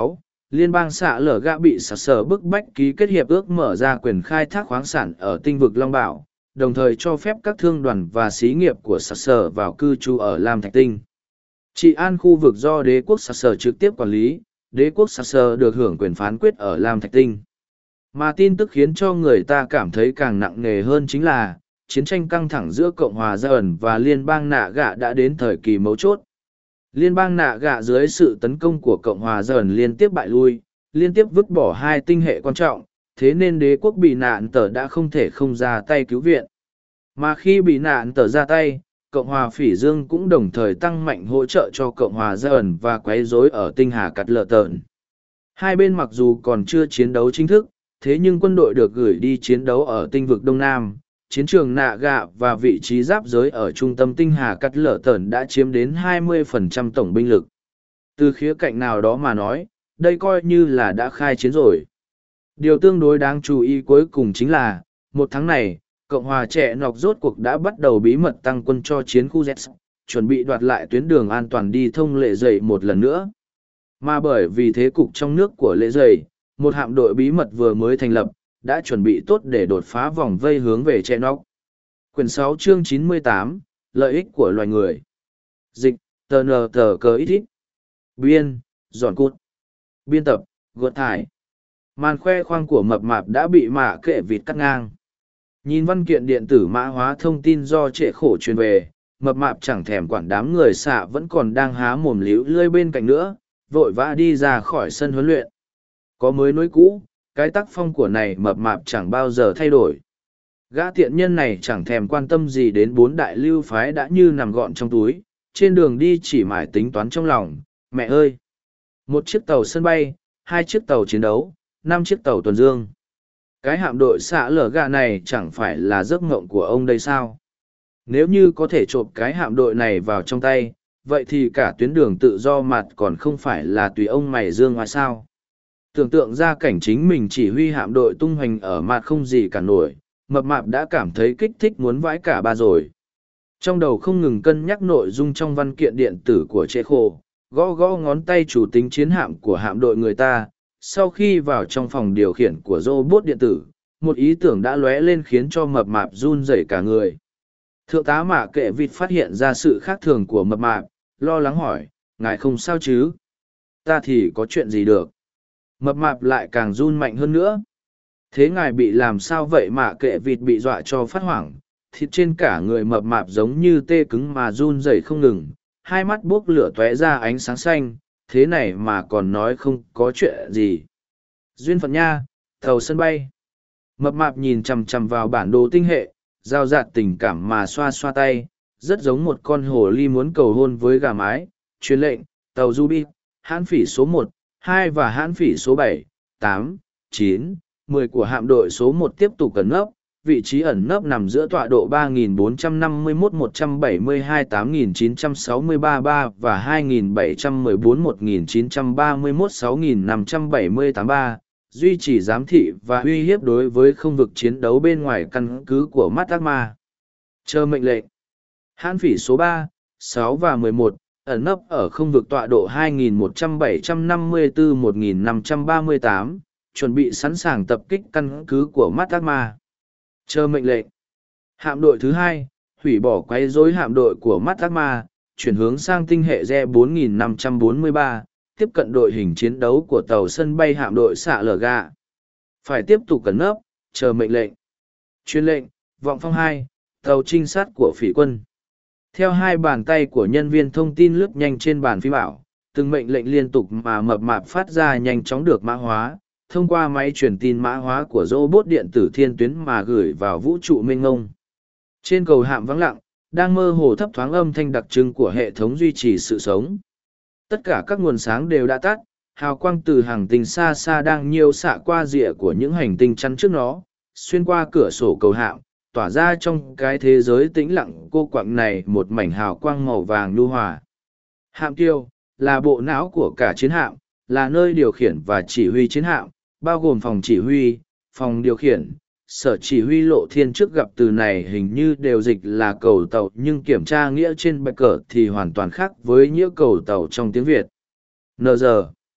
liên bang xạ lở gạ bị sặc sờ bức bách ký kết hiệp ước mở ra quyền khai thác khoáng sản ở tinh vực Long Bảo, đồng thời cho phép các thương đoàn và xí nghiệp của sặc sờ vào cư trú ở Lam Thạch Tinh. Trị an khu vực do đế quốc sặc sờ trực tiếp quản lý, đế quốc sặc sờ được hưởng quyền phán quyết ở Lam Thạch Tinh. Mà tin tức khiến cho người ta cảm thấy càng nặng nề hơn chính là, chiến tranh căng thẳng giữa Cộng hòa Gia ẩn và Liên bang Nạ Gạ đã đến thời kỳ mấu chốt. Liên bang Nạ Gạ dưới sự tấn công của Cộng hòa Gia ẩn liên tiếp bại lui, liên tiếp vứt bỏ hai tinh hệ quan trọng, thế nên đế quốc bị nạn tờ đã không thể không ra tay cứu viện. Mà khi bị nạn tờ ra tay, Cộng hòa Phỉ Dương cũng đồng thời tăng mạnh hỗ trợ cho Cộng hòa Gia ẩn và quấy rối ở tinh hà Cắt Lợ Tợn. Hai bên mặc dù còn chưa chiến đấu chính thức, thế nhưng quân đội được gửi đi chiến đấu ở tinh vực Đông Nam, chiến trường Nạ Gạ và vị trí giáp giới ở trung tâm tinh hà Cắt Lợ Tợn đã chiếm đến 20% tổng binh lực. Từ khía cạnh nào đó mà nói, đây coi như là đã khai chiến rồi. Điều tương đối đáng chú ý cuối cùng chính là, một tháng này, Cộng hòa Trẻ Nọc rốt cuộc đã bắt đầu bí mật tăng quân cho chiến khu Z, chuẩn bị đoạt lại tuyến đường an toàn đi thông Lệ Dày một lần nữa. Mà bởi vì thế cục trong nước của Lệ Dày, một hạm đội bí mật vừa mới thành lập, đã chuẩn bị tốt để đột phá vòng vây hướng về Trẻ Nọc. Quyển 6 chương 98, Lợi ích của loài người. Dịch, tờ cờ ít ít. Biên, giòn cút. Biên tập, gợt thải. Màn khoe khoang của mập mạp đã bị mạ kệ vịt cắt ngang. Nhìn văn kiện điện tử mã hóa thông tin do trệ khổ truyền về, mập mạp chẳng thèm quản đám người xạ vẫn còn đang há mồm líu lơi bên cạnh nữa, vội vã đi ra khỏi sân huấn luyện. Có mới nối cũ, cái tác phong của này mập mạp chẳng bao giờ thay đổi. Gã tiện nhân này chẳng thèm quan tâm gì đến bốn đại lưu phái đã như nằm gọn trong túi, trên đường đi chỉ mải tính toán trong lòng, mẹ ơi! Một chiếc tàu sân bay, hai chiếc tàu chiến đấu, 5 chiếc tàu tuần dương. Cái hạm đội xạ lở gạ này chẳng phải là giấc mộng của ông đây sao? Nếu như có thể trộm cái hạm đội này vào trong tay, vậy thì cả tuyến đường tự do mặt còn không phải là tùy ông mày dương ngoài sao? Tưởng tượng ra cảnh chính mình chỉ huy hạm đội tung hoành ở mặt không gì cả nổi, mập mạp đã cảm thấy kích thích muốn vãi cả ba rồi. Trong đầu không ngừng cân nhắc nội dung trong văn kiện điện tử của Trệ Khổ, gõ gõ ngón tay chủ tính chiến hạm của hạm đội người ta. Sau khi vào trong phòng điều khiển của robot điện tử, một ý tưởng đã lóe lên khiến cho mập mạp run rẩy cả người. Thượng tá Mạ Kệ Vịt phát hiện ra sự khác thường của mập mạp, lo lắng hỏi, ngài không sao chứ? Ta thì có chuyện gì được? Mập mạp lại càng run mạnh hơn nữa. Thế ngài bị làm sao vậy? Mạ Kệ Vịt bị dọa cho phát hoảng, thịt trên cả người mập mạp giống như tê cứng mà run rẩy không ngừng, hai mắt buốc lửa tóe ra ánh sáng xanh. Thế này mà còn nói không có chuyện gì. Duyên phận nha, tàu sân bay. Mập mạp nhìn chằm chằm vào bản đồ tinh hệ, giao dạt tình cảm mà xoa xoa tay, rất giống một con hồ ly muốn cầu hôn với gà mái. Truyền lệnh, tàu Ruby, hãn phỉ số 1, 2 và hãn phỉ số 7, 8, 9, 10 của hạm đội số 1 tiếp tục ẩn nấp. Vị trí ẩn nấp nằm giữa tọa độ 3451-172-8963-3 và 2714-1931-6578-3, duy trì giám thị và uy hiếp đối với không vực chiến đấu bên ngoài căn cứ của mắt ác ma. Chờ mệnh lệnh. Hãn phỉ số 3, 6 và 11, ẩn nấp ở không vực tọa độ 2100-754-1538, chuẩn bị sẵn sàng tập kích căn cứ của mắt ác ma. Chờ mệnh lệnh. Hạm đội thứ 2, hủy bỏ quấy rối hạm đội của mắt ác ma, chuyển hướng sang tinh hệ Re 4543, tiếp cận đội hình chiến đấu của tàu sân bay hạm đội xạ lở gạ. Phải tiếp tục cẩn nấp, chờ mệnh lệnh. Truyền lệnh, vọng phong 2, tàu trinh sát của phỉ quân. Theo hai bàn tay của nhân viên thông tin lướt nhanh trên bàn phím ảo, từng mệnh lệnh liên tục mà mập mạp phát ra nhanh chóng được mã hóa, thông qua máy truyền tin mã hóa của robot điện tử thiên tuyến mà gửi vào vũ trụ mênh mông. Trên cầu hạm vắng lặng, đang mơ hồ thấp thoáng âm thanh đặc trưng của hệ thống duy trì sự sống. Tất cả các nguồn sáng đều đã tắt, hào quang từ hàng tinh xa xa đang nhiêu xạ qua rìa của những hành tinh chắn trước nó, xuyên qua cửa sổ cầu hạm, tỏa ra trong cái thế giới tĩnh lặng cô quạng này một mảnh hào quang màu vàng nhu hòa. Hạm tiêu là bộ não của cả chiến hạm, là nơi điều khiển và chỉ huy chiến hạm, bao gồm phòng chỉ huy, phòng điều khiển, sở chỉ huy. Lộ Thiên trước gặp từ này hình như đều dịch là cầu tàu, nhưng kiểm tra nghĩa trên bạch cờ thì hoàn toàn khác với nghĩa cầu tàu trong tiếng Việt. NG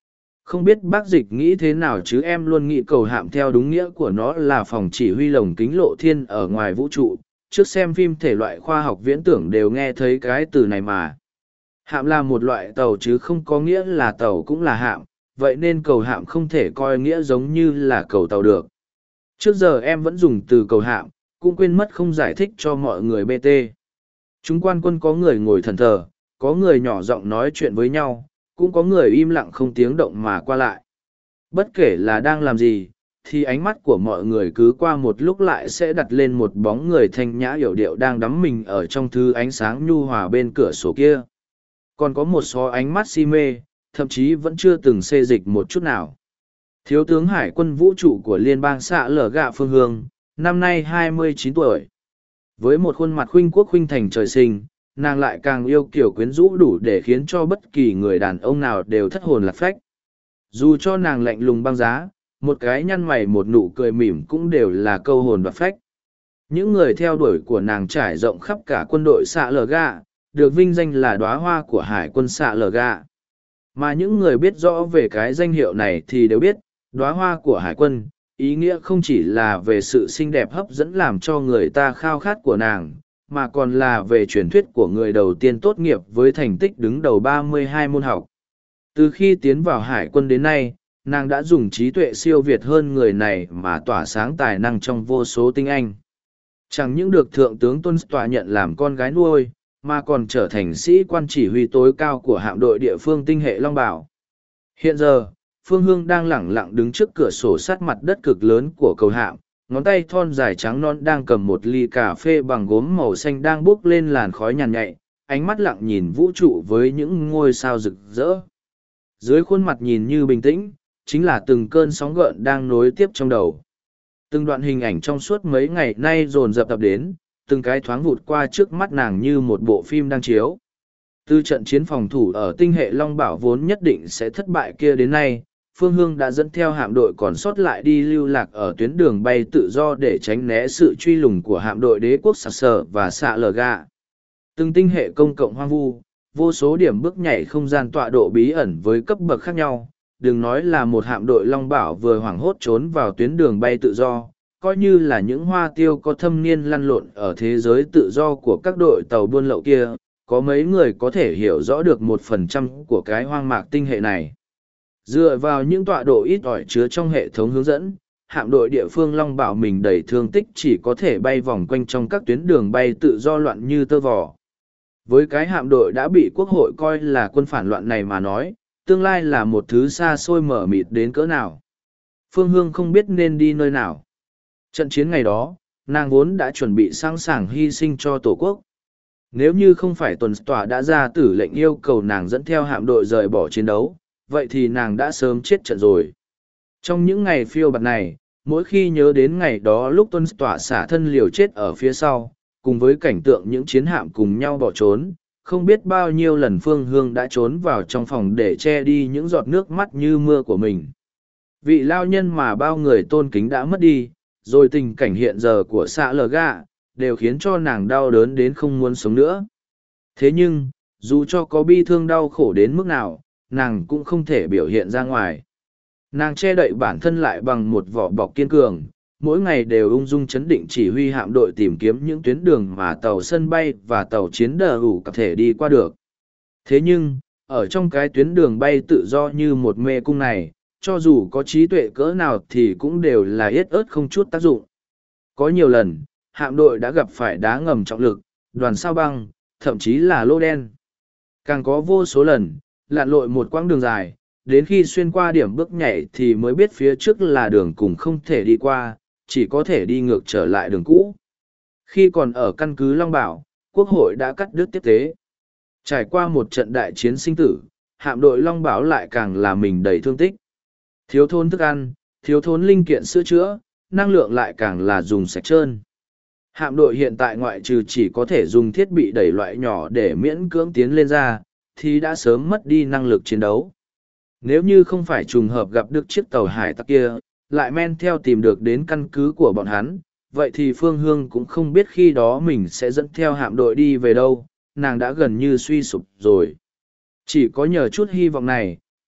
Không biết bác dịch nghĩ thế nào chứ em luôn nghĩ cầu hạm theo đúng nghĩa của nó là phòng chỉ huy lồng kính lộ thiên ở ngoài vũ trụ. Trước xem phim thể loại khoa học viễn tưởng đều nghe thấy cái từ này mà. Hạm là một loại tàu chứ không có nghĩa là tàu cũng là hạm, vậy nên cầu hạm không thể coi nghĩa giống như là cầu tàu được. Trước giờ em vẫn dùng từ cầu hạm, cũng quên mất không giải thích cho mọi người BT. Chúng quan quân có người ngồi thần thờ, có người nhỏ giọng nói chuyện với nhau, cũng có người im lặng không tiếng động mà qua lại. Bất kể là đang làm gì, thì ánh mắt của mọi người cứ qua một lúc lại sẽ đặt lên một bóng người thanh nhã yểu điệu đang đắm mình ở trong thứ ánh sáng nhu hòa bên cửa sổ kia. Còn có một số ánh mắt si mê, thậm chí vẫn chưa từng xê dịch một chút nào. Thiếu tướng hải quân vũ trụ của liên bang xạ lở gạ Phương Hương, năm nay 29 tuổi. Với một khuôn mặt khuynh quốc khuynh thành trời sinh, nàng lại càng yêu kiểu quyến rũ đủ để khiến cho bất kỳ người đàn ông nào đều thất hồn lạc phách. Dù cho nàng lạnh lùng băng giá, một cái nhăn mày một nụ cười mỉm cũng đều là câu hồn và phách. Những người theo đuổi của nàng trải rộng khắp cả quân đội xạ lở gạ, được vinh danh là đóa hoa của hải quân xạ lở gạ. Mà những người biết rõ về cái danh hiệu này thì đều biết, đóa hoa của hải quân, ý nghĩa không chỉ là về sự xinh đẹp hấp dẫn làm cho người ta khao khát của nàng, mà còn là về truyền thuyết của người đầu tiên tốt nghiệp với thành tích đứng đầu 32 môn học. Từ khi tiến vào hải quân đến nay, nàng đã dùng trí tuệ siêu việt hơn người này mà tỏa sáng tài năng trong vô số tinh anh. Chẳng những được Thượng tướng Tuân Tọa nhận làm con gái nuôi, mà còn trở thành sĩ quan chỉ huy tối cao của hạm đội địa phương tinh hệ Long Bảo. Hiện giờ, Phương Hương đang lẳng lặng đứng trước cửa sổ sát mặt đất cực lớn của cầu hạm, ngón tay thon dài trắng non đang cầm một ly cà phê bằng gốm màu xanh đang bốc lên làn khói nhàn nhạy, ánh mắt lặng nhìn vũ trụ với những ngôi sao rực rỡ. Dưới khuôn mặt nhìn như bình tĩnh, chính là từng cơn sóng gợn đang nối tiếp trong đầu. Từng đoạn hình ảnh trong suốt mấy ngày nay dồn dập tập đến, từng cái thoáng vụt qua trước mắt nàng như một bộ phim đang chiếu. Từ trận chiến phòng thủ ở tinh hệ Long Bảo vốn nhất định sẽ thất bại kia đến nay, Phương Hương đã dẫn theo hạm đội còn sót lại đi lưu lạc ở tuyến đường bay tự do để tránh né sự truy lùng của hạm đội đế quốc sặc sờ và xạ lờ gạ. Từng tinh hệ công cộng hoang vu, vô số điểm bước nhảy không gian tọa độ bí ẩn với cấp bậc khác nhau, đừng nói là một hạm đội Long Bảo vừa hoảng hốt trốn vào tuyến đường bay tự do, coi như là những hoa tiêu có thâm niên lăn lộn ở thế giới tự do của các đội tàu buôn lậu kia, có mấy người có thể hiểu rõ được 1% của cái hoang mạc tinh hệ này. Dựa vào những tọa độ ít ỏi chứa trong hệ thống hướng dẫn, hạm đội địa phương Long Bảo mình đầy thương tích chỉ có thể bay vòng quanh trong các tuyến đường bay tự do loạn như tơ vò. Với cái hạm đội đã bị quốc hội coi là quân phản loạn này mà nói, tương lai là một thứ xa xôi mở mịt đến cỡ nào. Phương Hương không biết nên đi nơi nào. Trận chiến ngày đó, nàng vốn đã chuẩn bị sẵn sàng hy sinh cho Tổ quốc. Nếu như không phải Tuần Tỏa đã ra tử lệnh yêu cầu nàng dẫn theo hạm đội rời bỏ chiến đấu, vậy thì nàng đã sớm chết trận rồi. Trong những ngày phiêu bạt này, mỗi khi nhớ đến ngày đó lúc Tuân Tỏa xả thân liều chết ở phía sau, cùng với cảnh tượng những chiến hạm cùng nhau bỏ trốn, không biết bao nhiêu lần Phương Hương đã trốn vào trong phòng để che đi những giọt nước mắt như mưa của mình. Vị lao nhân mà bao người tôn kính đã mất đi, rồi tình cảnh hiện giờ của xạ lờ gạ, đều khiến cho nàng đau đớn đến không muốn sống nữa. Thế nhưng, dù cho có bi thương đau khổ đến mức nào, nàng cũng không thể biểu hiện ra ngoài. Nàng che đậy bản thân lại bằng một vỏ bọc kiên cường, mỗi ngày đều ung dung chấn định chỉ huy hạm đội tìm kiếm những tuyến đường mà tàu sân bay và tàu chiến đờ ủ có thể đi qua được. Thế nhưng, ở trong cái tuyến đường bay tự do như một mê cung này, cho dù có trí tuệ cỡ nào thì cũng đều là yết ớt không chút tác dụng. Có nhiều lần, hạm đội đã gặp phải đá ngầm trọng lực, đoàn sao băng, thậm chí là lô đen. Càng có vô số lần, lặn lội một quãng đường dài, đến khi xuyên qua điểm bước nhảy thì mới biết phía trước là đường cùng không thể đi qua, chỉ có thể đi ngược trở lại đường cũ. Khi còn ở căn cứ Long Bảo, Quốc hội đã cắt đứt tiếp tế. Trải qua một trận đại chiến sinh tử, hạm đội Long Bảo lại càng là mình đầy thương tích. Thiếu thốn thức ăn, thiếu thốn linh kiện sửa chữa, năng lượng lại càng là dùng sạch trơn. Hạm đội hiện tại ngoại trừ chỉ có thể dùng thiết bị đẩy loại nhỏ để miễn cưỡng tiến lên ra, thì đã sớm mất đi năng lực chiến đấu. Nếu như không phải trùng hợp gặp được chiếc tàu hải tặc kia, lại men theo tìm được đến căn cứ của bọn hắn, vậy thì Phương Hương cũng không biết khi đó mình sẽ dẫn theo hạm đội đi về đâu, nàng đã gần như suy sụp rồi. Chỉ có nhờ chút hy vọng này,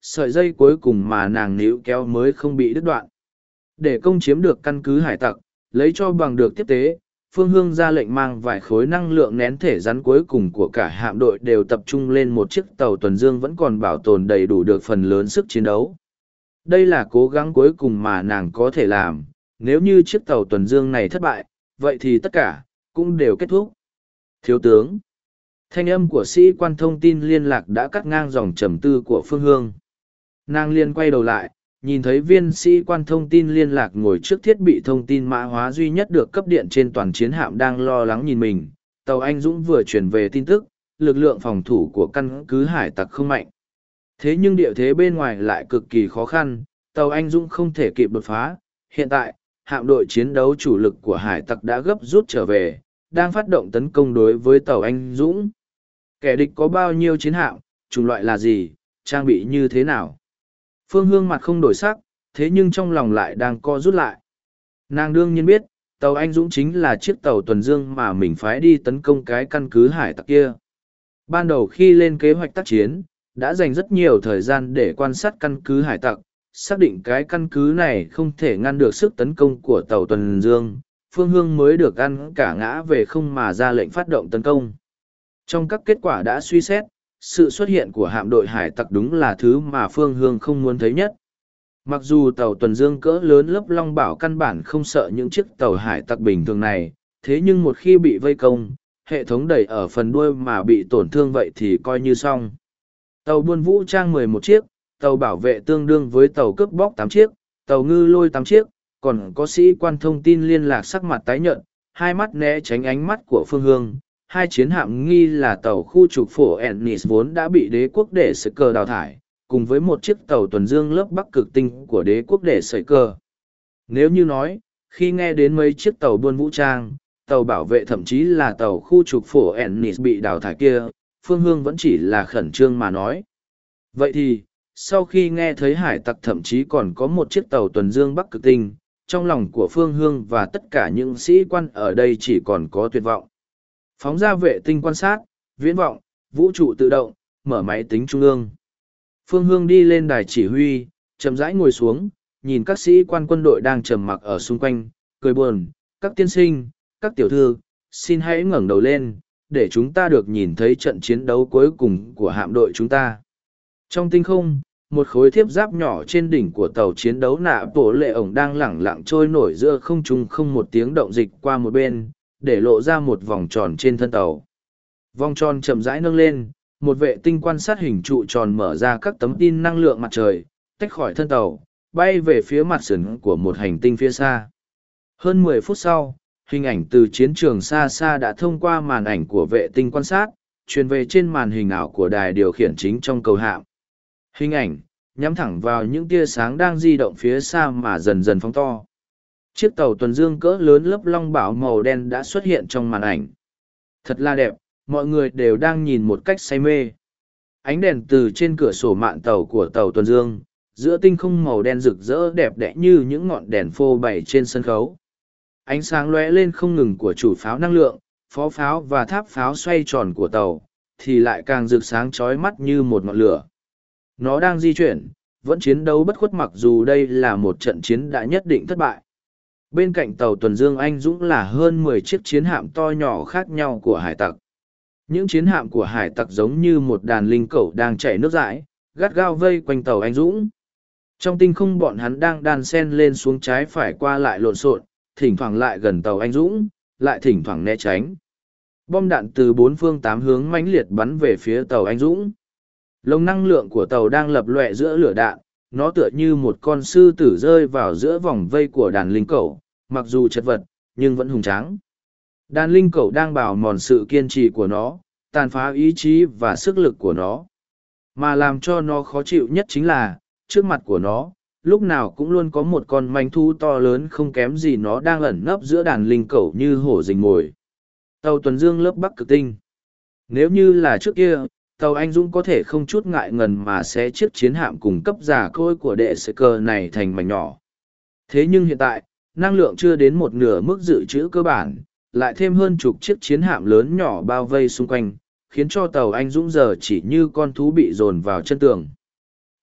sợi dây cuối cùng mà nàng níu kéo mới không bị đứt đoạn. Để công chiếm được căn cứ hải tặc, lấy cho bằng được tiếp tế, Phương Hương ra lệnh mang vài khối năng lượng nén thể rắn cuối cùng của cả hạm đội đều tập trung lên một chiếc tàu tuần dương vẫn còn bảo tồn đầy đủ được phần lớn sức chiến đấu. Đây là cố gắng cuối cùng mà nàng có thể làm, nếu như chiếc tàu tuần dương này thất bại, vậy thì tất cả, cũng đều kết thúc. Thiếu tướng. Thanh âm của sĩ quan thông tin liên lạc đã cắt ngang dòng trầm tư của Phương Hương. Nàng liền quay đầu lại, nhìn thấy viên sĩ quan thông tin liên lạc ngồi trước thiết bị thông tin mã hóa duy nhất được cấp điện trên toàn chiến hạm đang lo lắng nhìn mình. Tàu Anh Dũng vừa truyền về tin tức, lực lượng phòng thủ của căn cứ hải tặc không mạnh. Thế nhưng địa thế bên ngoài lại cực kỳ khó khăn, tàu Anh Dũng không thể kịp đột phá. Hiện tại, hạm đội chiến đấu chủ lực của hải tặc đã gấp rút trở về, đang phát động tấn công đối với tàu Anh Dũng. Kẻ địch có bao nhiêu chiến hạm, chủng loại là gì, trang bị như thế nào? Phương Hương mặt không đổi sắc, thế nhưng trong lòng lại đang co rút lại. Nàng đương nhiên biết, tàu Anh Dũng chính là chiếc tàu tuần dương mà mình phái đi tấn công cái căn cứ hải tặc kia. Ban đầu khi lên kế hoạch tác chiến, đã dành rất nhiều thời gian để quan sát căn cứ hải tặc, xác định cái căn cứ này không thể ngăn được sức tấn công của tàu tuần dương. Phương Hương mới được ăn cả ngã về không mà ra lệnh phát động tấn công. Trong các kết quả đã suy xét, sự xuất hiện của hạm đội hải tặc đúng là thứ mà Phương Hương không muốn thấy nhất. Mặc dù tàu tuần dương cỡ lớn lớp Long Bảo căn bản không sợ những chiếc tàu hải tặc bình thường này, thế nhưng một khi bị vây công, hệ thống đẩy ở phần đuôi mà bị tổn thương vậy thì coi như xong. Tàu buôn vũ trang 11 chiếc, tàu bảo vệ tương đương với tàu cướp bóc 8 chiếc, tàu ngư lôi 8 chiếc, còn có sĩ quan thông tin liên lạc sắc mặt tái nhợt, hai mắt né tránh ánh mắt của Phương Hương. Hai chiến hạm nghi là tàu khu trục phổ Ennis vốn đã bị đế quốc để sợi cờ đào thải, cùng với một chiếc tàu tuần dương lớp Bắc cực tinh của đế quốc để sợi cờ. Nếu như nói, khi nghe đến mấy chiếc tàu buôn vũ trang, tàu bảo vệ thậm chí là tàu khu trục phổ Ennis bị đào thải kia, Phương Hương vẫn chỉ là khẩn trương mà nói. Vậy thì, sau khi nghe thấy hải tặc thậm chí còn có một chiếc tàu tuần dương Bắc cực tinh, trong lòng của Phương Hương và tất cả những sĩ quan ở đây chỉ còn có tuyệt vọng. Phóng ra vệ tinh quan sát, viễn vọng, vũ trụ tự động, mở máy tính trung ương. Phương Hương đi lên đài chỉ huy, chậm rãi ngồi xuống, nhìn các sĩ quan quân đội đang trầm mặc ở xung quanh, cười buồn, các tiên sinh, các tiểu thư, xin hãy ngẩng đầu lên, để chúng ta được nhìn thấy trận chiến đấu cuối cùng của hạm đội chúng ta. Trong tinh không, một khối thiếp giáp nhỏ trên đỉnh của tàu chiến đấu nạ bộ lệ ổng đang lẳng lặng trôi nổi giữa không trung không một tiếng động dịch qua một bên, để lộ ra một vòng tròn trên thân tàu. Vòng tròn chậm rãi nâng lên, một vệ tinh quan sát hình trụ tròn mở ra các tấm tin năng lượng mặt trời, tách khỏi thân tàu, bay về phía mặt sườn của một hành tinh phía xa. Hơn 10 phút sau, hình ảnh từ chiến trường xa xa đã thông qua màn ảnh của vệ tinh quan sát, truyền về trên màn hình ảo của đài điều khiển chính trong cầu hạm. Hình ảnh, nhắm thẳng vào những tia sáng đang di động phía xa mà dần dần phóng to. Chiếc tàu tuần dương cỡ lớn lớp Long Bảo màu đen đã xuất hiện trong màn ảnh. Thật là đẹp, mọi người đều đang nhìn một cách say mê. Ánh đèn từ trên cửa sổ mạn tàu của tàu tuần dương, giữa tinh không màu đen rực rỡ đẹp đẽ như những ngọn đèn phô bày trên sân khấu. Ánh sáng lóe lên không ngừng của chủ pháo năng lượng, phó pháo và tháp pháo xoay tròn của tàu, thì lại càng rực sáng chói mắt như một ngọn lửa. Nó đang di chuyển, vẫn chiến đấu bất khuất mặc dù đây là một trận chiến đã nhất định thất bại. Bên cạnh tàu tuần dương anh dũng là hơn 10 chiếc chiến hạm to nhỏ khác nhau của hải tặc. Những chiến hạm của hải tặc giống như một đàn linh cẩu đang chảy nước dãi, gắt gao vây quanh tàu anh dũng. Trong tinh không bọn hắn đang đan sen lên xuống trái phải qua lại lộn xộn, thỉnh thoảng lại gần tàu anh dũng, lại thỉnh thoảng né tránh. Bom đạn từ bốn phương tám hướng mãnh liệt bắn về phía tàu anh dũng. Lồng năng lượng của tàu đang lập lòe giữa lửa đạn, nó tựa như một con sư tử rơi vào giữa vòng vây của đàn linh cẩu, mặc dù chật vật, nhưng vẫn hùng tráng. Đàn linh cẩu đang bào mòn sự kiên trì của nó, tàn phá ý chí và sức lực của nó. Mà làm cho nó khó chịu nhất chính là, trước mặt của nó, lúc nào cũng luôn có một con manh thú to lớn không kém gì nó đang ẩn nấp giữa đàn linh cẩu như hổ rình mồi. Tàu tuần dương lớp Bắc cực tinh. Nếu như là trước kia, tàu anh dũng có thể không chút ngại ngần mà sẽ chiếc chiến hạm cùng cấp giả côi của đệ sợi cờ này thành mảnh nhỏ. Thế nhưng hiện tại, năng lượng chưa đến một nửa mức dự trữ cơ bản, lại thêm hơn chục chiếc chiến hạm lớn nhỏ bao vây xung quanh, khiến cho tàu anh dũng giờ chỉ như con thú bị dồn vào chân tường.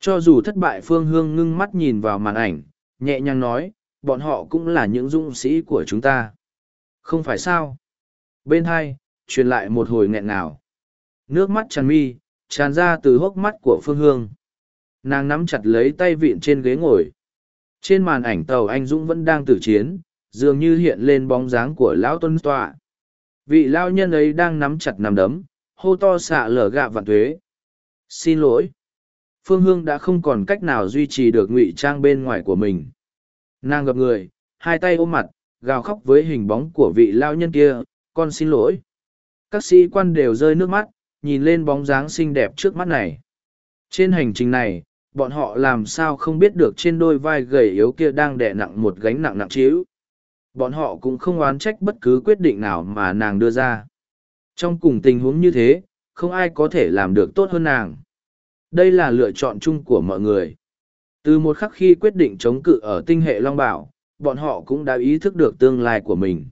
Cho dù thất bại, Phương Hương ngưng mắt nhìn vào màn ảnh, nhẹ nhàng nói, bọn họ cũng là những dũng sĩ của chúng ta. Không phải sao? Bên hai, truyền lại một hồi nghẹn ngào. Nước mắt tràn mi, tràn ra từ hốc mắt của Phương Hương. Nàng nắm chặt lấy tay vịn trên ghế ngồi. Trên màn ảnh tàu anh Dũng vẫn đang tử chiến, dường như hiện lên bóng dáng của lão tuân tọa. Vị lao nhân ấy đang nắm chặt nắm đấm, hô to xạ lở gạ vạn tuế. Xin lỗi. Phương Hương đã không còn cách nào duy trì được ngụy trang bên ngoài của mình. Nàng gặp người, hai tay ôm mặt, gào khóc với hình bóng của vị lao nhân kia, con xin lỗi. Các sĩ quan đều rơi nước mắt, nhìn lên bóng dáng xinh đẹp trước mắt này. Trên hành trình này, bọn họ làm sao không biết được trên đôi vai gầy yếu kia đang đè nặng một gánh nặng nặng trĩu. Bọn họ cũng không oán trách bất cứ quyết định nào mà nàng đưa ra. Trong cùng tình huống như thế, không ai có thể làm được tốt hơn nàng. Đây là lựa chọn chung của mọi người. Từ một khắc khi quyết định chống cự ở tinh hệ Long Bảo, bọn họ cũng đã ý thức được tương lai của mình.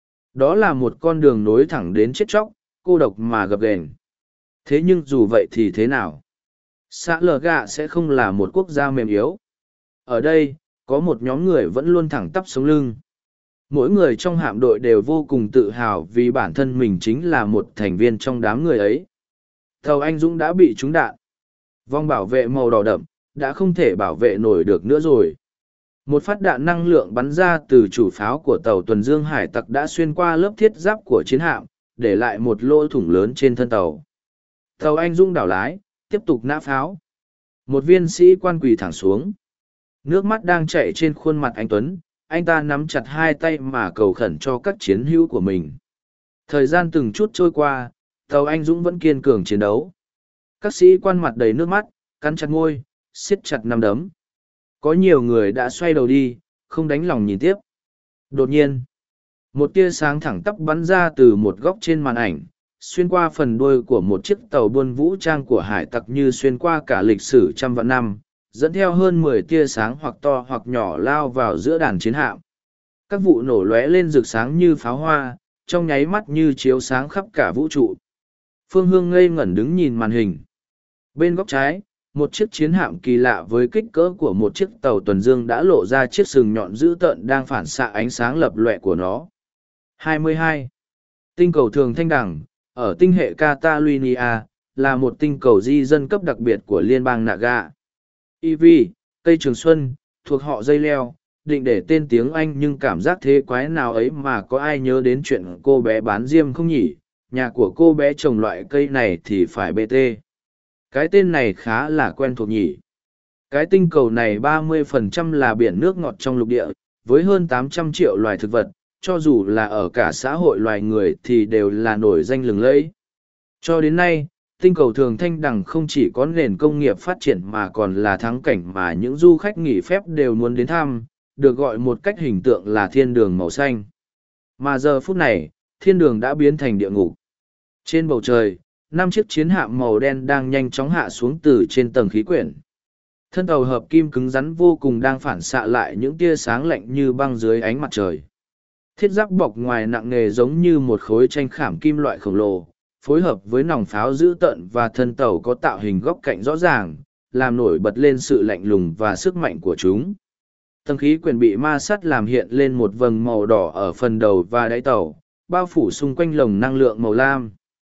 Đó là một con đường nối thẳng đến chết chóc, cô độc mà gập ghềnh. Thế nhưng dù vậy thì thế nào? Xã Lờ Gạ sẽ không là một quốc gia mềm yếu. Ở đây, có một nhóm người vẫn luôn thẳng tắp sống lưng. Mỗi người trong hạm đội đều vô cùng tự hào vì bản thân mình chính là một thành viên trong đám người ấy. Tàu Anh Dũng đã bị trúng đạn. Vòng bảo vệ màu đỏ đậm, đã không thể bảo vệ nổi được nữa rồi. Một phát đạn năng lượng bắn ra từ chủ pháo của tàu tuần dương hải tặc đã xuyên qua lớp thiết giáp của chiến hạm, để lại một lỗ thủng lớn trên thân tàu. Tàu Anh Dũng đảo lái, tiếp tục nã pháo. Một viên sĩ quan quỳ thẳng xuống. Nước mắt đang chảy trên khuôn mặt anh Tuấn, anh ta nắm chặt hai tay mà cầu khẩn cho các chiến hữu của mình. Thời gian từng chút trôi qua, tàu Anh Dũng vẫn kiên cường chiến đấu. Các sĩ quan mặt đầy nước mắt, cắn chặt môi, siết chặt nắm đấm. Có nhiều người đã xoay đầu đi, không đánh lòng nhìn tiếp. Đột nhiên, một tia sáng thẳng tắp bắn ra từ một góc trên màn ảnh, xuyên qua phần đuôi của một chiếc tàu buôn vũ trang của hải tặc như xuyên qua cả lịch sử trăm vạn năm, dẫn theo hơn 10 tia sáng hoặc to hoặc nhỏ lao vào giữa đàn chiến hạm. Các vụ nổ lóe lên rực sáng như pháo hoa, trong nháy mắt như chiếu sáng khắp cả vũ trụ. Phương Hương ngây ngẩn đứng nhìn màn hình. Bên góc trái, một chiếc chiến hạm kỳ lạ với kích cỡ của một chiếc tàu tuần dương đã lộ ra chiếc sừng nhọn dữ tợn đang phản xạ ánh sáng lập lòe của nó. 22. Tinh cầu thường thanh đẳng, ở tinh hệ Catalunya, là một tinh cầu di dân cấp đặc biệt của liên bang Naga. Ivy, cây trường xuân, thuộc họ dây leo, định để tên tiếng Anh nhưng cảm giác thế quái nào ấy mà có ai nhớ đến chuyện cô bé bán diêm không nhỉ? Nhà của cô bé trồng loại cây này thì phải BT. Cái tên này khá là quen thuộc nhỉ. Cái tinh cầu này 30% là biển nước ngọt trong lục địa, với hơn 800 triệu loài thực vật, cho dù là ở cả xã hội loài người thì đều là nổi danh lừng lẫy. Cho đến nay, tinh cầu thường thanh đằng không chỉ có nền công nghiệp phát triển mà còn là thắng cảnh mà những du khách nghỉ phép đều muốn đến thăm, được gọi một cách hình tượng là thiên đường màu xanh. Mà giờ phút này, thiên đường đã biến thành địa ngục. Trên bầu trời, 5 chiếc chiến hạm màu đen đang nhanh chóng hạ xuống từ trên tầng khí quyển. Thân tàu hợp kim cứng rắn vô cùng đang phản xạ lại những tia sáng lạnh như băng dưới ánh mặt trời. Thiết giáp bọc ngoài nặng nề giống như một khối tranh khảm kim loại khổng lồ, phối hợp với nòng pháo dữ tợn và thân tàu có tạo hình góc cạnh rõ ràng, làm nổi bật lên sự lạnh lùng và sức mạnh của chúng. Tầng khí quyển bị ma sắt làm hiện lên một vầng màu đỏ ở phần đầu và đáy tàu, bao phủ xung quanh lồng năng lượng màu lam.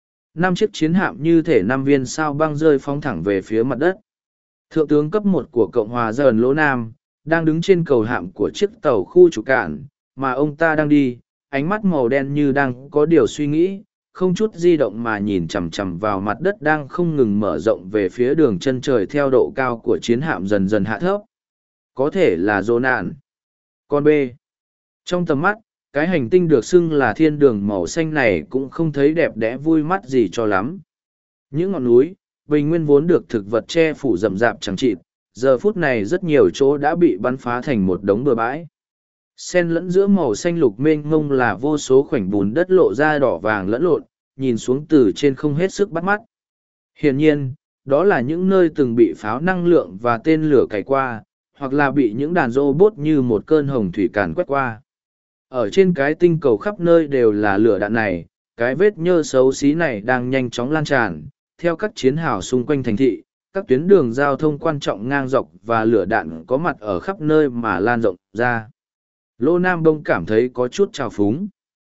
5 chiếc chiến hạm như thể 5 viên sao băng rơi phóng thẳng về phía mặt đất. Thượng tướng cấp 1 của Cộng hòa Dần Lỗ Nam, đang đứng trên cầu hạm của chiếc tàu khu trục cạn, mà ông ta đang đi, ánh mắt màu đen như đang có điều suy nghĩ, không chút di động mà nhìn chằm chằm vào mặt đất đang không ngừng mở rộng về phía đường chân trời theo độ cao của chiến hạm dần dần hạ thấp. Có thể là dô nạn. Con B. Trong tầm mắt, cái hành tinh được xưng là thiên đường màu xanh này cũng không thấy đẹp đẽ vui mắt gì cho lắm. Những ngọn núi, bình nguyên vốn được thực vật che phủ rậm rạp chẳng chịt, giờ phút này rất nhiều chỗ đã bị bắn phá thành một đống bừa bãi. Xen lẫn giữa màu xanh lục mênh mông là vô số khoảnh bùn đất lộ ra đỏ vàng lẫn lộn, nhìn xuống từ trên không hết sức bắt mắt. Hiển nhiên, đó là những nơi từng bị pháo năng lượng và tên lửa cày qua, hoặc là bị những đàn robot như một cơn hồng thủy càn quét qua. Ở trên cái tinh cầu khắp nơi đều là lửa đạn này, cái vết nhơ xấu xí này đang nhanh chóng lan tràn, theo các chiến hào xung quanh thành thị, Các tuyến đường giao thông quan trọng ngang dọc và lửa đạn có mặt ở khắp nơi mà lan rộng ra. Lô Nam Đông cảm thấy có chút trào phúng.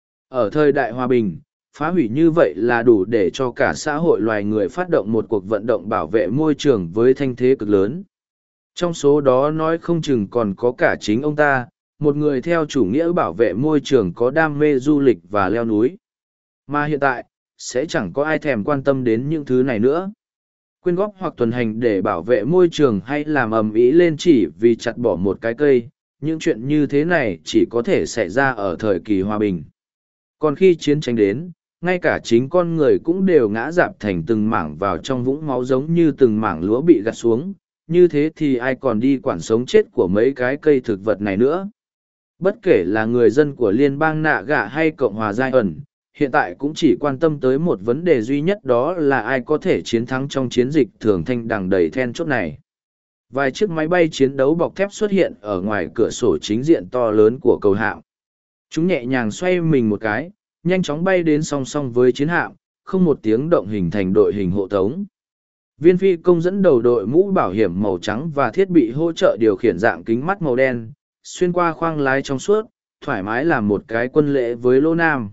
Ở thời đại hòa bình, phá hủy như vậy là đủ để cho cả xã hội loài người phát động một cuộc vận động bảo vệ môi trường với thanh thế cực lớn. Trong số đó nói không chừng còn có cả chính ông ta, một người theo chủ nghĩa bảo vệ môi trường có đam mê du lịch và leo núi. Mà hiện tại, sẽ chẳng có ai thèm quan tâm đến những thứ này nữa. Quyên góp hoặc tuần hành để bảo vệ môi trường hay làm ầm ĩ lên chỉ vì chặt bỏ một cái cây, những chuyện như thế này chỉ có thể xảy ra ở thời kỳ hòa bình. Còn khi chiến tranh đến, ngay cả chính con người cũng đều ngã rạp thành từng mảng vào trong vũng máu giống như từng mảng lúa bị gặt xuống, như thế thì ai còn đi quản sống chết của mấy cái cây thực vật này nữa. Bất kể là người dân của liên bang Nạ Gạ hay Cộng hòa Giai ẩn, hiện tại cũng chỉ quan tâm tới một vấn đề duy nhất, đó là ai có thể chiến thắng trong chiến dịch thường thanh đằng đầy then chốt này. Vài chiếc máy bay chiến đấu bọc thép xuất hiện ở ngoài cửa sổ chính diện to lớn của cầu hạm. Chúng nhẹ nhàng xoay mình một cái, nhanh chóng bay đến song song với chiến hạm, không một tiếng động hình thành đội hình hộ tống. Viên phi công dẫn đầu đội mũ bảo hiểm màu trắng và thiết bị hỗ trợ điều khiển dạng kính mắt màu đen, xuyên qua khoang lái trong suốt, thoải mái làm một cái quân lễ với Lô Nam.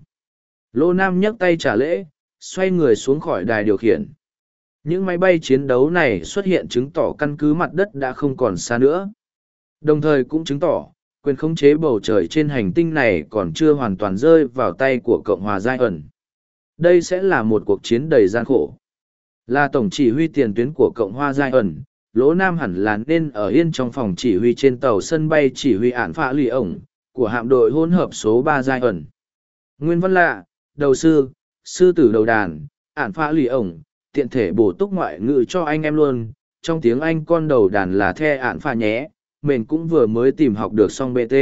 Lô Nam nhấc tay trả lễ, xoay người xuống khỏi đài điều khiển. Những máy bay chiến đấu này xuất hiện chứng tỏ căn cứ mặt đất đã không còn xa nữa. Đồng thời cũng chứng tỏ, quyền khống chế bầu trời trên hành tinh này còn chưa hoàn toàn rơi vào tay của Cộng hòa Giai ẩn. Đây sẽ là một cuộc chiến đầy gian khổ. Là tổng chỉ huy tiền tuyến của Cộng hòa Giai ẩn, Lỗ Nam hẳn là nên ở yên trong phòng chỉ huy trên tàu sân bay chỉ huy ản phạ lì ổng, của hạm đội hỗn hợp số 3 Giai ẩn. Nguyên văn lạ, đầu sư, sư tử đầu đàn, ản phạ lì ổng, tiện thể bổ túc ngoại ngữ cho anh em luôn, trong tiếng Anh con đầu đàn là the ản phạ nhé, mình cũng vừa mới tìm học được xong BT.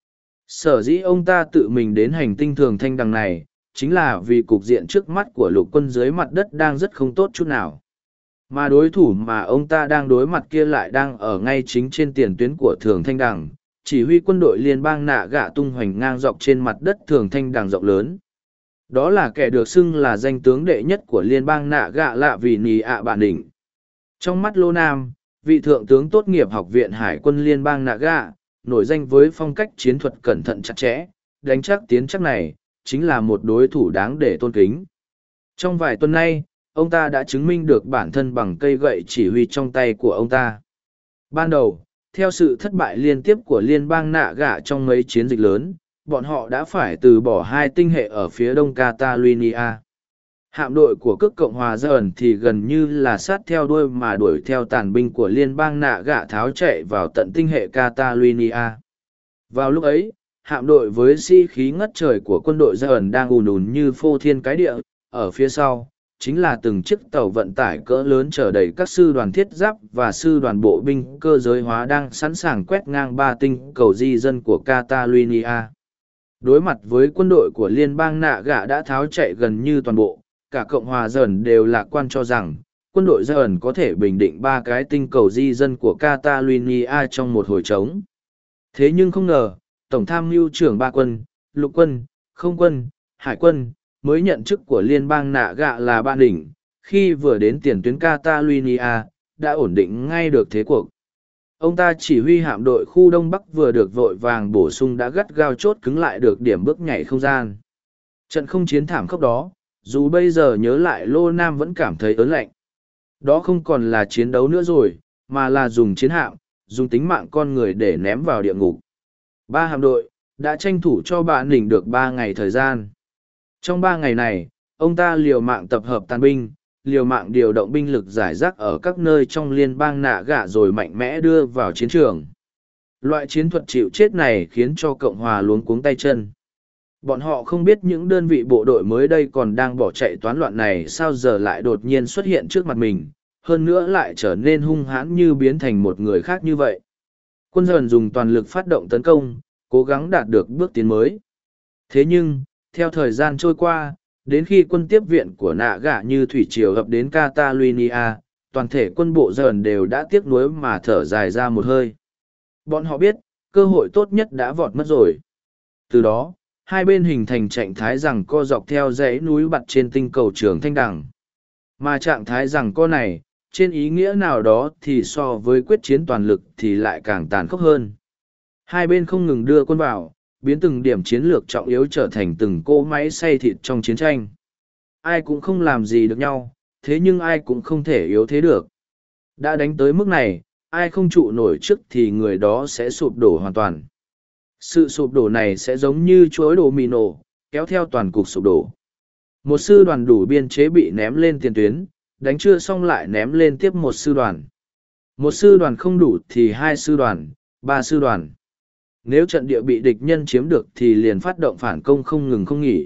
Sở dĩ ông ta tự mình đến hành tinh thường thanh đằng này, chính là vì cục diện trước mắt của lục quân dưới mặt đất đang rất không tốt chút nào. Mà đối thủ mà ông ta đang đối mặt kia lại đang ở ngay chính trên tiền tuyến của thường thanh đằng, chỉ huy quân đội liên bang Nạ Gạ tung hoành ngang dọc trên mặt đất thường thanh đằng rộng lớn. Đó là kẻ được xưng là danh tướng đệ nhất của liên bang Nạ Gạ Lạ Vì Nì ạ Bản Đỉnh. Trong mắt Lô Nam, vị thượng tướng tốt nghiệp học viện hải quân liên bang Nạ Gạ, nổi danh với phong cách chiến thuật cẩn thận chặt chẽ, đánh chắc tiến chắc này, chính là một đối thủ đáng để tôn kính. Trong vài tuần nay, ông ta đã chứng minh được bản thân bằng cây gậy chỉ huy trong tay của ông ta. Ban đầu, theo sự thất bại liên tiếp của liên bang Nạ Gạ trong mấy chiến dịch lớn, bọn họ đã phải từ bỏ 2 tinh hệ ở phía đông Catalonia. Hạm đội của cước Cộng hòa Giai ẩn thì gần như là sát theo đuôi mà đuổi theo tàn binh của liên bang Nạ Gạ tháo chạy vào tận tinh hệ Catalonia. Vào lúc ấy, hạm đội với sĩ khí ngất trời của quân đội Giai ẩn đang ùn ùn như phô thiên cái địa, ở phía sau chính là từng chiếc tàu vận tải cỡ lớn chở đầy các sư đoàn thiết giáp và sư đoàn bộ binh cơ giới hóa đang sẵn sàng quét ngang 3 tinh cầu di dân của Catalonia. Đối mặt với quân đội của liên bang Nạ Gạ đã tháo chạy gần như toàn bộ, cả Cộng hòa Giai ẩn đều lạc quan cho rằng quân đội Giai ẩn có thể bình định 3 cái tinh cầu di dân của Catalonia trong một hồi trống. Thế nhưng không ngờ, Tổng tham mưu trưởng 3 quân, lục quân, không quân, hải quân, mới nhận chức của liên bang Nạ Gạ là Bản Đỉnh, khi vừa đến tiền tuyến Catalonia, đã ổn định ngay được thế cuộc. Ông ta chỉ huy hạm đội khu Đông Bắc vừa được vội vàng bổ sung đã gắt gao chốt cứng lại được điểm bước nhảy không gian. Trận không chiến thảm khốc đó, dù bây giờ nhớ lại Lô Nam vẫn cảm thấy ớn lạnh. Đó không còn là chiến đấu nữa rồi, mà là dùng chiến hạm, dùng tính mạng con người để ném vào địa ngục. 3 hạm đội đã tranh thủ cho Bản Đỉnh được 3 ngày thời gian. Trong 3 ngày này, ông ta liều mạng tập hợp tàn binh, liều mạng điều động binh lực giải rác ở các nơi trong liên bang Nạ Gạ rồi mạnh mẽ đưa vào chiến trường. Loại chiến thuật chịu chết này khiến cho Cộng hòa luống cuống tay chân. Bọn họ không biết những đơn vị bộ đội mới đây còn đang bỏ chạy toán loạn này sao giờ lại đột nhiên xuất hiện trước mặt mình, hơn nữa lại trở nên hung hãn như biến thành một người khác như vậy. Quân dần dùng toàn lực phát động tấn công, cố gắng đạt được bước tiến mới. Thế nhưng, theo thời gian trôi qua, đến khi quân tiếp viện của Nạ Gạ như thủy triều ập đến Catalonia, toàn thể quân bộ dần đều đã tiếc nuối mà thở dài ra một hơi. Bọn họ biết, cơ hội tốt nhất đã vọt mất rồi. Từ đó, hai bên hình thành trạng thái giằng co dọc theo dãy núi bặt trên tinh cầu trường Thanh Đằng. Mà trạng thái giằng co này, trên ý nghĩa nào đó thì so với quyết chiến toàn lực thì lại càng tàn khốc hơn. Hai bên không ngừng đưa quân vào, biến từng điểm chiến lược trọng yếu trở thành từng cỗ máy xay thịt trong chiến tranh. Ai cũng không làm gì được nhau, thế nhưng ai cũng không thể yếu thế được. Đã đánh tới mức này, ai không trụ nổi trước thì người đó sẽ sụp đổ hoàn toàn. Sự sụp đổ này sẽ giống như chuỗi domino, kéo theo toàn cục sụp đổ. Một sư đoàn đủ biên chế bị ném lên tiền tuyến, đánh chưa xong lại ném lên tiếp một sư đoàn. Một sư đoàn không đủ thì hai sư đoàn, ba sư đoàn. Nếu trận địa bị địch nhân chiếm được thì liền phát động phản công không ngừng không nghỉ.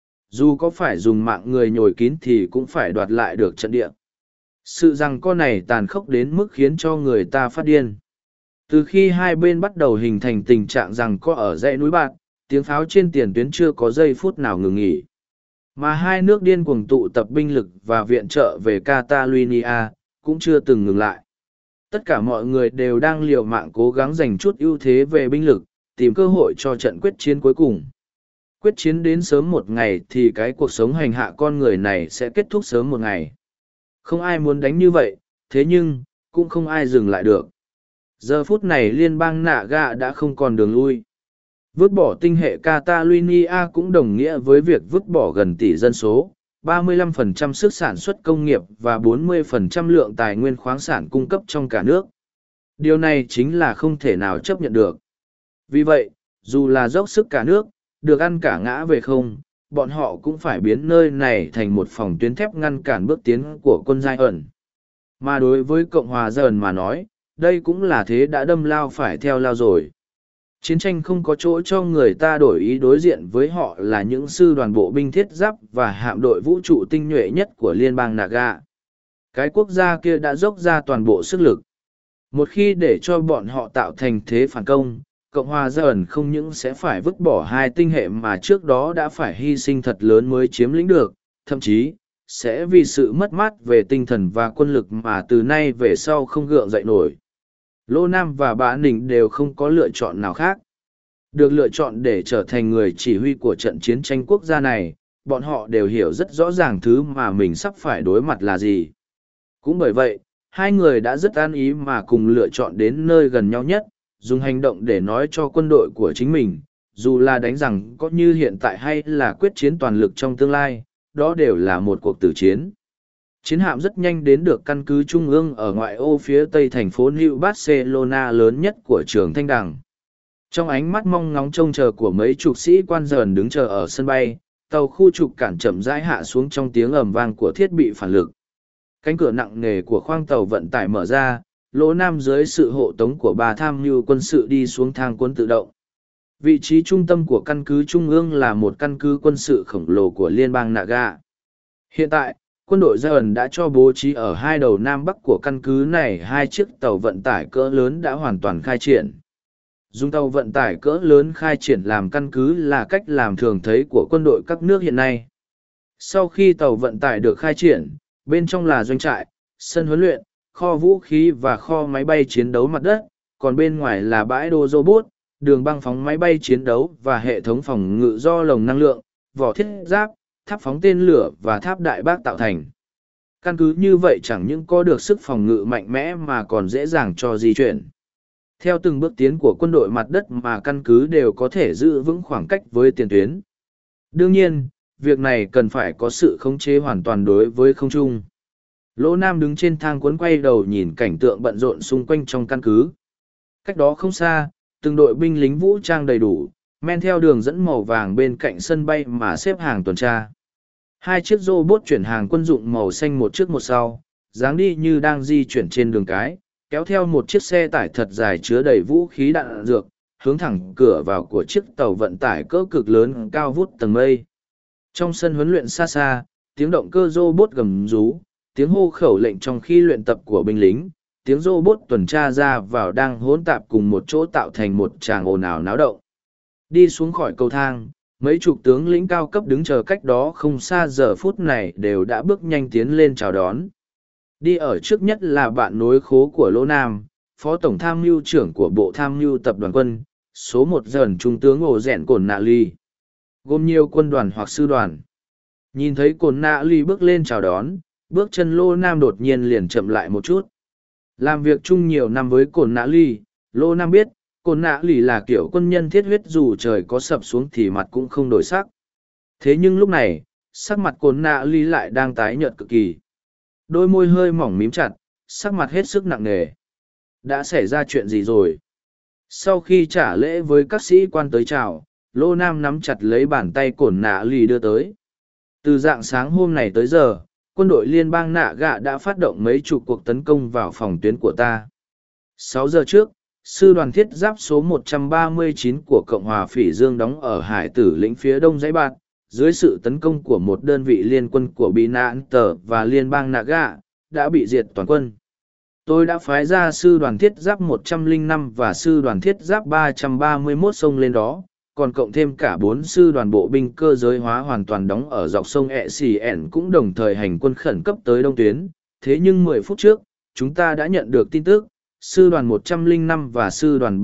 Dù có phải dùng mạng người nhồi kín thì cũng phải đoạt lại được trận địa. Sự giằng co này tàn khốc đến mức khiến cho người ta phát điên. Từ khi hai bên bắt đầu hình thành tình trạng giằng co ở dãy núi Bạt, tiếng pháo trên tiền tuyến chưa có giây phút nào ngừng nghỉ. Mà hai nước điên cuồng tụ tập binh lực và viện trợ về Catalonia cũng chưa từng ngừng lại. Tất cả mọi người đều đang liều mạng cố gắng giành chút ưu thế về binh lực, tìm cơ hội cho trận quyết chiến cuối cùng. Quyết chiến đến sớm một ngày thì cái cuộc sống hành hạ con người này sẽ kết thúc sớm một ngày. Không ai muốn đánh như vậy, thế nhưng, cũng không ai dừng lại được. Giờ phút này liên bang Naga đã không còn đường lui. Vứt bỏ tinh hệ Catalonia cũng đồng nghĩa với việc vứt bỏ gần tỷ dân số, 35% sức sản xuất công nghiệp và 40% lượng tài nguyên khoáng sản cung cấp trong cả nước. Điều này chính là không thể nào chấp nhận được. Vì vậy, dù là dốc sức cả nước, được ăn cả ngã về không, bọn họ cũng phải biến nơi này thành một phòng tuyến thép ngăn cản bước tiến của quân giai ẩn. Mà đối với Cộng hòa Dần mà nói, đây cũng là thế đã đâm lao phải theo lao rồi. Chiến tranh không có chỗ cho người ta đổi ý, đối diện với họ là những sư đoàn bộ binh thiết giáp và hạm đội vũ trụ tinh nhuệ nhất của liên bang Naga. Cái quốc gia kia đã dốc ra toàn bộ sức lực. Một khi để cho bọn họ tạo thành thế phản công, Cộng hòa Dần không những sẽ phải vứt bỏ hai tinh hệ mà trước đó đã phải hy sinh thật lớn mới chiếm lĩnh được, thậm chí, sẽ vì sự mất mát về tinh thần và quân lực mà từ nay về sau không gượng dậy nổi. Lô Nam và Bá Nình đều không có lựa chọn nào khác. Được lựa chọn để trở thành người chỉ huy của trận chiến tranh quốc gia này, bọn họ đều hiểu rất rõ ràng thứ mà mình sắp phải đối mặt là gì. Cũng bởi vậy, hai người đã rất an ý mà cùng lựa chọn đến nơi gần nhau nhất, dùng hành động để nói cho quân đội của chính mình, dù là đánh rằng có như hiện tại hay là quyết chiến toàn lực trong tương lai, đó đều là một cuộc tử chiến. Chiến hạm rất nhanh đến được căn cứ trung ương ở ngoại ô phía tây thành phố New Barcelona lớn nhất của trường Thanh Đằng. Trong ánh mắt mong ngóng trông chờ của mấy chục sĩ quan dần đứng chờ ở sân bay, tàu khu trục cản chậm rãi hạ xuống trong tiếng ầm vang của thiết bị phản lực. Cánh cửa nặng nề của khoang tàu vận tải mở ra, Lỗ Nam dưới sự hộ tống của bà tham mưu quân sự đi xuống thang cuốn tự động. Vị trí trung tâm của căn cứ trung ương là một căn cứ quân sự khổng lồ của liên bang Naga. Hiện tại, quân đội Dần đã cho bố trí ở hai đầu nam bắc của căn cứ này hai chiếc tàu vận tải cỡ lớn đã hoàn toàn khai triển. Dùng tàu vận tải cỡ lớn khai triển làm căn cứ là cách làm thường thấy của quân đội các nước hiện nay. Sau khi tàu vận tải được khai triển, bên trong là doanh trại, sân huấn luyện, kho vũ khí và kho máy bay chiến đấu mặt đất, còn bên ngoài là bãi đỗ robot, đường băng phóng máy bay chiến đấu và hệ thống phòng ngự do lồng năng lượng, vỏ thiết giáp, tháp phóng tên lửa và tháp đại bác tạo thành. Căn cứ như vậy chẳng những có được sức phòng ngự mạnh mẽ mà còn dễ dàng cho di chuyển. Theo từng bước tiến của quân đội mặt đất mà căn cứ đều có thể giữ vững khoảng cách với tiền tuyến. Đương nhiên, việc này cần phải có sự khống chế hoàn toàn đối với không trung. Lỗ Nam đứng trên thang cuốn quay đầu nhìn cảnh tượng bận rộn xung quanh trong căn cứ. Cách đó không xa, từng đội binh lính vũ trang đầy đủ, men theo đường dẫn màu vàng bên cạnh sân bay mà xếp hàng tuần tra. Hai chiếc robot chuyển hàng quân dụng màu xanh một trước một sau, dáng đi như đang di chuyển trên đường cái, kéo theo một chiếc xe tải thật dài chứa đầy vũ khí đạn dược, hướng thẳng cửa vào của chiếc tàu vận tải cỡ cực lớn cao vút tầng mây. Trong sân huấn luyện xa xa, tiếng động cơ robot gầm rú, tiếng hô khẩu lệnh trong khi luyện tập của binh lính, tiếng robot tuần tra ra vào đang hỗn tạp cùng một chỗ tạo thành một tràng ồn ào náo động. Đi xuống khỏi cầu thang, mấy chục tướng lĩnh cao cấp đứng chờ cách đó không xa giờ phút này đều đã bước nhanh tiến lên chào đón. Đi ở trước nhất là bạn nối khố của Lỗ Nam, phó tổng tham mưu trưởng của bộ tham mưu tập đoàn quân, số 1 dần trung tướng Ổ Rẽn Cổn Nạ Ly. Gồm nhiều quân đoàn hoặc sư đoàn. Nhìn thấy Cổn Nạ Ly bước lên chào đón, bước chân Lô Nam đột nhiên liền chậm lại một chút. Làm việc chung nhiều năm với Cổn Nã Ly, Lô Nam biết, Cổn Nã Ly là kiểu quân nhân thiết huyết, dù trời có sập xuống thì mặt cũng không đổi sắc. Thế nhưng lúc này, sắc mặt Cổn Nã Ly lại đang tái nhợt cực kỳ. Đôi môi hơi mỏng mím chặt, sắc mặt hết sức nặng nề. Đã xảy ra chuyện gì rồi? Sau khi trả lễ với các sĩ quan tới chào, Lô Nam nắm chặt lấy bàn tay Cổn Nã Ly đưa tới. Từ rạng sáng hôm này tới giờ, quân đội liên bang Nạ Gạ đã phát động mấy chục cuộc tấn công vào phòng tuyến của ta. 6 giờ trước, sư đoàn thiết giáp số 139 của Cộng hòa Phỉ Dương đóng ở Hải Tử lĩnh phía đông dãy bạt, dưới sự tấn công của một đơn vị liên quân của Bị Nạn Tờ và liên bang Nạ Gạ, đã bị diệt toàn quân. Tôi đã phái ra sư đoàn thiết giáp 105 và sư đoàn thiết giáp 331 sông lên đó, còn cộng thêm cả 4 sư đoàn bộ binh cơ giới hóa hoàn toàn đóng ở dọc sông ẹ xì ẻn cũng đồng thời hành quân khẩn cấp tới đông tuyến. Thế nhưng 10 phút trước, chúng ta đã nhận được tin tức, sư đoàn 105 và sư đoàn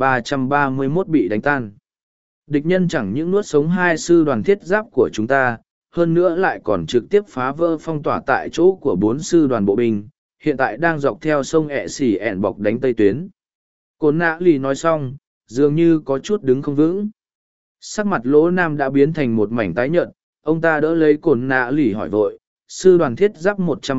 331 bị đánh tan. Địch nhân chẳng những nuốt sống 2 sư đoàn thiết giáp của chúng ta, hơn nữa lại còn trực tiếp phá vỡ phong tỏa tại chỗ của 4 sư đoàn bộ binh, hiện tại đang dọc theo sông ẹ xì ẻn bọc đánh tây tuyến. Cổn Nã Ly nói xong, dường như có chút đứng không vững. Sắc mặt Lỗ Nam đã biến thành một mảnh tái nhợt, ông ta đỡ lấy Cổn Nã Ly hỏi vội, sư đoàn thiết giáp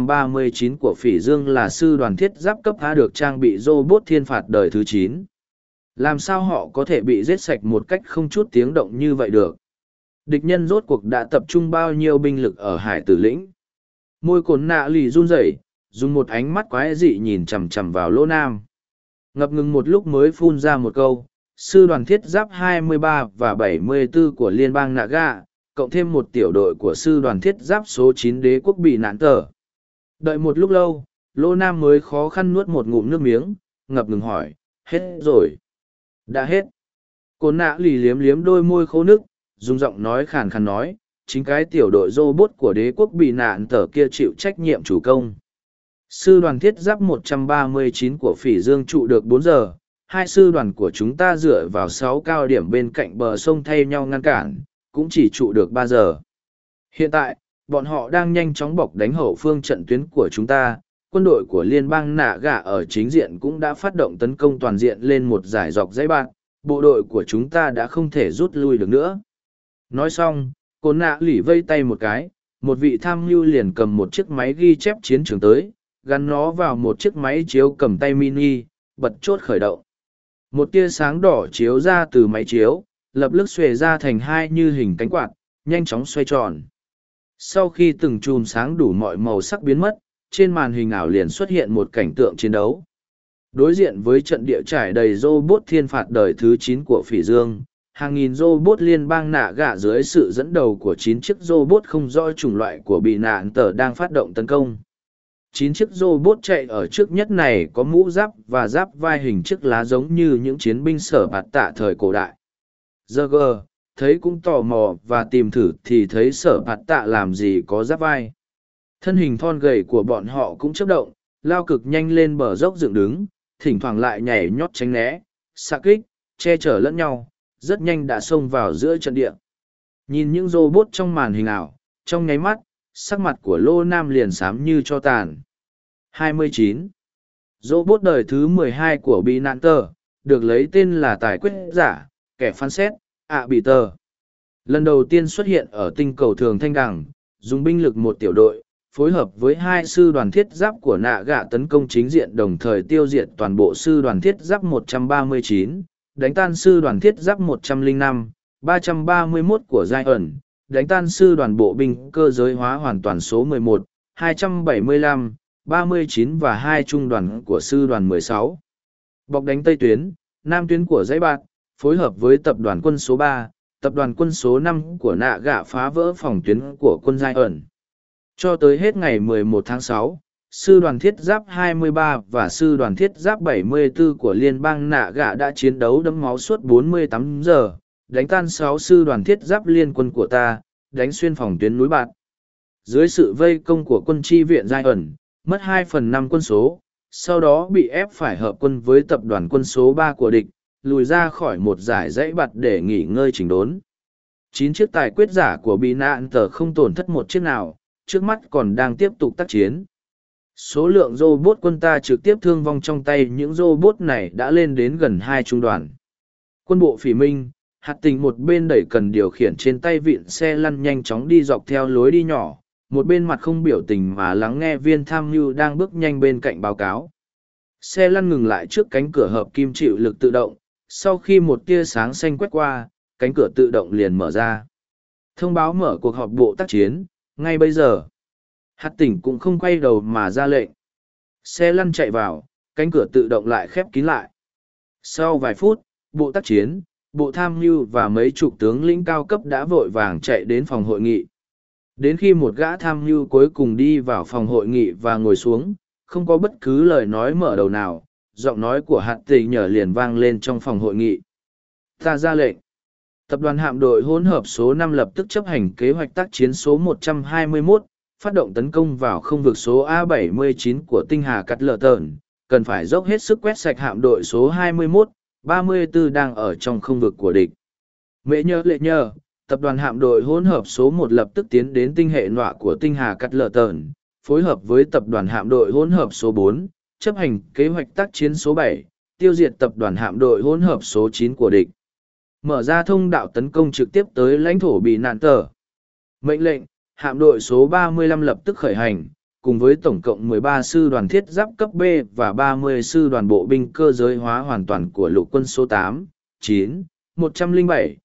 139 của Phỉ Dương là sư đoàn thiết giáp cấp A được trang bị robot thiên phạt đời thứ 9. Làm sao họ có thể bị giết sạch một cách không chút tiếng động như vậy được? Địch nhân rốt cuộc đã tập trung bao nhiêu binh lực ở Hải Tử lĩnh? Môi Cổn Nã Ly run rẩy, dùng một ánh mắt quái dị nhìn chằm chằm vào Lỗ Nam. Ngập ngừng một lúc mới phun ra một câu, sư đoàn thiết giáp 23 và 74 của liên bang Nạ Gạ, cộng thêm một tiểu đội của sư đoàn thiết giáp số 9 đế quốc Bị Nạn Tờ. Đợi một lúc lâu, Lô Nam mới khó khăn nuốt một ngụm nước miếng, ngập ngừng hỏi, hết rồi. Đã hết. Cổn Nã Ly liếm liếm đôi môi khô nức, dùng giọng nói khàn khàn nói, chính cái tiểu đội robot của đế quốc Bị Nạn Tờ kia chịu trách nhiệm chủ công. Sư đoàn thiết giáp 139 của Phỉ Dương trụ được 4 giờ, 2 sư đoàn của chúng ta dựa vào 6 cao điểm bên cạnh bờ sông thay nhau ngăn cản, cũng chỉ trụ được 3 giờ. Hiện tại, bọn họ đang nhanh chóng bọc đánh hậu phương trận tuyến của chúng ta, quân đội của liên bang Nạ Gạ ở chính diện cũng đã phát động tấn công toàn diện lên một dải dọc dãy bạt, bộ đội của chúng ta đã không thể rút lui được nữa. Nói xong, Cổn Nã Ly vây tay một cái, một vị tham mưu liền cầm một chiếc máy ghi chép chiến trường tới, gắn nó vào một chiếc máy chiếu cầm tay mini, bật chốt khởi động. Một tia sáng đỏ chiếu ra từ máy chiếu, lập tức xuề ra thành hai như hình cánh quạt, nhanh chóng xoay tròn. Sau khi từng chùm sáng đủ mọi màu sắc biến mất, trên màn hình ảo liền xuất hiện một cảnh tượng chiến đấu. Đối diện với trận địa trải đầy robot thiên phạt đời thứ 9 của Phỉ Dương, hàng nghìn robot liên bang Nạ Gạ dưới sự dẫn đầu của 9 chiếc robot không rõ chủng loại của Bị Nạn Tờ đang phát động tấn công. 9 chiếc robot chạy ở trước nhất này có mũ giáp và giáp vai hình chiếc lá giống như những chiến binh sở bạt tạ thời cổ đại. Giờ thấy cũng tò mò và tìm thử thì thấy sở bạt tạ làm gì có giáp vai. Thân hình thon gầy của bọn họ cũng chớp động, lao cực nhanh lên bờ dốc dựng đứng, thỉnh thoảng lại nhảy nhót tránh né, xạ kích, che chở lẫn nhau, rất nhanh đã xông vào giữa trận địa. Nhìn những robot trong màn hình ảo, trong nháy mắt, sắc mặt của Lô Nam liền xám như cho tàn. 29. Robot đời thứ 12 của Bị Nạn Tờ, được lấy tên là tài quyết giả, kẻ phán xét, Bị Tờ. Lần đầu tiên xuất hiện ở tinh cầu thường thanh đẳng, dùng binh lực một tiểu đội, phối hợp với 2 sư đoàn thiết giáp của Nạ Gạ tấn công chính diện đồng thời tiêu diệt toàn bộ sư đoàn thiết giáp 139, đánh tan sư đoàn thiết giáp 105, 331 của Giant, đánh tan sư đoàn bộ binh cơ giới hóa hoàn toàn số 11, 275, 39 và 2 trung đoàn của sư đoàn 16. Bọc đánh Tây tuyến, Nam tuyến của dãy bạt, phối hợp với tập đoàn quân số 3, tập đoàn quân số 5 của Nạ Gạ phá vỡ phòng tuyến của quân Giant. Cho tới hết ngày 11 tháng 6, sư đoàn thiết giáp 23 và sư đoàn thiết giáp 74 của liên bang Nạ Gạ đã chiến đấu đẫm máu suốt 48 giờ, đánh tan 6 sư đoàn thiết giáp liên quân của ta, đánh xuyên phòng tuyến núi Bạt. Dưới sự vây công của quân chi viện Giant, mất 2/5 quân số, sau đó bị ép phải hợp quân với tập đoàn quân số 3 của địch, lùi ra khỏi một dải dãy Bạt để nghỉ ngơi chỉnh đốn. 9 chiếc tài quyết giả của Bị Nạn Tờ không tổn thất một chiếc nào, trước mắt còn đang tiếp tục tác chiến. Số lượng robot quân ta trực tiếp thương vong trong tay những robot này đã lên đến gần 2 trung đoàn. Quân bộ Phỉ Minh, Hạt Tình một bên đẩy cần điều khiển trên tay vịn xe lăn nhanh chóng đi dọc theo lối đi nhỏ, một bên mặt không biểu tình mà lắng nghe viên tham mưu đang bước nhanh bên cạnh báo cáo. Xe lăn ngừng lại trước cánh cửa hợp kim chịu lực tự động, sau khi một tia sáng xanh quét qua, cánh cửa tự động liền mở ra. Thông báo mở cuộc họp bộ tác chiến, ngay bây giờ. Hạt Tỉnh cũng không quay đầu mà ra lệnh. Xe lăn chạy vào, cánh cửa tự động lại khép kín lại. Sau vài phút, bộ tác chiến, bộ tham mưu và mấy chục tướng lĩnh cao cấp đã vội vàng chạy đến phòng hội nghị. Đến khi một gã tham mưu cuối cùng đi vào phòng hội nghị và ngồi xuống, không có bất cứ lời nói mở đầu nào, giọng nói của Hạt Tỉnh nhở liền vang lên trong phòng hội nghị. Ta ra lệnh. Tập đoàn hạm đội hỗn hợp số 5 lập tức chấp hành kế hoạch tác chiến số 121, phát động tấn công vào không vực số A79 của tinh hà Cắt Lở Tờn, cần phải dốc hết sức quét sạch hạm đội số 21, 34 đang ở trong không vực của địch. Mẹ nhớ lệ nhờ, tập đoàn hạm đội hỗn hợp số 1 lập tức tiến đến tinh hệ nọa của tinh hà Cắt Lở Tờn, phối hợp với tập đoàn hạm đội hỗn hợp số 4, chấp hành kế hoạch tác chiến số 7, tiêu diệt tập đoàn hạm đội hỗn hợp số 9 của địch. Mở ra thông đạo tấn công trực tiếp tới lãnh thổ bị nạn tờ. Mệnh lệnh, hạm đội số 35 lập tức khởi hành, cùng với tổng cộng 13 sư đoàn thiết giáp cấp B và 30 sư đoàn bộ binh cơ giới hóa hoàn toàn của lục quân số 8, 9, 107,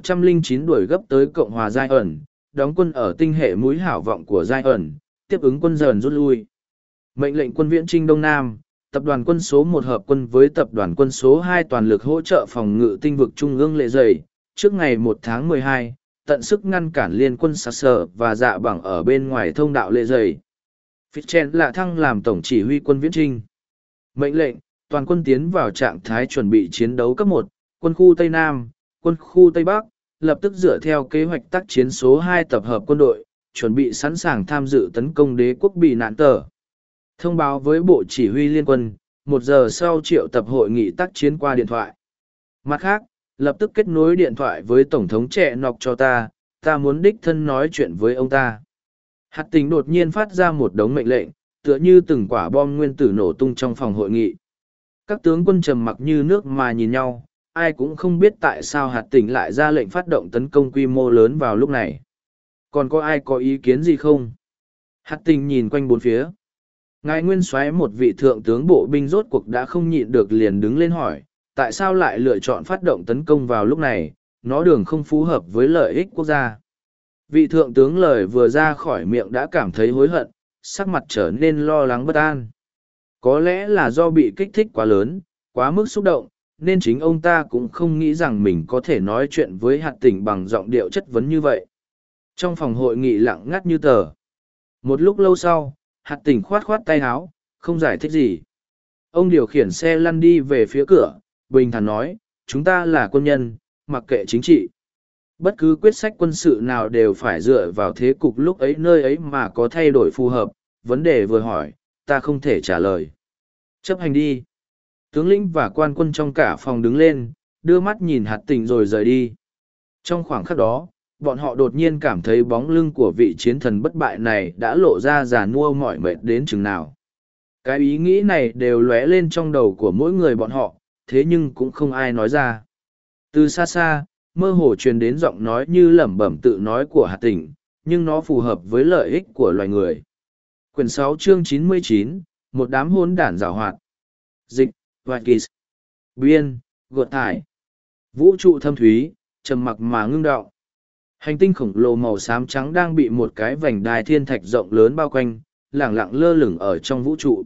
109 đuổi gấp tới Cộng hòa Giai ẩn, đóng quân ở tinh hệ mũi hảo vọng của Giai ẩn, tiếp ứng quân dần rút lui. Mệnh lệnh quân viễn trinh Đông Nam, tập đoàn quân số 1 hợp quân với tập đoàn quân số 2 toàn lực hỗ trợ phòng ngự tinh vực trung ương lệ dày, trước ngày 1 tháng 12, tận sức ngăn cản liên quân sạc sở và dạ bằng ở bên ngoài thông đạo lệ dày. Fitzgerald là thăng làm tổng chỉ huy quân viễn trinh. Mệnh lệnh, toàn quân tiến vào trạng thái chuẩn bị chiến đấu cấp 1, quân khu Tây Nam, quân khu Tây Bắc, lập tức dựa theo kế hoạch tác chiến số 2 tập hợp quân đội, chuẩn bị sẵn sàng tham dự tấn công đế quốc bị nạn tờ. Thông báo với bộ chỉ huy liên quân, 1 giờ sau triệu tập hội nghị tác chiến qua điện thoại. Mặt khác, lập tức kết nối điện thoại với Tổng thống trẻ nọc cho ta muốn đích thân nói chuyện với ông ta. Hạt Tình đột nhiên phát ra một đống mệnh lệnh, tựa như từng quả bom nguyên tử nổ tung trong phòng hội nghị. Các tướng quân trầm mặc như nước mà nhìn nhau, ai cũng không biết tại sao Hạt Tình lại ra lệnh phát động tấn công quy mô lớn vào lúc này. Còn có ai có ý kiến gì không? Hạt Tình nhìn quanh bốn phía. Ngài Nguyên Soái, một vị thượng tướng bộ binh rốt cuộc đã không nhịn được liền đứng lên hỏi, tại sao lại lựa chọn phát động tấn công vào lúc này, nó đường không phù hợp với lợi ích quốc gia. Vị thượng tướng lời vừa ra khỏi miệng đã cảm thấy hối hận, sắc mặt trở nên lo lắng bất an. Có lẽ là do bị kích thích quá lớn, quá mức xúc động, nên chính ông ta cũng không nghĩ rằng mình có thể nói chuyện với Hạt Tình bằng giọng điệu chất vấn như vậy. Trong phòng hội nghị lặng ngắt như tờ. Một lúc lâu sau, Hạt Tình khoát khoát tay áo, không giải thích gì. Ông điều khiển xe lăn đi về phía cửa, bình thản nói, chúng ta là quân nhân, mặc kệ chính trị. Bất cứ quyết sách quân sự nào đều phải dựa vào thế cục lúc ấy nơi ấy mà có thay đổi phù hợp, vấn đề vừa hỏi, ta không thể trả lời. Chấp hành đi. Tướng lĩnh và quan quân trong cả phòng đứng lên, đưa mắt nhìn Hạt Tình rồi rời đi. Trong khoảng khắc đó, bọn họ đột nhiên cảm thấy bóng lưng của vị chiến thần bất bại này đã lộ ra già nua mỏi mệt đến chừng nào. Cái ý nghĩ này đều lóe lên trong đầu của mỗi người bọn họ, thế nhưng cũng không ai nói ra. Từ xa xa, mơ hồ truyền đến giọng nói như lẩm bẩm tự nói của Hạt Tình, nhưng nó phù hợp với lợi ích của loài người. Quyển 6 chương 99, một đám hỗn đản giảo hoạt. Dịch, Vikis. Biên, gột thải. Vũ trụ thâm thúy, trầm mặc mà ngưng đọng. Hành tinh khổng lồ màu xám trắng đang bị một cái vành đai thiên thạch rộng lớn bao quanh, lẳng lặng lơ lửng ở trong vũ trụ.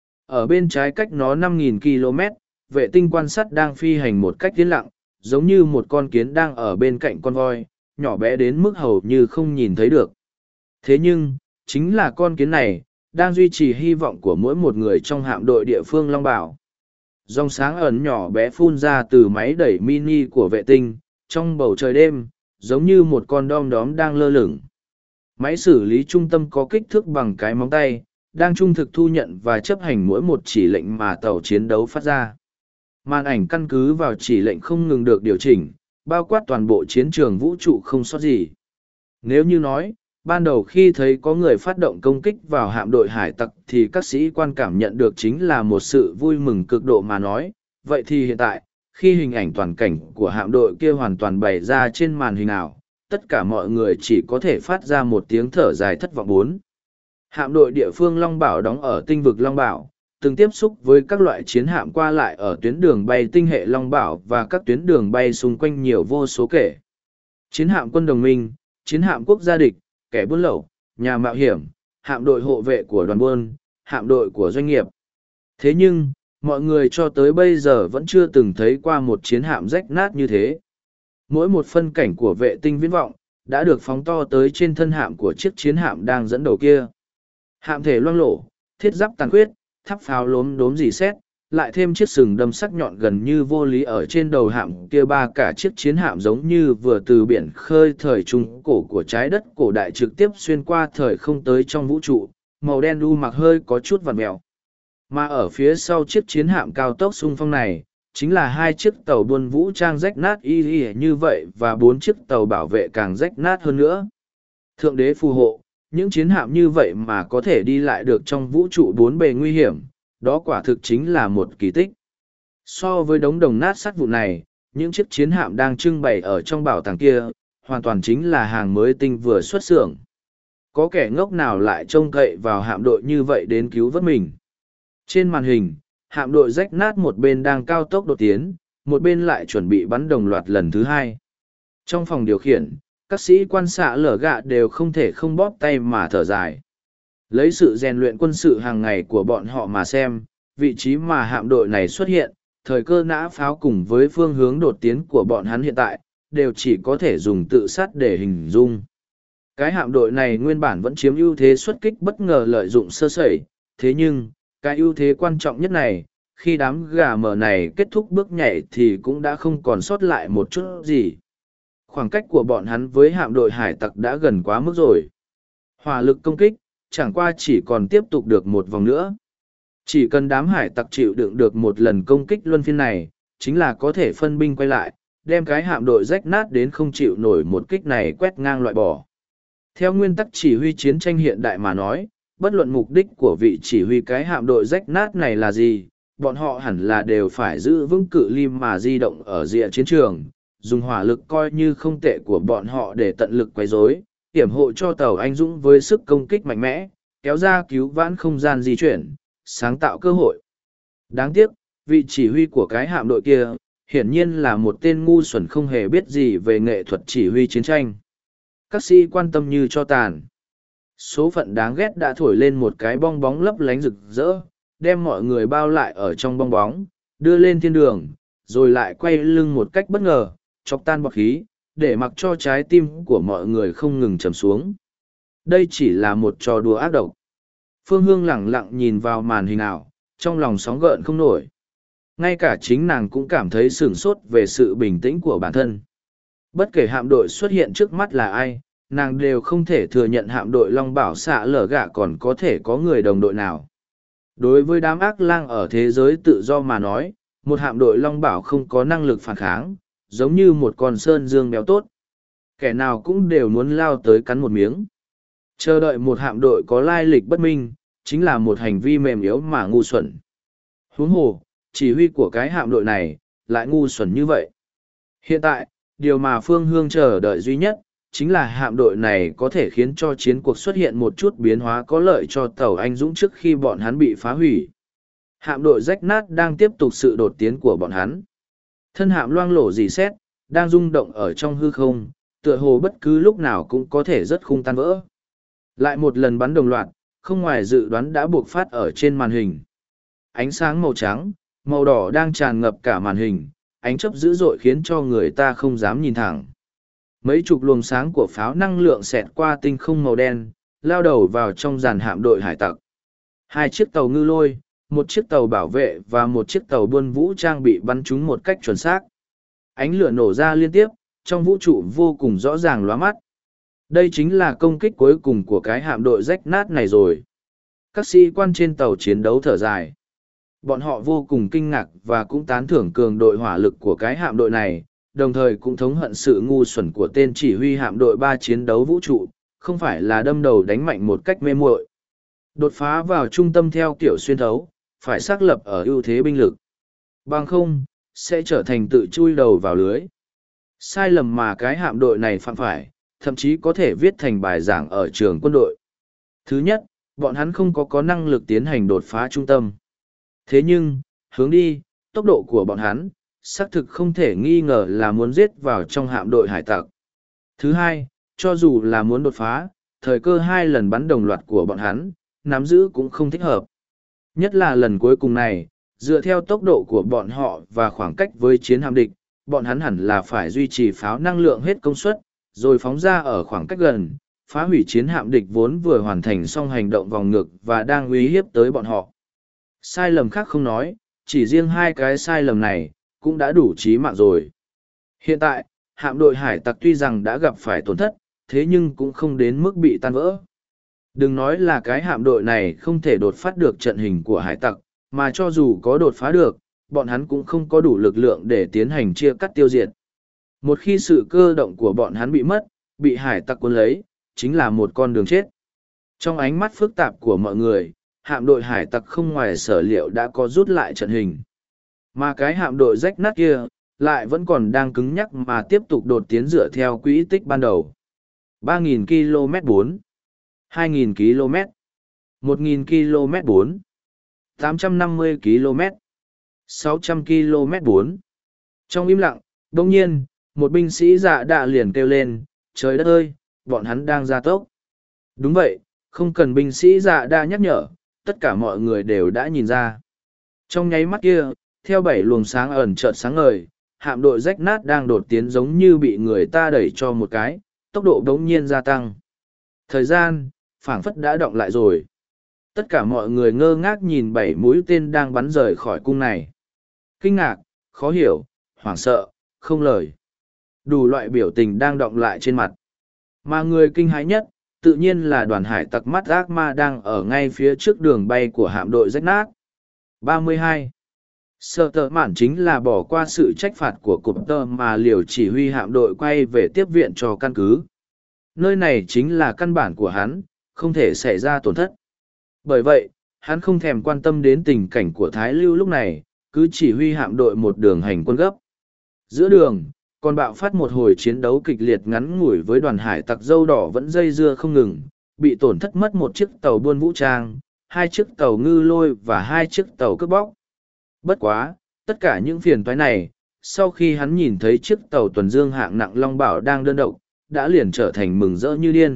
Ở bên trái cách nó 5.000 km, vệ tinh quan sát đang phi hành một cách yên lặng, giống như một con kiến đang ở bên cạnh con voi, nhỏ bé đến mức hầu như không nhìn thấy được. Thế nhưng, chính là con kiến này, đang duy trì hy vọng của mỗi một người trong hạm đội địa phương Long Bảo. Dòng sáng ẩn nhỏ bé phun ra từ máy đẩy mini của vệ tinh, trong bầu trời đêm, giống như một con đom đóm đang lơ lửng. Máy xử lý trung tâm có kích thước bằng cái móng tay, đang trung thực thu nhận và chấp hành mỗi một chỉ lệnh mà tàu chiến đấu phát ra. Màn ảnh căn cứ vào chỉ lệnh không ngừng được điều chỉnh, bao quát toàn bộ chiến trường vũ trụ không sót gì. Nếu như nói, ban đầu khi thấy có người phát động công kích vào hạm đội hải tặc thì các sĩ quan cảm nhận được chính là một sự vui mừng cực độ mà nói. Vậy thì hiện tại, khi hình ảnh toàn cảnh của hạm đội kia hoàn toàn bày ra trên màn hình ảo, tất cả mọi người chỉ có thể phát ra một tiếng thở dài thất vọng. Bốn, hạm đội địa phương Long Bảo đóng ở tinh vực Long Bảo, từng tiếp xúc với các loại chiến hạm qua lại ở tuyến đường bay tinh hệ Long Bảo và các tuyến đường bay xung quanh nhiều vô số kể. Chiến hạm quân đồng minh, chiến hạm quốc gia địch, kẻ buôn lậu, nhà mạo hiểm, hạm đội hộ vệ của đoàn buôn, hạm đội của doanh nghiệp. Thế nhưng, mọi người cho tới bây giờ vẫn chưa từng thấy qua một chiến hạm rách nát như thế. Mỗi một phân cảnh của vệ tinh viễn vọng đã được phóng to tới trên thân hạm của chiếc chiến hạm đang dẫn đầu kia. Hạm thể loang lổ, thiết giáp tàn khuyết, tháp pháo lốm đốm rỉ sét, lại thêm chiếc sừng đâm sắc nhọn gần như vô lý ở trên đầu hạm kia. Cả chiếc chiến hạm giống như vừa từ biển khơi thời trung cổ của trái đất cổ đại trực tiếp xuyên qua thời không tới trong vũ trụ, màu đen đu mặc hơi có chút vằn mèo. Mà ở phía sau chiếc chiến hạm cao tốc xung phong này, chính là 2 chiếc tàu buôn vũ trang rách nát y như vậy và 4 chiếc tàu bảo vệ càng rách nát hơn nữa. Thượng đế phù hộ, những chiến hạm như vậy mà có thể đi lại được trong vũ trụ bốn bề nguy hiểm, đó quả thực chính là một kỳ tích. So với đống đồng nát sắt vụn này, những chiếc chiến hạm đang trưng bày ở trong bảo tàng kia, hoàn toàn chính là hàng mới tinh vừa xuất xưởng. Có kẻ ngốc nào lại trông cậy vào hạm đội như vậy đến cứu vớt mình. Trên màn hình, hạm đội rách nát một bên đang cao tốc đột tiến, một bên lại chuẩn bị bắn đồng loạt lần thứ 2. Trong phòng điều khiển, các sĩ quan xạ lở gạ đều không thể không bóp tay mà thở dài. Lấy sự rèn luyện quân sự hàng ngày của bọn họ mà xem, vị trí mà hạm đội này xuất hiện, thời cơ nã pháo cùng với phương hướng đột tiến của bọn hắn hiện tại, đều chỉ có thể dùng tự sát để hình dung. Cái hạm đội này nguyên bản vẫn chiếm ưu thế xuất kích bất ngờ lợi dụng sơ sẩy, thế nhưng, cái ưu thế quan trọng nhất này, khi đám gà mờ này kết thúc bước nhảy thì cũng đã không còn sót lại một chút gì. Khoảng cách của bọn hắn với hạm đội hải tặc đã gần quá mức rồi. Hỏa lực công kích, chẳng qua chỉ còn tiếp tục được một vòng nữa. Chỉ cần đám hải tặc chịu đựng được một lần công kích luân phiên này, chính là có thể phân binh quay lại, đem cái hạm đội rách nát đến không chịu nổi một kích này quét ngang loại bỏ. Theo nguyên tắc chỉ huy chiến tranh hiện đại mà nói, bất luận mục đích của vị chỉ huy cái hạm đội rách nát này là gì, bọn họ hẳn là đều phải giữ vững cự ly mà di động ở rìa chiến trường, dùng hỏa lực coi như không tệ của bọn họ để tận lực quấy rối, hiểm hộ cho tàu anh dũng với sức công kích mạnh mẽ, kéo ra cứu vãn không gian di chuyển, sáng tạo cơ hội. Đáng tiếc, vị chỉ huy của cái hạm đội kia, hiển nhiên là một tên ngu xuẩn không hề biết gì về nghệ thuật chỉ huy chiến tranh. Các sĩ quan tâm như cho tàn. Số phận đáng ghét đã thổi lên một cái bong bóng lấp lánh rực rỡ, đem mọi người bao lại ở trong bong bóng, đưa lên thiên đường, rồi lại quay lưng một cách bất ngờ, chọc tan bọt khí, để mặc cho trái tim của mọi người không ngừng trầm xuống. Đây chỉ là một trò đùa ác độc. Phương Hương lẳng lặng nhìn vào màn hình ảo, trong lòng sóng gợn không nổi. Ngay cả chính nàng cũng cảm thấy sửng sốt về sự bình tĩnh của bản thân. Bất kể hạm đội xuất hiện trước mắt là ai, nàng đều không thể thừa nhận hạm đội Long Bảo xạ lở gạ còn có thể có người đồng đội nào. Đối với đám ác lang ở thế giới tự do mà nói, một hạm đội Long Bảo không có năng lực phản kháng, giống như một con sơn dương béo tốt. Kẻ nào cũng đều muốn lao tới cắn một miếng. Chờ đợi một hạm đội có lai lịch bất minh, chính là một hành vi mềm yếu mà ngu xuẩn. Huống hồ, chỉ huy của cái hạm đội này, lại ngu xuẩn như vậy. Hiện tại, điều mà Phương Hương chờ đợi duy nhất, chính là hạm đội này có thể khiến cho chiến cuộc xuất hiện một chút biến hóa có lợi cho tàu anh dũng trước khi bọn hắn bị phá hủy. Hạm đội rách nát đang tiếp tục sự đột tiến của bọn hắn. Thân hạm loang lổ rỉ sét, đang rung động ở trong hư không, tựa hồ bất cứ lúc nào cũng có thể rất khung tan vỡ. Lại một lần bắn đồng loạt, không ngoài dự đoán đã buộc phát ở trên màn hình. Ánh sáng màu trắng, màu đỏ đang tràn ngập cả màn hình, ánh chớp dữ dội khiến cho người ta không dám nhìn thẳng. Mấy chục luồng sáng của pháo năng lượng xẹt qua tinh không màu đen, lao đầu vào trong dàn hạm đội hải tặc. 2 chiếc tàu ngư lôi, 1 chiếc tàu bảo vệ và 1 chiếc tàu buôn vũ trang bị bắn trúng một cách chuẩn xác. Ánh lửa nổ ra liên tiếp, trong vũ trụ vô cùng rõ ràng lóa mắt. Đây chính là công kích cuối cùng của cái hạm đội rách nát này rồi. Các sĩ quan trên tàu chiến đấu thở dài. Bọn họ vô cùng kinh ngạc và cũng tán thưởng cường đội hỏa lực của cái hạm đội này, đồng thời cũng thống hận sự ngu xuẩn của tên chỉ huy hạm đội 3 chiến đấu vũ trụ, không phải là đâm đầu đánh mạnh một cách mê muội. Đột phá vào trung tâm theo kiểu xuyên thấu, phải xác lập ở ưu thế binh lực. Bằng không, sẽ trở thành tự chui đầu vào lưới. Sai lầm mà cái hạm đội này phạm phải, thậm chí có thể viết thành bài giảng ở trường quân đội. Thứ nhất, bọn hắn không có năng lực tiến hành đột phá trung tâm. Thế nhưng, hướng đi, tốc độ của bọn hắn, xác thực không thể nghi ngờ là muốn giết vào trong hạm đội hải tặc. Thứ hai, cho dù là muốn đột phá, thời cơ 2 lần bắn đồng loạt của bọn hắn, nắm giữ cũng không thích hợp. Nhất là lần cuối cùng này, dựa theo tốc độ của bọn họ và khoảng cách với chiến hạm địch, bọn hắn hẳn là phải duy trì pháo năng lượng hết công suất, rồi phóng ra ở khoảng cách gần, phá hủy chiến hạm địch vốn vừa hoàn thành xong hành động vòng ngược và đang uy hiếp tới bọn họ. Sai lầm khác không nói, chỉ riêng 2 cái sai lầm này, cũng đã đủ chí mạng rồi. Hiện tại, hạm đội hải tặc tuy rằng đã gặp phải tổn thất, thế nhưng cũng không đến mức bị tan vỡ. Đừng nói là cái hạm đội này không thể đột phát được trận hình của hải tặc, mà cho dù có đột phá được, bọn hắn cũng không có đủ lực lượng để tiến hành chia cắt tiêu diệt. Một khi sự cơ động của bọn hắn bị mất, bị hải tặc cuốn lấy, chính là một con đường chết. Trong ánh mắt phức tạp của mọi người, hạm đội hải tặc không ngoài sở liệu đã có rút lại trận hình. Mà cái hạm đội rách nát kia, lại vẫn còn đang cứng nhắc mà tiếp tục đột tiến dựa theo quỹ tích ban đầu. 3.000 km 4, 2.000 km, 1.000 km 4, 850 km, 600 km 4. Trong im lặng, đông nhiên, một binh sĩ dạ đạ liền kêu lên, trời đất ơi, bọn hắn đang gia tốc. Đúng vậy, không cần binh sĩ dạ đạ nhắc nhở, tất cả mọi người đều đã nhìn ra. Trong nháy mắt kia, theo 7 luồng sáng ẩn chợt sáng ngời, hạm đội rách nát đang đột tiến giống như bị người ta đẩy cho một cái, tốc độ đống nhiên gia tăng. Thời gian, phảng phất đã đọng lại rồi. Tất cả mọi người ngơ ngác nhìn 7 mũi tên đang bắn rời khỏi cung này. Kinh ngạc, khó hiểu, hoảng sợ, không lời. Đủ loại biểu tình đang đọng lại trên mặt. Mà người kinh hãi nhất, tự nhiên là đoàn hải tặc mắt ác ma đang ở ngay phía trước đường bay của hạm đội rách nát. 32. Sợ tờ mạn chính là bỏ qua sự trách phạt của cụm tơ mà liều chỉ huy hạm đội quay về tiếp viện cho căn cứ. Nơi này chính là căn bản của hắn, không thể xảy ra tổn thất. Bởi vậy, hắn không thèm quan tâm đến tình cảnh của Thái Lưu lúc này, cứ chỉ huy hạm đội một đường hành quân gấp. Giữa đường, còn bạo phát một hồi chiến đấu kịch liệt ngắn ngủi với đoàn hải tặc dâu đỏ vẫn dây dưa không ngừng, bị tổn thất mất một chiếc tàu buôn vũ trang, 2 chiếc tàu ngư lôi và 2 chiếc tàu cướp bóc. Bất quá, tất cả những phiền toái này, sau khi hắn nhìn thấy chiếc tàu tuần dương hạng nặng Long Bảo đang đơn độc, đã liền trở thành mừng rỡ như điên.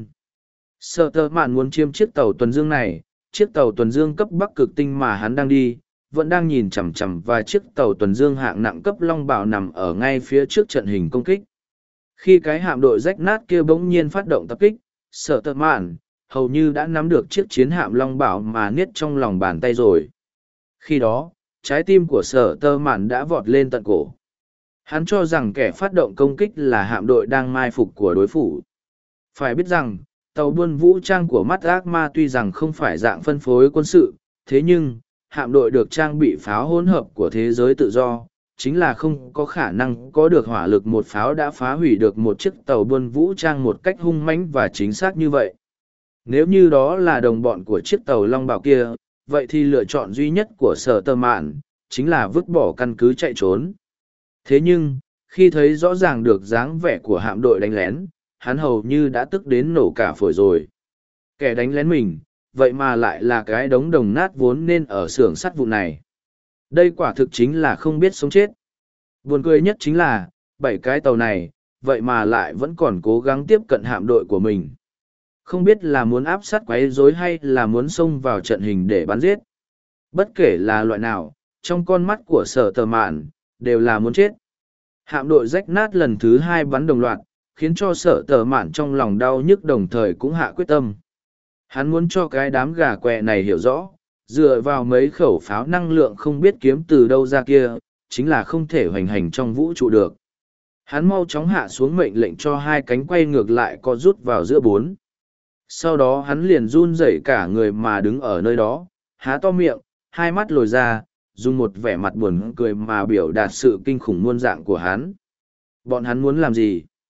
Sở tơ mạn muốn chiếm chiếc tàu tuần dương này, chiếc tàu tuần dương cấp Bắc Cực Tinh mà hắn đang đi, vẫn đang nhìn chằm chằm và chiếc tàu tuần dương hạng nặng cấp Long Bảo nằm ở ngay phía trước trận hình công kích. Khi cái hạm đội rách nát kia bỗng nhiên phát động tập kích, Sở tơ mạn hầu như đã nắm được chiếc chiến hạm Long Bảo mà niết trong lòng bàn tay rồi. Khi đó, trái tim của Sở tơ mạn đã vọt lên tận cổ. Hắn cho rằng kẻ phát động công kích là hạm đội đang mai phục của đối phủ. Phải biết rằng, tàu buôn vũ trang của mắt ác ma tuy rằng không phải dạng phân phối quân sự, thế nhưng, hạm đội được trang bị pháo hỗn hợp của thế giới tự do, chính là không có khả năng có được hỏa lực một pháo đã phá hủy được một chiếc tàu buôn vũ trang một cách hung mãnh và chính xác như vậy. Nếu như đó là đồng bọn của chiếc tàu Long Bảo kia, vậy thì lựa chọn duy nhất của Sở tơ mạn chính là vứt bỏ căn cứ chạy trốn. Thế nhưng, khi thấy rõ ràng được dáng vẻ của hạm đội đánh lén, hắn hầu như đã tức đến nổ cả phổi rồi. Kẻ đánh lén mình, vậy mà lại là cái đống đồng nát vốn nên ở xưởng sắt vụn này. Đây quả thực chính là không biết sống chết. Buồn cười nhất chính là, 7 cái tàu này, vậy mà lại vẫn còn cố gắng tiếp cận hạm đội của mình. Không biết là muốn áp sát quấy rối hay là muốn xông vào trận hình để bắn giết. Bất kể là loại nào, trong con mắt của Sở tơ mạn, đều là muốn chết. Hạm đội rách nát lần thứ 2 bắn đồng loạt, khiến cho Sở tơ mạn trong lòng đau nhức đồng thời cũng hạ quyết tâm. Hắn muốn cho cái đám gà quẹ này hiểu rõ, dựa vào mấy khẩu pháo năng lượng không biết kiếm từ đâu ra kia, chính là không thể hoành hành trong vũ trụ được. Hắn mau chóng hạ xuống mệnh lệnh cho 2 cánh quay ngược lại có rút vào giữa 4. Sau đó hắn liền run rẩy cả người mà đứng ở nơi đó, há to miệng, 2 mắt lồi ra, dùng một vẻ mặt buồn cười mà biểu đạt sự kinh khủng muôn dạng của hắn. Bọn hắn muốn làm gì?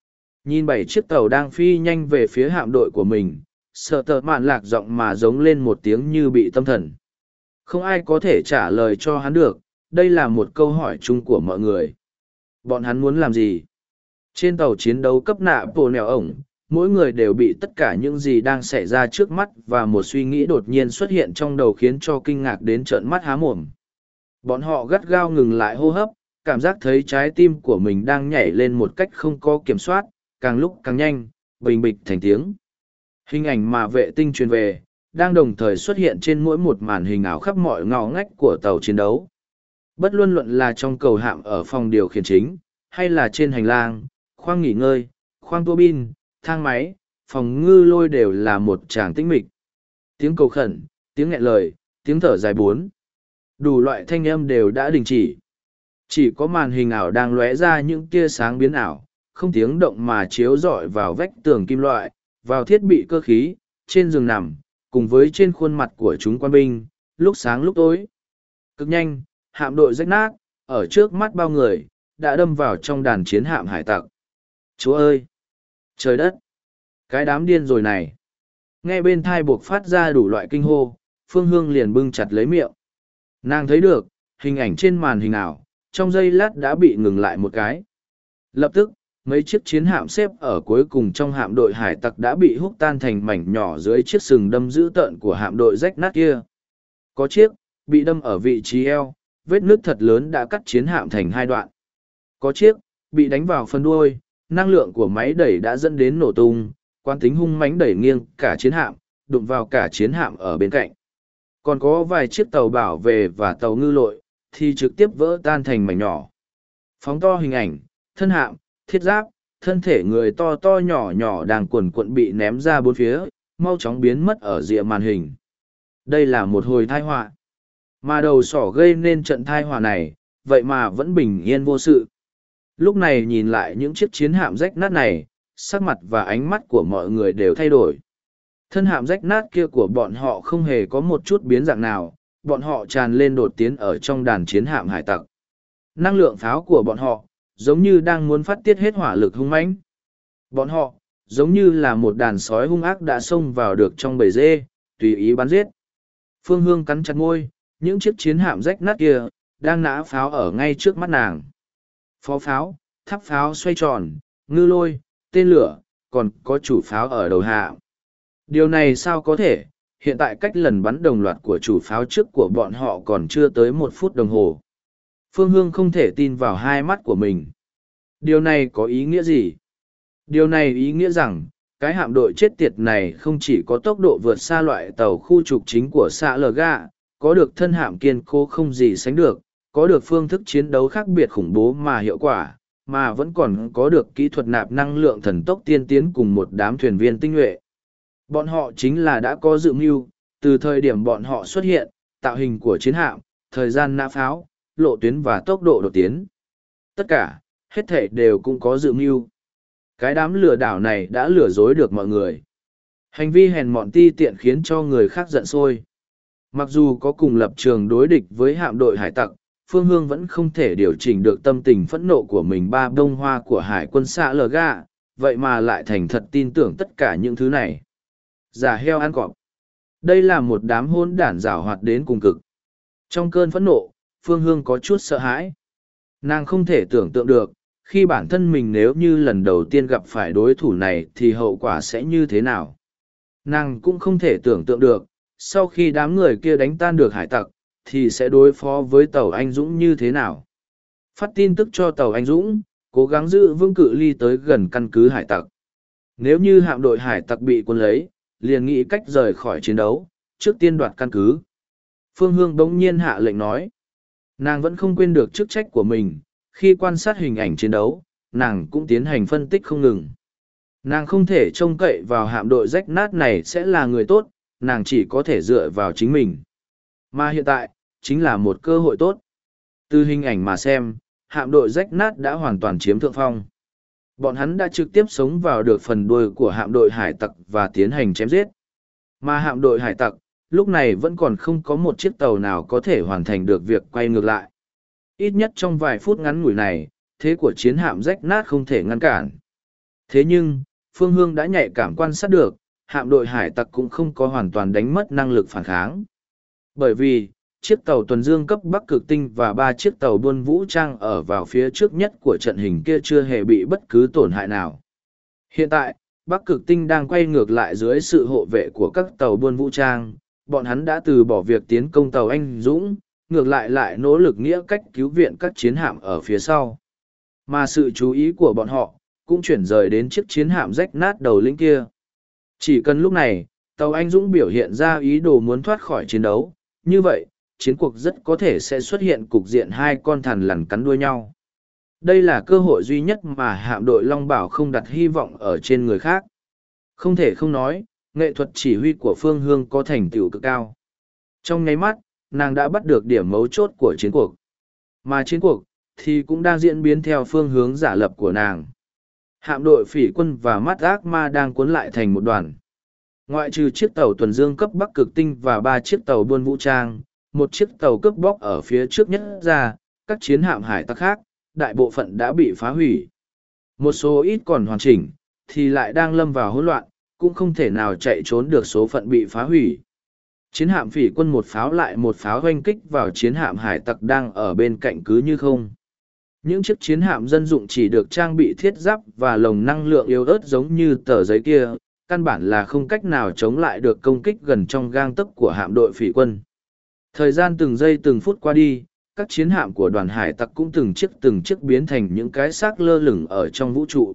Nhìn 7 chiếc tàu đang phi nhanh về phía hạm đội của mình, sợ tờ mạn lạc giọng mà giống lên một tiếng như bị tâm thần. Không ai có thể trả lời cho hắn được, đây là một câu hỏi chung của mọi người. Bọn hắn muốn làm gì? Trên tàu chiến đấu cấp nạ bồ nèo ổng, mỗi người đều bị tất cả những gì đang xảy ra trước mắt và một suy nghĩ đột nhiên xuất hiện trong đầu khiến cho kinh ngạc đến trợn mắt há mồm. Bọn họ gắt gao ngừng lại hô hấp, cảm giác thấy trái tim của mình đang nhảy lên một cách không có kiểm soát, càng lúc càng nhanh, bình bịch thành tiếng. Hình ảnh mà vệ tinh truyền về, đang đồng thời xuất hiện trên mỗi một màn hình ảo khắp mọi ngõ ngách của tàu chiến đấu. Bất luận luận là trong cầu hạm ở phòng điều khiển chính, hay là trên hành lang, khoang nghỉ ngơi, khoang tua bin, thang máy, phòng ngư lôi đều là một tràng tĩnh mịch. Tiếng cầu khẩn, tiếng nghẹn lời, tiếng thở dài bốn. Đủ loại thanh âm đều đã đình chỉ. Chỉ có màn hình ảo đang lóe ra những tia sáng biến ảo, không tiếng động mà chiếu rọi vào vách tường kim loại, vào thiết bị cơ khí, trên giường nằm, cùng với trên khuôn mặt của chúng quan binh, lúc sáng lúc tối. Cực nhanh, hạm đội rách nát, ở trước mắt bao người, đã đâm vào trong đàn chiến hạm hải tặc. Chúa ơi! Trời đất! Cái đám điên rồi này! Nghe bên thai buộc phát ra đủ loại kinh hô, Phương Hương liền bưng chặt lấy miệng. Nàng thấy được, hình ảnh trên màn hình ảo, trong giây lát đã bị ngừng lại một cái. Lập tức, mấy chiếc chiến hạm xếp ở cuối cùng trong hạm đội hải tặc đã bị húc tan thành mảnh nhỏ dưới chiếc sừng đâm dữ tợn của hạm đội rách nát kia. Có chiếc, bị đâm ở vị trí eo, vết nước thật lớn đã cắt chiến hạm thành 2 đoạn. Có chiếc, bị đánh vào phần đuôi, năng lượng của máy đẩy đã dẫn đến nổ tung, quán tính hung mãnh đẩy nghiêng cả chiến hạm, đụng vào cả chiến hạm ở bên cạnh. Còn có vài chiếc tàu bảo vệ và tàu ngư lội, thì trực tiếp vỡ tan thành mảnh nhỏ. Phóng to hình ảnh, thân hạm, thiết giáp, thân thể người to to nhỏ nhỏ đang cuồn cuộn bị ném ra bốn phía, mau chóng biến mất ở rìa màn hình. Đây là một hồi tai họa. Mà đầu sỏ gây nên trận tai họa này, vậy mà vẫn bình yên vô sự. Lúc này nhìn lại những chiếc chiến hạm rách nát này, sắc mặt và ánh mắt của mọi người đều thay đổi. Thân hạm rách nát kia của bọn họ không hề có một chút biến dạng nào, bọn họ tràn lên đột tiến ở trong đàn chiến hạm hải tặc. Năng lượng pháo của bọn họ, giống như đang muốn phát tiết hết hỏa lực hung mãnh. Bọn họ, giống như là một đàn sói hung ác đã xông vào được trong bầy dê, tùy ý bắn giết. Phương Hương cắn chặt môi, những chiếc chiến hạm rách nát kia, đang nã pháo ở ngay trước mắt nàng. Phó pháo, tháp pháo xoay tròn, ngư lôi, tên lửa, còn có chủ pháo ở đầu hạ. Điều này sao có thể, hiện tại cách lần bắn đồng loạt của chủ pháo trước của bọn họ còn chưa tới 1 phút đồng hồ. Phương Hương không thể tin vào hai mắt của mình. Điều này có ý nghĩa gì? Điều này ý nghĩa rằng, cái hạm đội chết tiệt này không chỉ có tốc độ vượt xa loại tàu khu trục chính của xạ lờ gà, có được thân hạm kiên cố không gì sánh được, có được phương thức chiến đấu khác biệt khủng bố mà hiệu quả, mà vẫn còn có được kỹ thuật nạp năng lượng thần tốc tiên tiến cùng một đám thuyền viên tinh nhuệ. Bọn họ chính là đã có dự mưu, từ thời điểm bọn họ xuất hiện, tạo hình của chiến hạm, thời gian nã pháo, lộ tuyến và tốc độ đột tiến. Tất cả, hết thảy đều cũng có dự mưu. Cái đám lừa đảo này đã lừa dối được mọi người. Hành vi hèn mọn ti tiện khiến cho người khác giận sôi. Mặc dù có cùng lập trường đối địch với hạm đội hải tặc, Phương Hương vẫn không thể điều chỉnh được tâm tình phẫn nộ của mình. Ba bông hoa của hải quân xạ lờ gà, vậy mà lại thành thật tin tưởng tất cả những thứ này. Giả heo ăn cọp. Đây là một đám hôn đản giảo hoạt đến cùng cực. Trong cơn phẫn nộ, Phương Hương có chút sợ hãi. Nàng không thể tưởng tượng được, khi bản thân mình nếu như lần đầu tiên gặp phải đối thủ này thì hậu quả sẽ như thế nào. Nàng cũng không thể tưởng tượng được, sau khi đám người kia đánh tan được hải tặc, thì sẽ đối phó với tàu Anh Dũng như thế nào. Phát tin tức cho tàu Anh Dũng, cố gắng giữ vững cự ly tới gần căn cứ hải tặc. Nếu như hạm đội hải tặc bị quân lấy, liền nghĩ cách rời khỏi chiến đấu, trước tiên đoạt căn cứ. Phương Hương bỗng nhiên hạ lệnh nói. Nàng vẫn không quên được chức trách của mình, khi quan sát hình ảnh chiến đấu, nàng cũng tiến hành phân tích không ngừng. Nàng không thể trông cậy vào hạm đội rách nát này sẽ là người tốt, nàng chỉ có thể dựa vào chính mình. Mà hiện tại, chính là một cơ hội tốt. Từ hình ảnh mà xem, hạm đội rách nát đã hoàn toàn chiếm thượng phong. Bọn hắn đã trực tiếp sống vào được phần đuôi của hạm đội hải tặc và tiến hành chém giết. Mà hạm đội hải tặc, lúc này vẫn còn không có một chiếc tàu nào có thể hoàn thành được việc quay ngược lại. Ít nhất trong vài phút ngắn ngủi này, thế của chiến hạm rách nát không thể ngăn cản. Thế nhưng, Phương Hương đã nhạy cảm quan sát được, hạm đội hải tặc cũng không có hoàn toàn đánh mất năng lực phản kháng. Bởi vì, chiếc tàu tuần dương cấp Bắc Cực Tinh và 3 chiếc tàu buôn vũ trang ở vào phía trước nhất của trận hình kia chưa hề bị bất cứ tổn hại nào. Hiện tại, Bắc Cực Tinh đang quay ngược lại dưới sự hộ vệ của các tàu buôn vũ trang, bọn hắn đã từ bỏ việc tiến công tàu Anh Dũng, ngược lại nỗ lực nghĩa cách cứu viện các chiến hạm ở phía sau. Mà sự chú ý của bọn họ cũng chuyển rời đến chiếc chiến hạm rách nát đầu lĩnh kia. Chỉ cần lúc này, tàu Anh Dũng biểu hiện ra ý đồ muốn thoát khỏi chiến đấu, như vậy, chiến cuộc rất có thể sẽ xuất hiện cục diện hai con thằn lằn cắn đuôi nhau. Đây là cơ hội duy nhất mà hạm đội Long Bảo không đặt hy vọng ở trên người khác. Không thể không nói, nghệ thuật chỉ huy của Phương Hương có thành tựu cực cao. Trong nháy mắt, nàng đã bắt được điểm mấu chốt của chiến cuộc. Mà chiến cuộc, thì cũng đang diễn biến theo phương hướng giả lập của nàng. Hạm đội phỉ quân và mắt ác ma đang cuốn lại thành một đoàn. Ngoại trừ chiếc tàu tuần dương cấp Bắc Cực Tinh và 3 chiếc tàu buôn vũ trang, một chiếc tàu cướp bóc ở phía trước nhất ra, các chiến hạm hải tặc khác, đại bộ phận đã bị phá hủy. Một số ít còn hoàn chỉnh, thì lại đang lâm vào hỗn loạn, cũng không thể nào chạy trốn được số phận bị phá hủy. Chiến hạm phỉ quân một pháo lại một pháo hoanh kích vào chiến hạm hải tặc đang ở bên cạnh cứ như không. Những chiếc chiến hạm dân dụng chỉ được trang bị thiết giáp và lồng năng lượng yếu ớt giống như tờ giấy kia, căn bản là không cách nào chống lại được công kích gần trong gang tấc của hạm đội phỉ quân. Thời gian từng giây từng phút qua đi, các chiến hạm của đoàn hải tặc cũng từng chiếc biến thành những cái xác lơ lửng ở trong vũ trụ.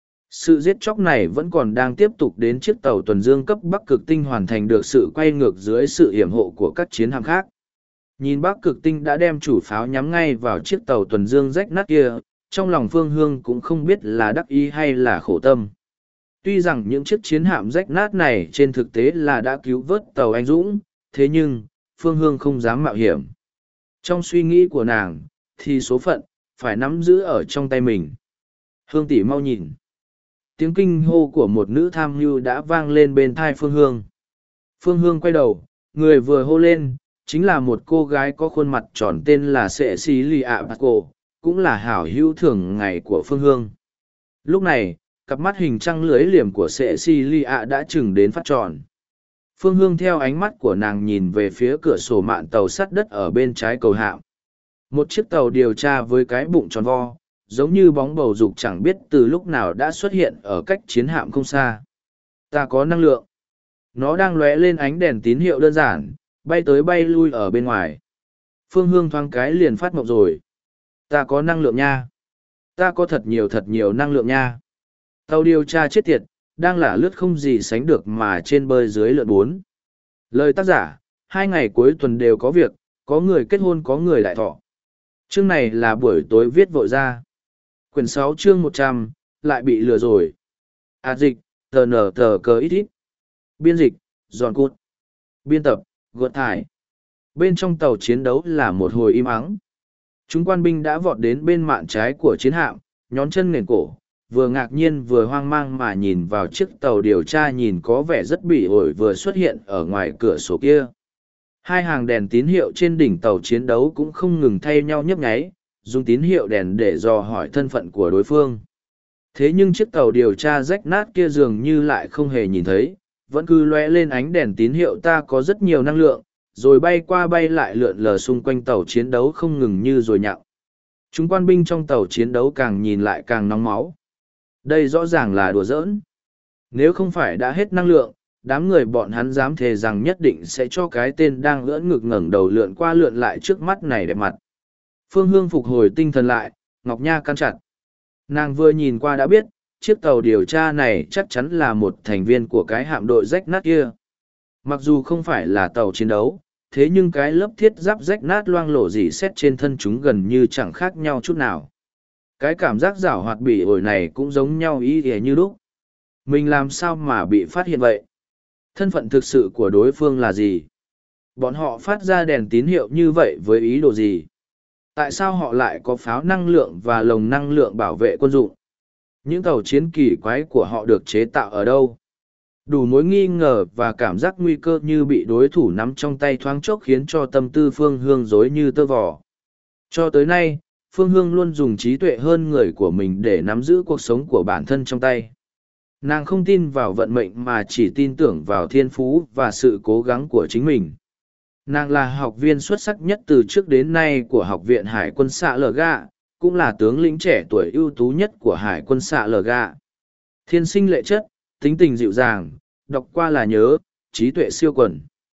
Sự giết chóc này vẫn còn đang tiếp tục đến chiếc tàu tuần dương cấp Bắc Cực Tinh hoàn thành được sự quay ngược dưới sự yểm hộ của các chiến hạm khác. Nhìn Bắc Cực Tinh đã đem chủ pháo nhắm ngay vào chiếc tàu tuần dương rách nát kia, trong lòng Phương Hương cũng không biết là đắc ý hay là khổ tâm. Tuy rằng những chiếc chiến hạm rách nát này trên thực tế là đã cứu vớt tàu Anh Dũng, thế nhưng, Phương Hương không dám mạo hiểm. Trong suy nghĩ của nàng, thì số phận, phải nắm giữ ở trong tay mình. Hương tỷ mau nhìn. Tiếng kinh hô của một nữ tham mưu đã vang lên bên thai Phương Hương. Phương Hương quay đầu, người vừa hô lên, chính là một cô gái có khuôn mặt tròn tên là Cecilia Paco, cũng là hảo hữu thường ngày của Phương Hương. Lúc này, cặp mắt hình trăng lưới liềm của Cecilia đã chừng đến phát tròn. Phương Hương theo ánh mắt của nàng nhìn về phía cửa sổ mạn tàu sắt đất ở bên trái cầu hạm. Một chiếc tàu điều tra với cái bụng tròn vo, giống như bóng bầu dục chẳng biết từ lúc nào đã xuất hiện ở cách chiến hạm không xa. Ta có năng lượng. Nó đang lóe lên ánh đèn tín hiệu đơn giản, bay tới bay lui ở bên ngoài. Phương Hương thoáng cái liền phát mộng rồi. Ta có năng lượng nha. Ta có thật nhiều năng lượng nha. Tàu điều tra chết tiệt, đang là lướt không gì sánh được mà trên bơi dưới lượn 4. Lời tác giả, 2 ngày cuối tuần đều có việc, có người kết hôn có người đại thọ. Chương này là buổi tối viết vội ra. Quyển 6 chương 100, lại bị lừa rồi. Dịch, tờ cờ ít ít. Biên dịch, giòn cút. Biên tập, gợt thải. Bên trong tàu chiến đấu là một hồi im ắng. Chúng quan binh đã vọt đến bên mạn trái của chiến hạm, nhón chân nền cổ, vừa ngạc nhiên vừa hoang mang mà nhìn vào chiếc tàu điều tra nhìn có vẻ rất bỉ ổi vừa xuất hiện ở ngoài cửa sổ kia. Hai hàng đèn tín hiệu trên đỉnh tàu chiến đấu cũng không ngừng thay nhau nhấp nháy, dùng tín hiệu đèn để dò hỏi thân phận của đối phương. Thế nhưng chiếc tàu điều tra rách nát kia dường như lại không hề nhìn thấy, vẫn cứ lóe lên ánh đèn tín hiệu ta có rất nhiều năng lượng, rồi bay qua bay lại lượn lờ xung quanh tàu chiến đấu không ngừng như rồi nhặng. Chúng quan binh trong tàu chiến đấu càng nhìn lại càng nóng máu. Đây rõ ràng là đùa giỡn. Nếu không phải đã hết năng lượng, đám người bọn hắn dám thề rằng nhất định sẽ cho cái tên đang ưỡn ngực ngẩng đầu lượn qua lượn lại trước mắt này đẹp mặt. Phương Hương phục hồi tinh thần lại, Ngọc Nha căn chặt. Nàng vừa nhìn qua đã biết, chiếc tàu điều tra này chắc chắn là một thành viên của cái hạm đội rách nát kia. Mặc dù không phải là tàu chiến đấu, thế nhưng cái lớp thiết giáp rách nát loang lổ rỉ sét trên thân chúng gần như chẳng khác nhau chút nào. Cái cảm giác giảo hoạt bỉ ổi này cũng giống nhau ý ỉa như lúc. Mình làm sao mà bị phát hiện vậy? Thân phận thực sự của đối phương là gì? Bọn họ phát ra đèn tín hiệu như vậy với ý đồ gì? Tại sao họ lại có pháo năng lượng và lồng năng lượng bảo vệ quân dụng? Những tàu chiến kỳ quái của họ được chế tạo ở đâu? Đủ mối nghi ngờ và cảm giác nguy cơ như bị đối thủ nắm trong tay thoáng chốc khiến cho tâm tư Phương Hương rối như tơ vò. Cho tới nay, Phương Hương luôn dùng trí tuệ hơn người của mình để nắm giữ cuộc sống của bản thân trong tay. Nàng không tin vào vận mệnh mà chỉ tin tưởng vào thiên phú và sự cố gắng của chính mình. Nàng là học viên xuất sắc nhất từ trước đến nay của Học viện Hải quân xạ lờ gạ, cũng là tướng lĩnh trẻ tuổi ưu tú nhất của Hải quân xạ lờ gạ. Thiên sinh lệ chất, tính tình dịu dàng, đọc qua là nhớ, trí tuệ siêu quần.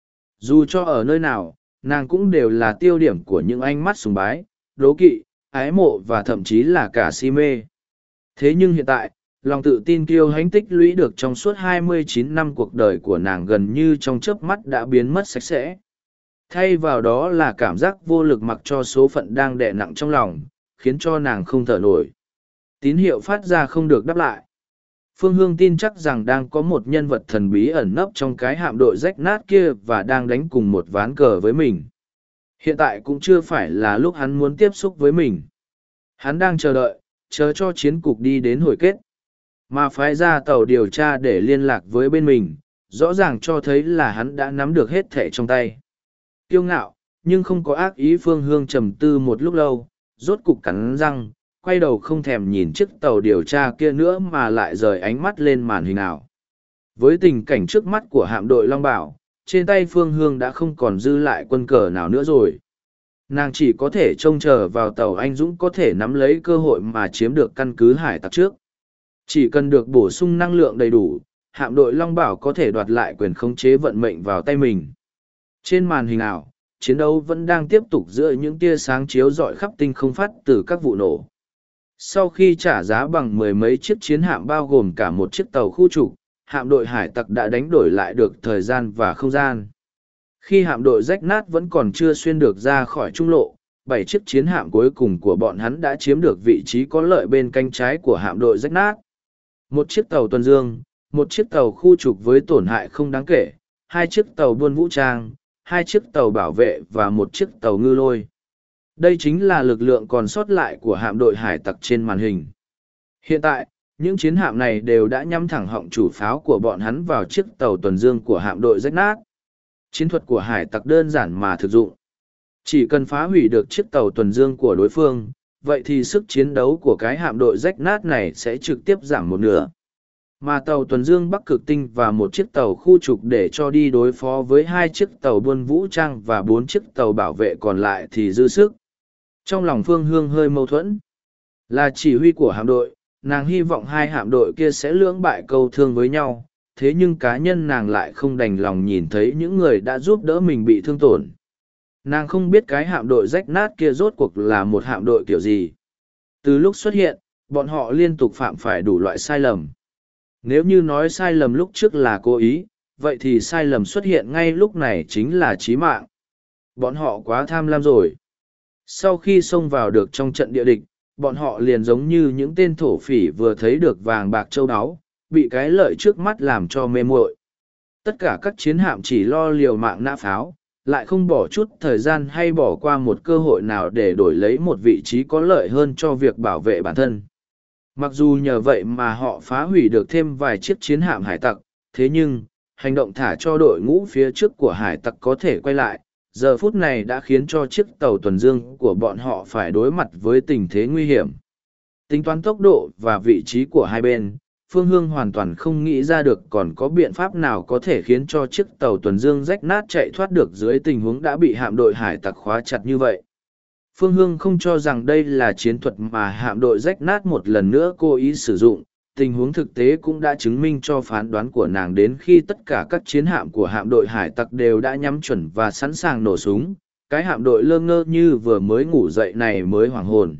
Dù cho ở nơi nào, nàng cũng đều là tiêu điểm của những ánh mắt sùng bái, đố kỵ, ái mộ và thậm chí là cả si mê. Thế nhưng hiện tại, lòng tự tin kiêu hãnh tích lũy được trong suốt 29 năm cuộc đời của nàng gần như trong chớp mắt đã biến mất sạch sẽ. Thay vào đó là cảm giác vô lực mặc cho số phận đang đè nặng trong lòng, khiến cho nàng không thở nổi. Tín hiệu phát ra không được đáp lại. Phương Hương tin chắc rằng đang có một nhân vật thần bí ẩn nấp trong cái hạm đội rách nát kia và đang đánh cùng một ván cờ với mình. Hiện tại cũng chưa phải là lúc hắn muốn tiếp xúc với mình. Hắn đang chờ đợi, chờ cho chiến cục đi đến hồi kết. Mà phái ra tàu điều tra để liên lạc với bên mình, rõ ràng cho thấy là hắn đã nắm được hết thẻ trong tay. Kiêu ngạo, nhưng không có ác ý. Phương Hương trầm tư một lúc lâu, rốt cục cắn răng, quay đầu không thèm nhìn chiếc tàu điều tra kia nữa mà lại rời ánh mắt lên màn hình ảo. Với tình cảnh trước mắt của hạm đội Long Bảo, trên tay Phương Hương đã không còn dư lại quân cờ nào nữa rồi. Nàng chỉ có thể trông chờ vào tàu anh dũng có thể nắm lấy cơ hội mà chiếm được căn cứ hải tặc trước. Chỉ cần được bổ sung năng lượng đầy đủ, hạm đội Long Bảo có thể đoạt lại quyền khống chế vận mệnh vào tay mình. Trên màn hình ảo, chiến đấu vẫn đang tiếp tục giữa những tia sáng chiếu rọi khắp tinh không phát từ các vụ nổ. Sau khi trả giá bằng mười mấy chiếc chiến hạm bao gồm cả một chiếc tàu khu trục, hạm đội hải tặc đã đánh đổi lại được thời gian và không gian. Khi hạm đội rách nát vẫn còn chưa xuyên được ra khỏi trung lộ, 7 chiếc chiến hạm cuối cùng của bọn hắn đã chiếm được vị trí có lợi bên cánh trái của hạm đội rách nát. Một chiếc tàu tuần dương, một chiếc tàu khu trục với tổn hại không đáng kể, 2 chiếc tàu buôn vũ trang, 2 chiếc tàu bảo vệ và một chiếc tàu ngư lôi. Đây chính là lực lượng còn sót lại của hạm đội hải tặc trên màn hình. Hiện tại, những chiến hạm này đều đã nhắm thẳng họng chủ pháo của bọn hắn vào chiếc tàu tuần dương của hạm đội rách nát. Chiến thuật của hải tặc đơn giản mà thực dụng. Chỉ cần phá hủy được chiếc tàu tuần dương của đối phương, vậy thì sức chiến đấu của cái hạm đội rách nát này sẽ trực tiếp giảm một nửa. Mà tàu tuần dương Bắc Cực Tinh và một chiếc tàu khu trục để cho đi đối phó với 2 chiếc tàu buôn vũ trang và 4 chiếc tàu bảo vệ còn lại thì dư sức. Trong lòng Phương Hương hơi mâu thuẫn. Là chỉ huy của hạm đội, nàng hy vọng hai hạm đội kia sẽ lưỡng bại câu thương với nhau, thế nhưng cá nhân nàng lại không đành lòng nhìn thấy những người đã giúp đỡ mình bị thương tổn. Nàng không biết cái hạm đội rách nát kia rốt cuộc là một hạm đội kiểu gì. Từ lúc xuất hiện, bọn họ liên tục phạm phải đủ loại sai lầm. Nếu như nói sai lầm lúc trước là cố ý, vậy thì sai lầm xuất hiện ngay lúc này chính là chí mạng. Bọn họ quá tham lam rồi. Sau khi xông vào được trong trận địa địch, bọn họ liền giống như những tên thổ phỉ vừa thấy được vàng bạc châu áo, bị cái lợi trước mắt làm cho mê muội. Tất cả các chiến hạm chỉ lo liều mạng nã pháo, lại không bỏ chút thời gian hay bỏ qua một cơ hội nào để đổi lấy một vị trí có lợi hơn cho việc bảo vệ bản thân. Mặc dù nhờ vậy mà họ phá hủy được thêm vài chiếc chiến hạm hải tặc, thế nhưng, hành động thả cho đội ngũ phía trước của hải tặc có thể quay lại, giờ phút này đã khiến cho chiếc tàu tuần dương của bọn họ phải đối mặt với tình thế nguy hiểm. Tính toán tốc độ và vị trí của hai bên, Phương Hương hoàn toàn không nghĩ ra được còn có biện pháp nào có thể khiến cho chiếc tàu tuần dương rách nát chạy thoát được dưới tình huống đã bị hạm đội hải tặc khóa chặt như vậy. Phương Hương không cho rằng đây là chiến thuật mà hạm đội rách nát một lần nữa cố ý sử dụng, tình huống thực tế cũng đã chứng minh cho phán đoán của nàng đến khi tất cả các chiến hạm của hạm đội hải tặc đều đã nhắm chuẩn và sẵn sàng nổ súng, cái hạm đội lơ ngơ như vừa mới ngủ dậy này mới hoảng hồn.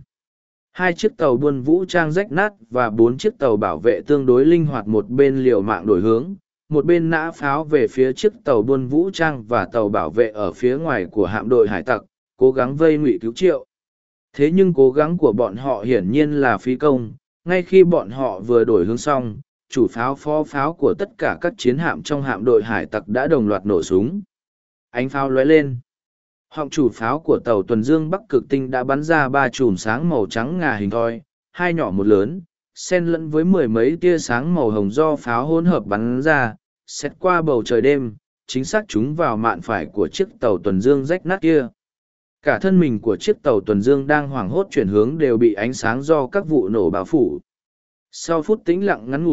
2 chiếc tàu buôn vũ trang rách nát và 4 chiếc tàu bảo vệ tương đối linh hoạt, một bên liều mạng đổi hướng, một bên nã pháo về phía chiếc tàu buôn vũ trang và tàu bảo vệ ở phía ngoài của hạm đội hải tặc, cố gắng vây ngụy cứu Triệu. Thế nhưng cố gắng của bọn họ hiển nhiên là phí công, ngay khi bọn họ vừa đổi hướng xong, chủ pháo phó pháo của tất cả các chiến hạm trong hạm đội hải tặc đã đồng loạt nổ súng. Ánh pháo lóe lên. Họng chủ pháo của tàu tuần dương Bắc Cực Tinh đã bắn ra 3 chùm sáng màu trắng ngà hình thoi, 2 nhỏ một lớn, xen lẫn với mười mấy tia sáng màu hồng do pháo hỗn hợp bắn ra, xét qua bầu trời đêm, chính xác chúng vào mạn phải của chiếc tàu tuần dương rách nát kia. Cả thân mình của chiếc tàu tuần dương đang hoảng hốt chuyển hướng đều bị ánh sáng do các vụ nổ bao phủ. Sau phút tĩnh lặng ngắn ngủi,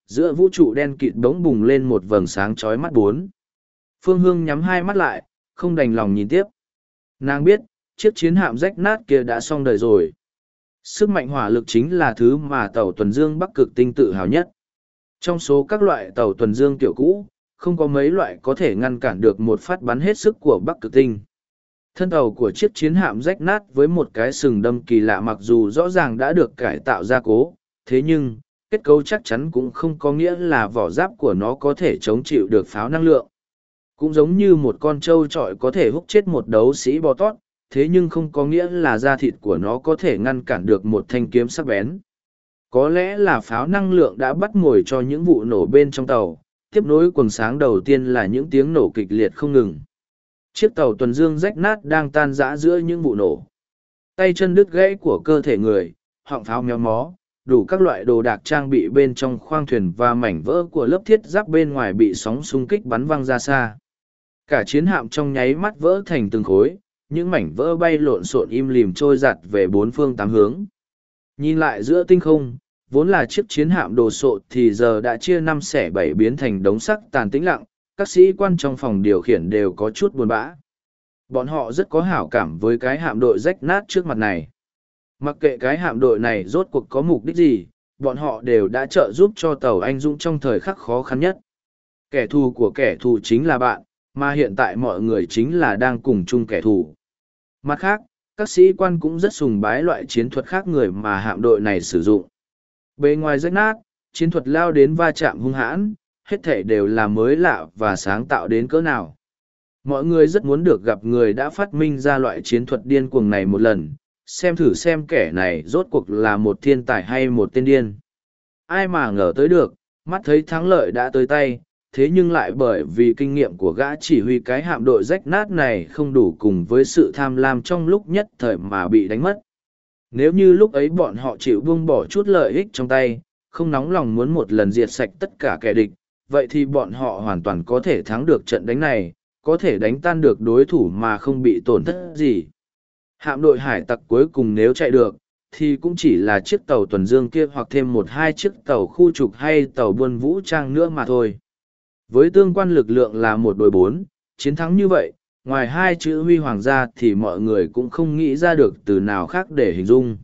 giữa vũ trụ đen kịt bỗng bùng lên một vầng sáng chói mắt bốn. Phương Hương nhắm hai mắt lại, không đành lòng nhìn tiếp. Nàng biết, chiếc chiến hạm rách nát kia đã xong đời rồi. Sức mạnh hỏa lực chính là thứ mà tàu tuần dương Bắc Cực Tinh tự hào nhất. Trong số các loại tàu tuần dương kiểu cũ, không có mấy loại có thể ngăn cản được một phát bắn hết sức của Bắc Cực Tinh. Thân tàu của chiếc chiến hạm rách nát với một cái sừng đâm kỳ lạ mặc dù rõ ràng đã được cải tạo gia cố, thế nhưng, kết cấu chắc chắn cũng không có nghĩa là vỏ giáp của nó có thể chống chịu được pháo năng lượng. Cũng giống như một con trâu trọi có thể húc chết một đấu sĩ bò tót, thế nhưng không có nghĩa là da thịt của nó có thể ngăn cản được một thanh kiếm sắc bén. Có lẽ là pháo năng lượng đã bắt mồi cho những vụ nổ bên trong tàu, tiếp nối quầng sáng đầu tiên là những tiếng nổ kịch liệt không ngừng. Chiếc tàu tuần dương rách nát đang tan rã giữa những vụ nổ. Tay chân đứt gãy của cơ thể người, họng pháo méo mó, đủ các loại đồ đạc trang bị bên trong khoang thuyền và mảnh vỡ của lớp thiết giáp bên ngoài bị sóng xung kích bắn văng ra xa. Cả chiến hạm trong nháy mắt vỡ thành từng khối, những mảnh vỡ bay lộn xộn im lìm trôi giặt về bốn phương tám hướng. Nhìn lại giữa tinh không, vốn là chiếc chiến hạm đồ sộ thì giờ đã chia năm xẻ bảy biến thành đống sắc tàn tĩnh lặng, các sĩ quan trong phòng điều khiển đều có chút buồn bã. Bọn họ rất có hảo cảm với cái hạm đội rách nát trước mặt này. Mặc kệ cái hạm đội này rốt cuộc có mục đích gì, bọn họ đều đã trợ giúp cho tàu anh dũng trong thời khắc khó khăn nhất. Kẻ thù của kẻ thù chính là bạn, mà hiện tại mọi người chính là đang cùng chung kẻ thù. Mặt khác, các sĩ quan cũng rất sùng bái loại chiến thuật khác người mà hạm đội này sử dụng. Bề ngoài rách nát, chiến thuật lao đến va chạm hung hãn, hết thể đều là mới lạ và sáng tạo đến cỡ nào. Mọi người rất muốn được gặp người đã phát minh ra loại chiến thuật điên cuồng này một lần, xem thử xem kẻ này rốt cuộc là một thiên tài hay một tên điên. Ai mà ngờ tới được, mắt thấy thắng lợi đã tới tay, thế nhưng lại bởi vì kinh nghiệm của gã chỉ huy cái hạm đội rách nát này không đủ cùng với sự tham lam trong lúc nhất thời mà bị đánh mất. Nếu như lúc ấy bọn họ chịu buông bỏ chút lợi ích trong tay, không nóng lòng muốn một lần diệt sạch tất cả kẻ địch, vậy thì bọn họ hoàn toàn có thể thắng được trận đánh này, có thể đánh tan được đối thủ mà không bị tổn thất gì. Hạm đội hải tặc cuối cùng nếu chạy được, thì cũng chỉ là chiếc tàu tuần dương kia hoặc thêm một hai chiếc tàu khu trục hay tàu buôn vũ trang nữa mà thôi. Với tương quan lực lượng là 1-4, chiến thắng như vậy, ngoài hai chữ huy hoàng ra thì mọi người cũng không nghĩ ra được từ nào khác để hình dung.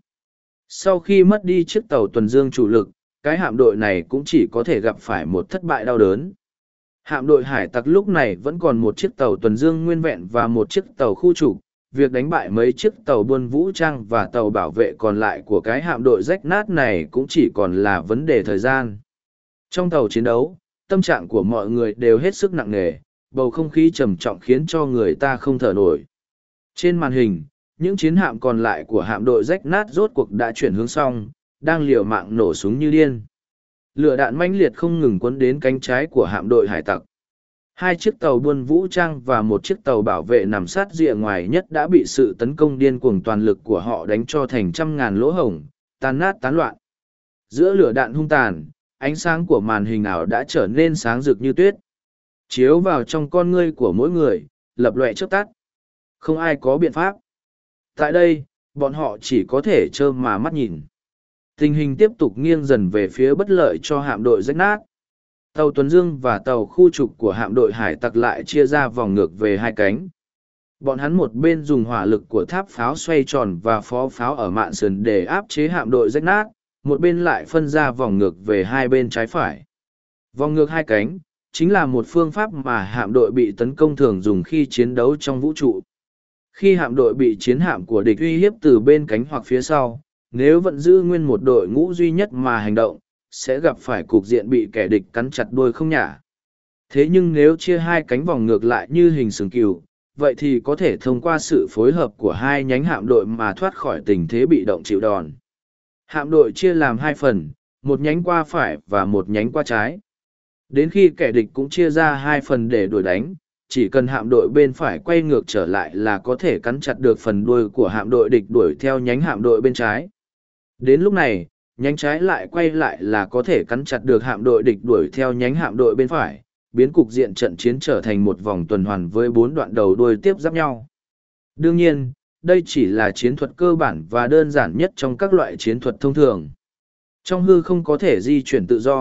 Sau khi mất đi chiếc tàu tuần dương chủ lực, cái hạm đội này cũng chỉ có thể gặp phải một thất bại đau đớn. Hạm đội hải tặc lúc này vẫn còn một chiếc tàu tuần dương nguyên vẹn và một chiếc tàu khu trục. Việc đánh bại mấy chiếc tàu buôn vũ trang và tàu bảo vệ còn lại của cái hạm đội rách nát này cũng chỉ còn là vấn đề thời gian. Trong tàu chiến đấu, tâm trạng của mọi người đều hết sức nặng nề, bầu không khí trầm trọng khiến cho người ta không thở nổi. Trên màn hình, những chiến hạm còn lại của hạm đội rách nát rốt cuộc đã chuyển hướng xong, đang liều mạng nổ súng như điên. Lửa đạn mãnh liệt không ngừng quấn đến cánh trái của hạm đội hải tặc. Hai chiếc tàu buôn vũ trang và một chiếc tàu bảo vệ nằm sát rìa ngoài nhất đã bị sự tấn công điên cuồng toàn lực của họ đánh cho thành trăm ngàn lỗ hổng, tan nát tán loạn. Giữa lửa đạn hung tàn, ánh sáng của màn hình ảo đã trở nên sáng rực như tuyết. Chiếu vào trong con ngươi của mỗi người, lập lòe chớp tắt. Không ai có biện pháp. Tại đây, bọn họ chỉ có thể trơ mà mắt nhìn. Tình hình tiếp tục nghiêng dần về phía bất lợi cho hạm đội rách nát. Tàu tuần dương và tàu khu trục của hạm đội hải tặc lại chia ra vòng ngược về hai cánh. Bọn hắn một bên dùng hỏa lực của tháp pháo xoay tròn và phó pháo ở mạn sườn để áp chế hạm đội rách nát, một bên lại phân ra vòng ngược về hai bên trái phải. Vòng ngược hai cánh chính là một phương pháp mà hạm đội bị tấn công thường dùng khi chiến đấu trong vũ trụ. Khi hạm đội bị chiến hạm của địch uy hiếp từ bên cánh hoặc phía sau, nếu vẫn giữ nguyên một đội ngũ duy nhất mà hành động, sẽ gặp phải cục diện bị kẻ địch cắn chặt đuôi không nhả. Thế nhưng nếu chia hai cánh vòng ngược lại như hình sừng cừu, vậy thì có thể thông qua sự phối hợp của hai nhánh hạm đội mà thoát khỏi tình thế bị động chịu đòn. Hạm đội chia làm hai phần, một nhánh qua phải và một nhánh qua trái. Đến khi kẻ địch cũng chia ra hai phần để đuổi đánh, chỉ cần hạm đội bên phải quay ngược trở lại là có thể cắn chặt được phần đuôi của hạm đội địch đuổi theo nhánh hạm đội bên trái. Đến lúc này, nhánh trái lại quay lại là có thể cắn chặt được hạm đội địch đuổi theo nhánh hạm đội bên phải, biến cục diện trận chiến trở thành một vòng tuần hoàn với 4 đoạn đầu đuôi tiếp giáp nhau. Đương nhiên, đây chỉ là chiến thuật cơ bản và đơn giản nhất trong các loại chiến thuật thông thường. Trong hư không có thể di chuyển tự do,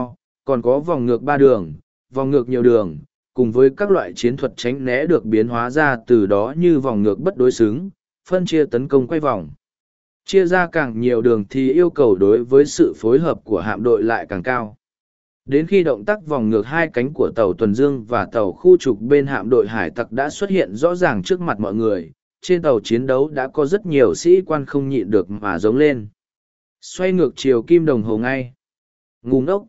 còn có vòng ngược 3 đường, vòng ngược nhiều đường, cùng với các loại chiến thuật tránh né được biến hóa ra từ đó như vòng ngược bất đối xứng, phân chia tấn công quay vòng. Chia ra càng nhiều đường thì yêu cầu đối với sự phối hợp của hạm đội lại càng cao. Đến khi động tác vòng ngược hai cánh của tàu tuần dương và tàu khu trục bên hạm đội hải tặc đã xuất hiện rõ ràng trước mặt mọi người, trên tàu chiến đấu đã có rất nhiều sĩ quan không nhịn được mà giống lên. Xoay ngược chiều kim đồng hồ ngay. Ngu ngốc.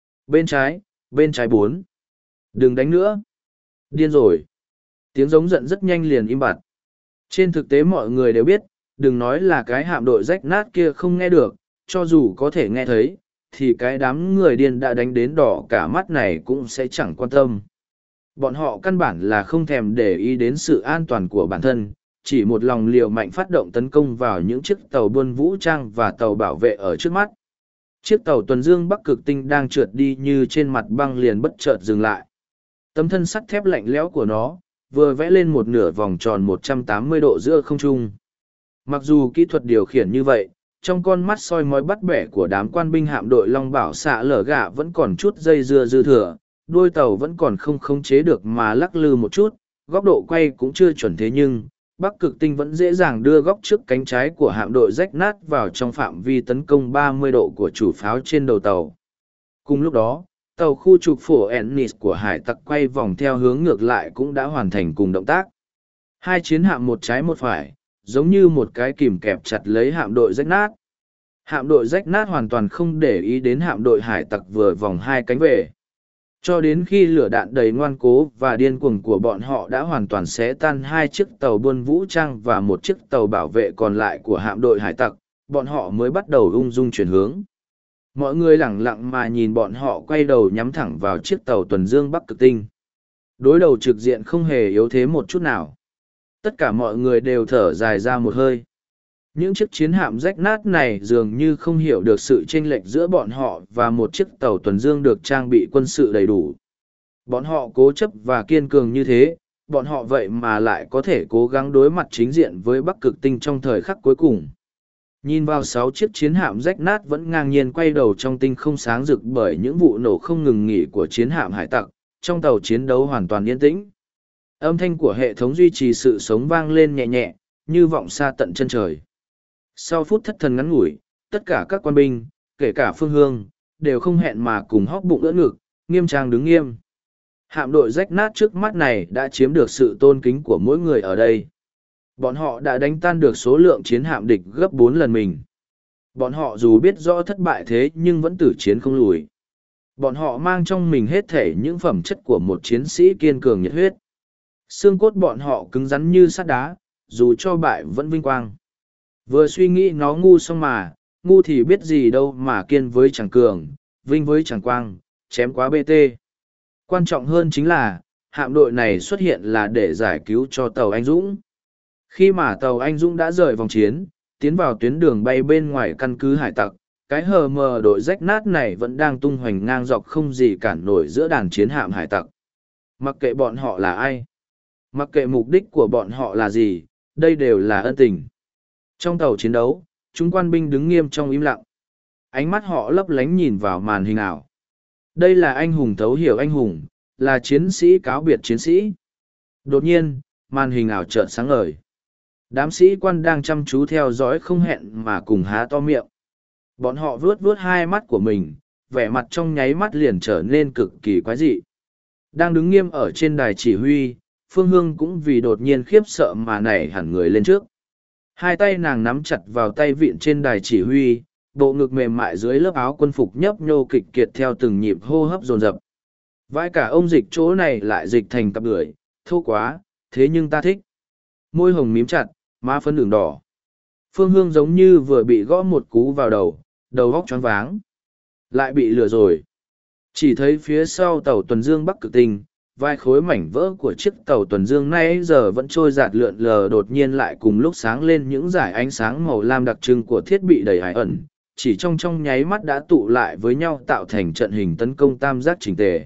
Bên trái 4. Đừng đánh nữa. Điên rồi. Tiếng giống giận rất nhanh liền im bặt. Trên thực tế mọi người đều biết, đừng nói là cái hạm đội rách nát kia không nghe được, cho dù có thể nghe thấy, thì cái đám người điên đã đánh đến đỏ cả mắt này cũng sẽ chẳng quan tâm. Bọn họ căn bản là không thèm để ý đến sự an toàn của bản thân, chỉ một lòng liều mạnh phát động tấn công vào những chiếc tàu buôn vũ trang và tàu bảo vệ ở trước mắt. Chiếc tàu tuần dương Bắc Cực Tinh đang trượt đi như trên mặt băng liền bất chợt dừng lại. Tấm thân sắt thép lạnh lẽo của nó vừa vẽ lên một nửa vòng tròn 180 độ giữa không trung. Mặc dù kỹ thuật điều khiển như vậy, trong con mắt soi mói bắt bẻ của đám quan binh hạm đội Long Bảo xạ lở gạ vẫn còn chút dây dưa dư thừa, đuôi tàu vẫn còn không khống chế được mà lắc lư một chút, góc độ quay cũng chưa chuẩn thế nhưng Bắc Cực Tinh vẫn dễ dàng đưa góc trước cánh trái của hạm đội rách nát vào trong phạm vi tấn công 30 độ của chủ pháo trên đầu tàu. Cùng lúc đó, tàu khu trục phổ Ennis của hải tặc quay vòng theo hướng ngược lại cũng đã hoàn thành cùng động tác. Hai chiến hạm một trái một phải, giống như một cái kìm kẹp chặt lấy hạm đội rách nát. Hạm đội rách nát hoàn toàn không để ý đến hạm đội hải tặc vừa vòng hai cánh về. Cho đến khi lửa đạn đầy ngoan cố và điên cuồng của bọn họ đã hoàn toàn xé tan hai chiếc tàu buôn vũ trang và một chiếc tàu bảo vệ còn lại của hạm đội hải tặc, bọn họ mới bắt đầu ung dung chuyển hướng. Mọi người lẳng lặng mà nhìn bọn họ quay đầu nhắm thẳng vào chiếc tàu tuần dương Bắc Cực Tinh. Đối đầu trực diện không hề yếu thế một chút nào. Tất cả mọi người đều thở dài ra một hơi. Những chiếc chiến hạm rách nát này dường như không hiểu được sự chênh lệch giữa bọn họ và một chiếc tàu tuần dương được trang bị quân sự đầy đủ. Bọn họ cố chấp và kiên cường như thế, bọn họ vậy mà lại có thể cố gắng đối mặt chính diện với Bắc Cực Tinh trong thời khắc cuối cùng. Nhìn vào 6 chiếc chiến hạm rách nát vẫn ngang nhiên quay đầu trong tinh không sáng rực bởi những vụ nổ không ngừng nghỉ của chiến hạm hải tặc, trong tàu chiến đấu hoàn toàn yên tĩnh. Âm thanh của hệ thống duy trì sự sống vang lên nhẹ nhẹ, như vọng xa tận chân trời. Sau phút thất thần ngắn ngủi, tất cả các quan binh, kể cả Phương Hương, đều không hẹn mà cùng hóc bụng ưỡn ngực, nghiêm trang đứng nghiêm. Hạm đội rách nát trước mắt này đã chiếm được sự tôn kính của mỗi người ở đây. Bọn họ đã đánh tan được số lượng chiến hạm địch gấp 4 lần mình. Bọn họ dù biết rõ thất bại thế nhưng vẫn tử chiến không lùi. Bọn họ mang trong mình hết thể những phẩm chất của một chiến sĩ kiên cường nhiệt huyết. Xương cốt bọn họ cứng rắn như sắt đá, dù cho bại vẫn vinh quang. Vừa suy nghĩ nó ngu xong mà, ngu thì biết gì đâu mà kiên với chẳng cường, vinh với chẳng quang, chém quá BT. Quan trọng hơn chính là, hạm đội này xuất hiện là để giải cứu cho tàu Anh Dũng. Khi mà tàu Anh Dũng đã rời vòng chiến, tiến vào tuyến đường bay bên ngoài căn cứ hải tặc, cái hờ mờ đội rách nát này vẫn đang tung hoành ngang dọc không gì cản nổi giữa đàn chiến hạm hải tặc. Mặc kệ bọn họ là ai, mặc kệ mục đích của bọn họ là gì, đây đều là ân tình. Trong tàu chiến đấu, chúng quan binh đứng nghiêm trong im lặng. Ánh mắt họ lấp lánh nhìn vào màn hình ảo. Đây là anh hùng thấu hiểu anh hùng, là chiến sĩ cáo biệt chiến sĩ. Đột nhiên, màn hình ảo chợt sáng ngời. Đám sĩ quan đang chăm chú theo dõi không hẹn mà cùng há to miệng. Bọn họ vuốt vuốt hai mắt của mình, vẻ mặt trong nháy mắt liền trở nên cực kỳ quái dị. Đang đứng nghiêm ở trên đài chỉ huy, Phương Hương cũng vì đột nhiên khiếp sợ mà nảy hẳn người lên trước. Hai tay nàng nắm chặt vào tay vịn trên đài chỉ huy, bộ ngực mềm mại dưới lớp áo quân phục nhấp nhô kịch kiệt theo từng nhịp hô hấp dồn dập. Vãi cả ông dịch chỗ này lại dịch thành cặp lưỡi, thô quá, thế nhưng ta thích. Môi hồng mím chặt, má phấn đường đỏ. Phương Hương giống như vừa bị gõ một cú vào đầu, đầu góc choáng váng. Lại bị lừa rồi. Chỉ thấy phía sau tàu tuần dương Bắc Cực Tinh, vài khối mảnh vỡ của chiếc tàu tuần dương nay giờ vẫn trôi giạt lượn lờ đột nhiên lại cùng lúc sáng lên những dải ánh sáng màu lam đặc trưng của thiết bị đầy hải ẩn, chỉ trong nháy mắt đã tụ lại với nhau tạo thành trận hình tấn công tam giác chỉnh tề.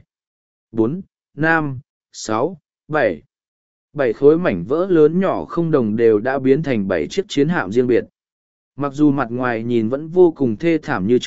4, 5, 6, 7. 7 khối mảnh vỡ lớn nhỏ không đồng đều đã biến thành 7 chiếc chiến hạm riêng biệt. Mặc dù mặt ngoài nhìn vẫn vô cùng thê thảm như trước,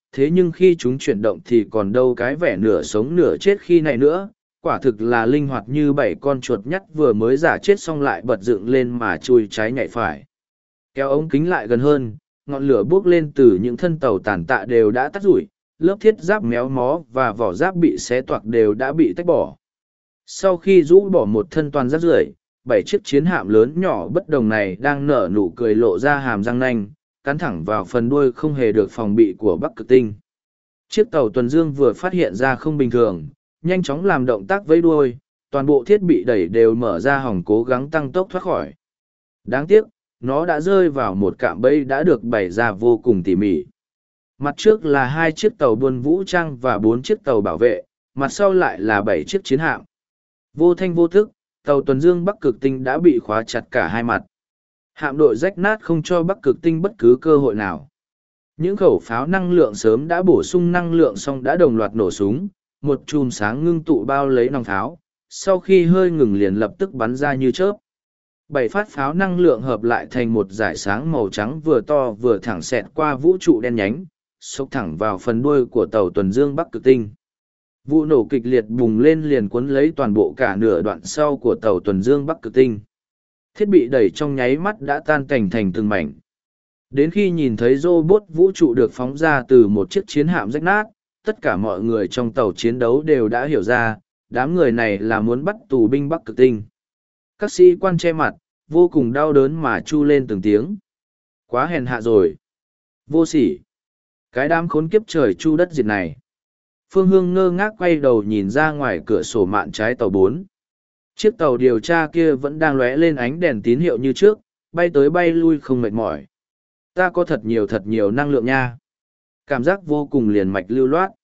thế nhưng khi chúng chuyển động thì còn đâu cái vẻ nửa sống nửa chết khi này nữa, quả thực là linh hoạt như 7 con chuột nhắt vừa mới giả chết xong lại bật dựng lên mà chui trái nhảy phải. Kéo ống kính lại gần hơn, ngọn lửa buốc lên từ những thân tàu tàn tạ đều đã tắt rủi, lớp thiết giáp méo mó và vỏ giáp bị xé toạc đều đã bị tách bỏ. Sau khi rũ bỏ một thân toàn rác rưởi, 7 chiếc chiến hạm lớn nhỏ bất đồng này đang nở nụ cười lộ ra hàm răng nanh, cắn thẳng vào phần đuôi không hề được phòng bị của Bắc Cực Tinh. Chiếc tàu tuần dương vừa phát hiện ra không bình thường, nhanh chóng làm động tác vẫy đuôi, toàn bộ thiết bị đẩy đều mở ra hòng cố gắng tăng tốc thoát khỏi. Đáng tiếc, nó đã rơi vào một cạm bẫy đã được bày ra vô cùng tỉ mỉ. Mặt trước là 2 chiếc tàu buôn vũ trang và 4 chiếc tàu bảo vệ, mặt sau lại là 7 chiếc chiến hạm. Vô thanh vô thức, tàu tuần dương Bắc Cực Tinh đã bị khóa chặt cả hai mặt. Hạm đội rách nát không cho Bắc Cực Tinh bất cứ cơ hội nào. Những khẩu pháo năng lượng sớm đã bổ sung năng lượng xong đã đồng loạt nổ súng, một chùm sáng ngưng tụ bao lấy nòng pháo, sau khi hơi ngừng liền lập tức bắn ra như chớp. 7 phát pháo năng lượng hợp lại thành một dải sáng màu trắng vừa to vừa thẳng xẹt qua vũ trụ đen nhánh, xốc thẳng vào phần đuôi của tàu tuần dương Bắc Cực Tinh. Vụ nổ kịch liệt bùng lên liền cuốn lấy toàn bộ cả nửa đoạn sau của tàu tuần dương Bắc Cực Tinh. Thiết bị đẩy trong nháy mắt đã tan tành thành từng mảnh. Đến khi nhìn thấy robot vũ trụ được phóng ra từ một chiếc chiến hạm rách nát, tất cả mọi người trong tàu chiến đấu đều đã hiểu ra, đám người này là muốn bắt tù binh Bắc Cực Tinh. Các sĩ quan che mặt, vô cùng đau đớn mà chu lên từng tiếng. Quá hèn hạ rồi. Vô sỉ. Cái đám khốn kiếp trời chu đất diệt này. Phương Hương ngơ ngác quay đầu nhìn ra ngoài cửa sổ mạn trái tàu 4. Chiếc tàu điều tra kia vẫn đang lóe lên ánh đèn tín hiệu như trước, bay tới bay lui không mệt mỏi. Ta có thật nhiều năng lượng nha. Cảm giác vô cùng liền mạch lưu loát.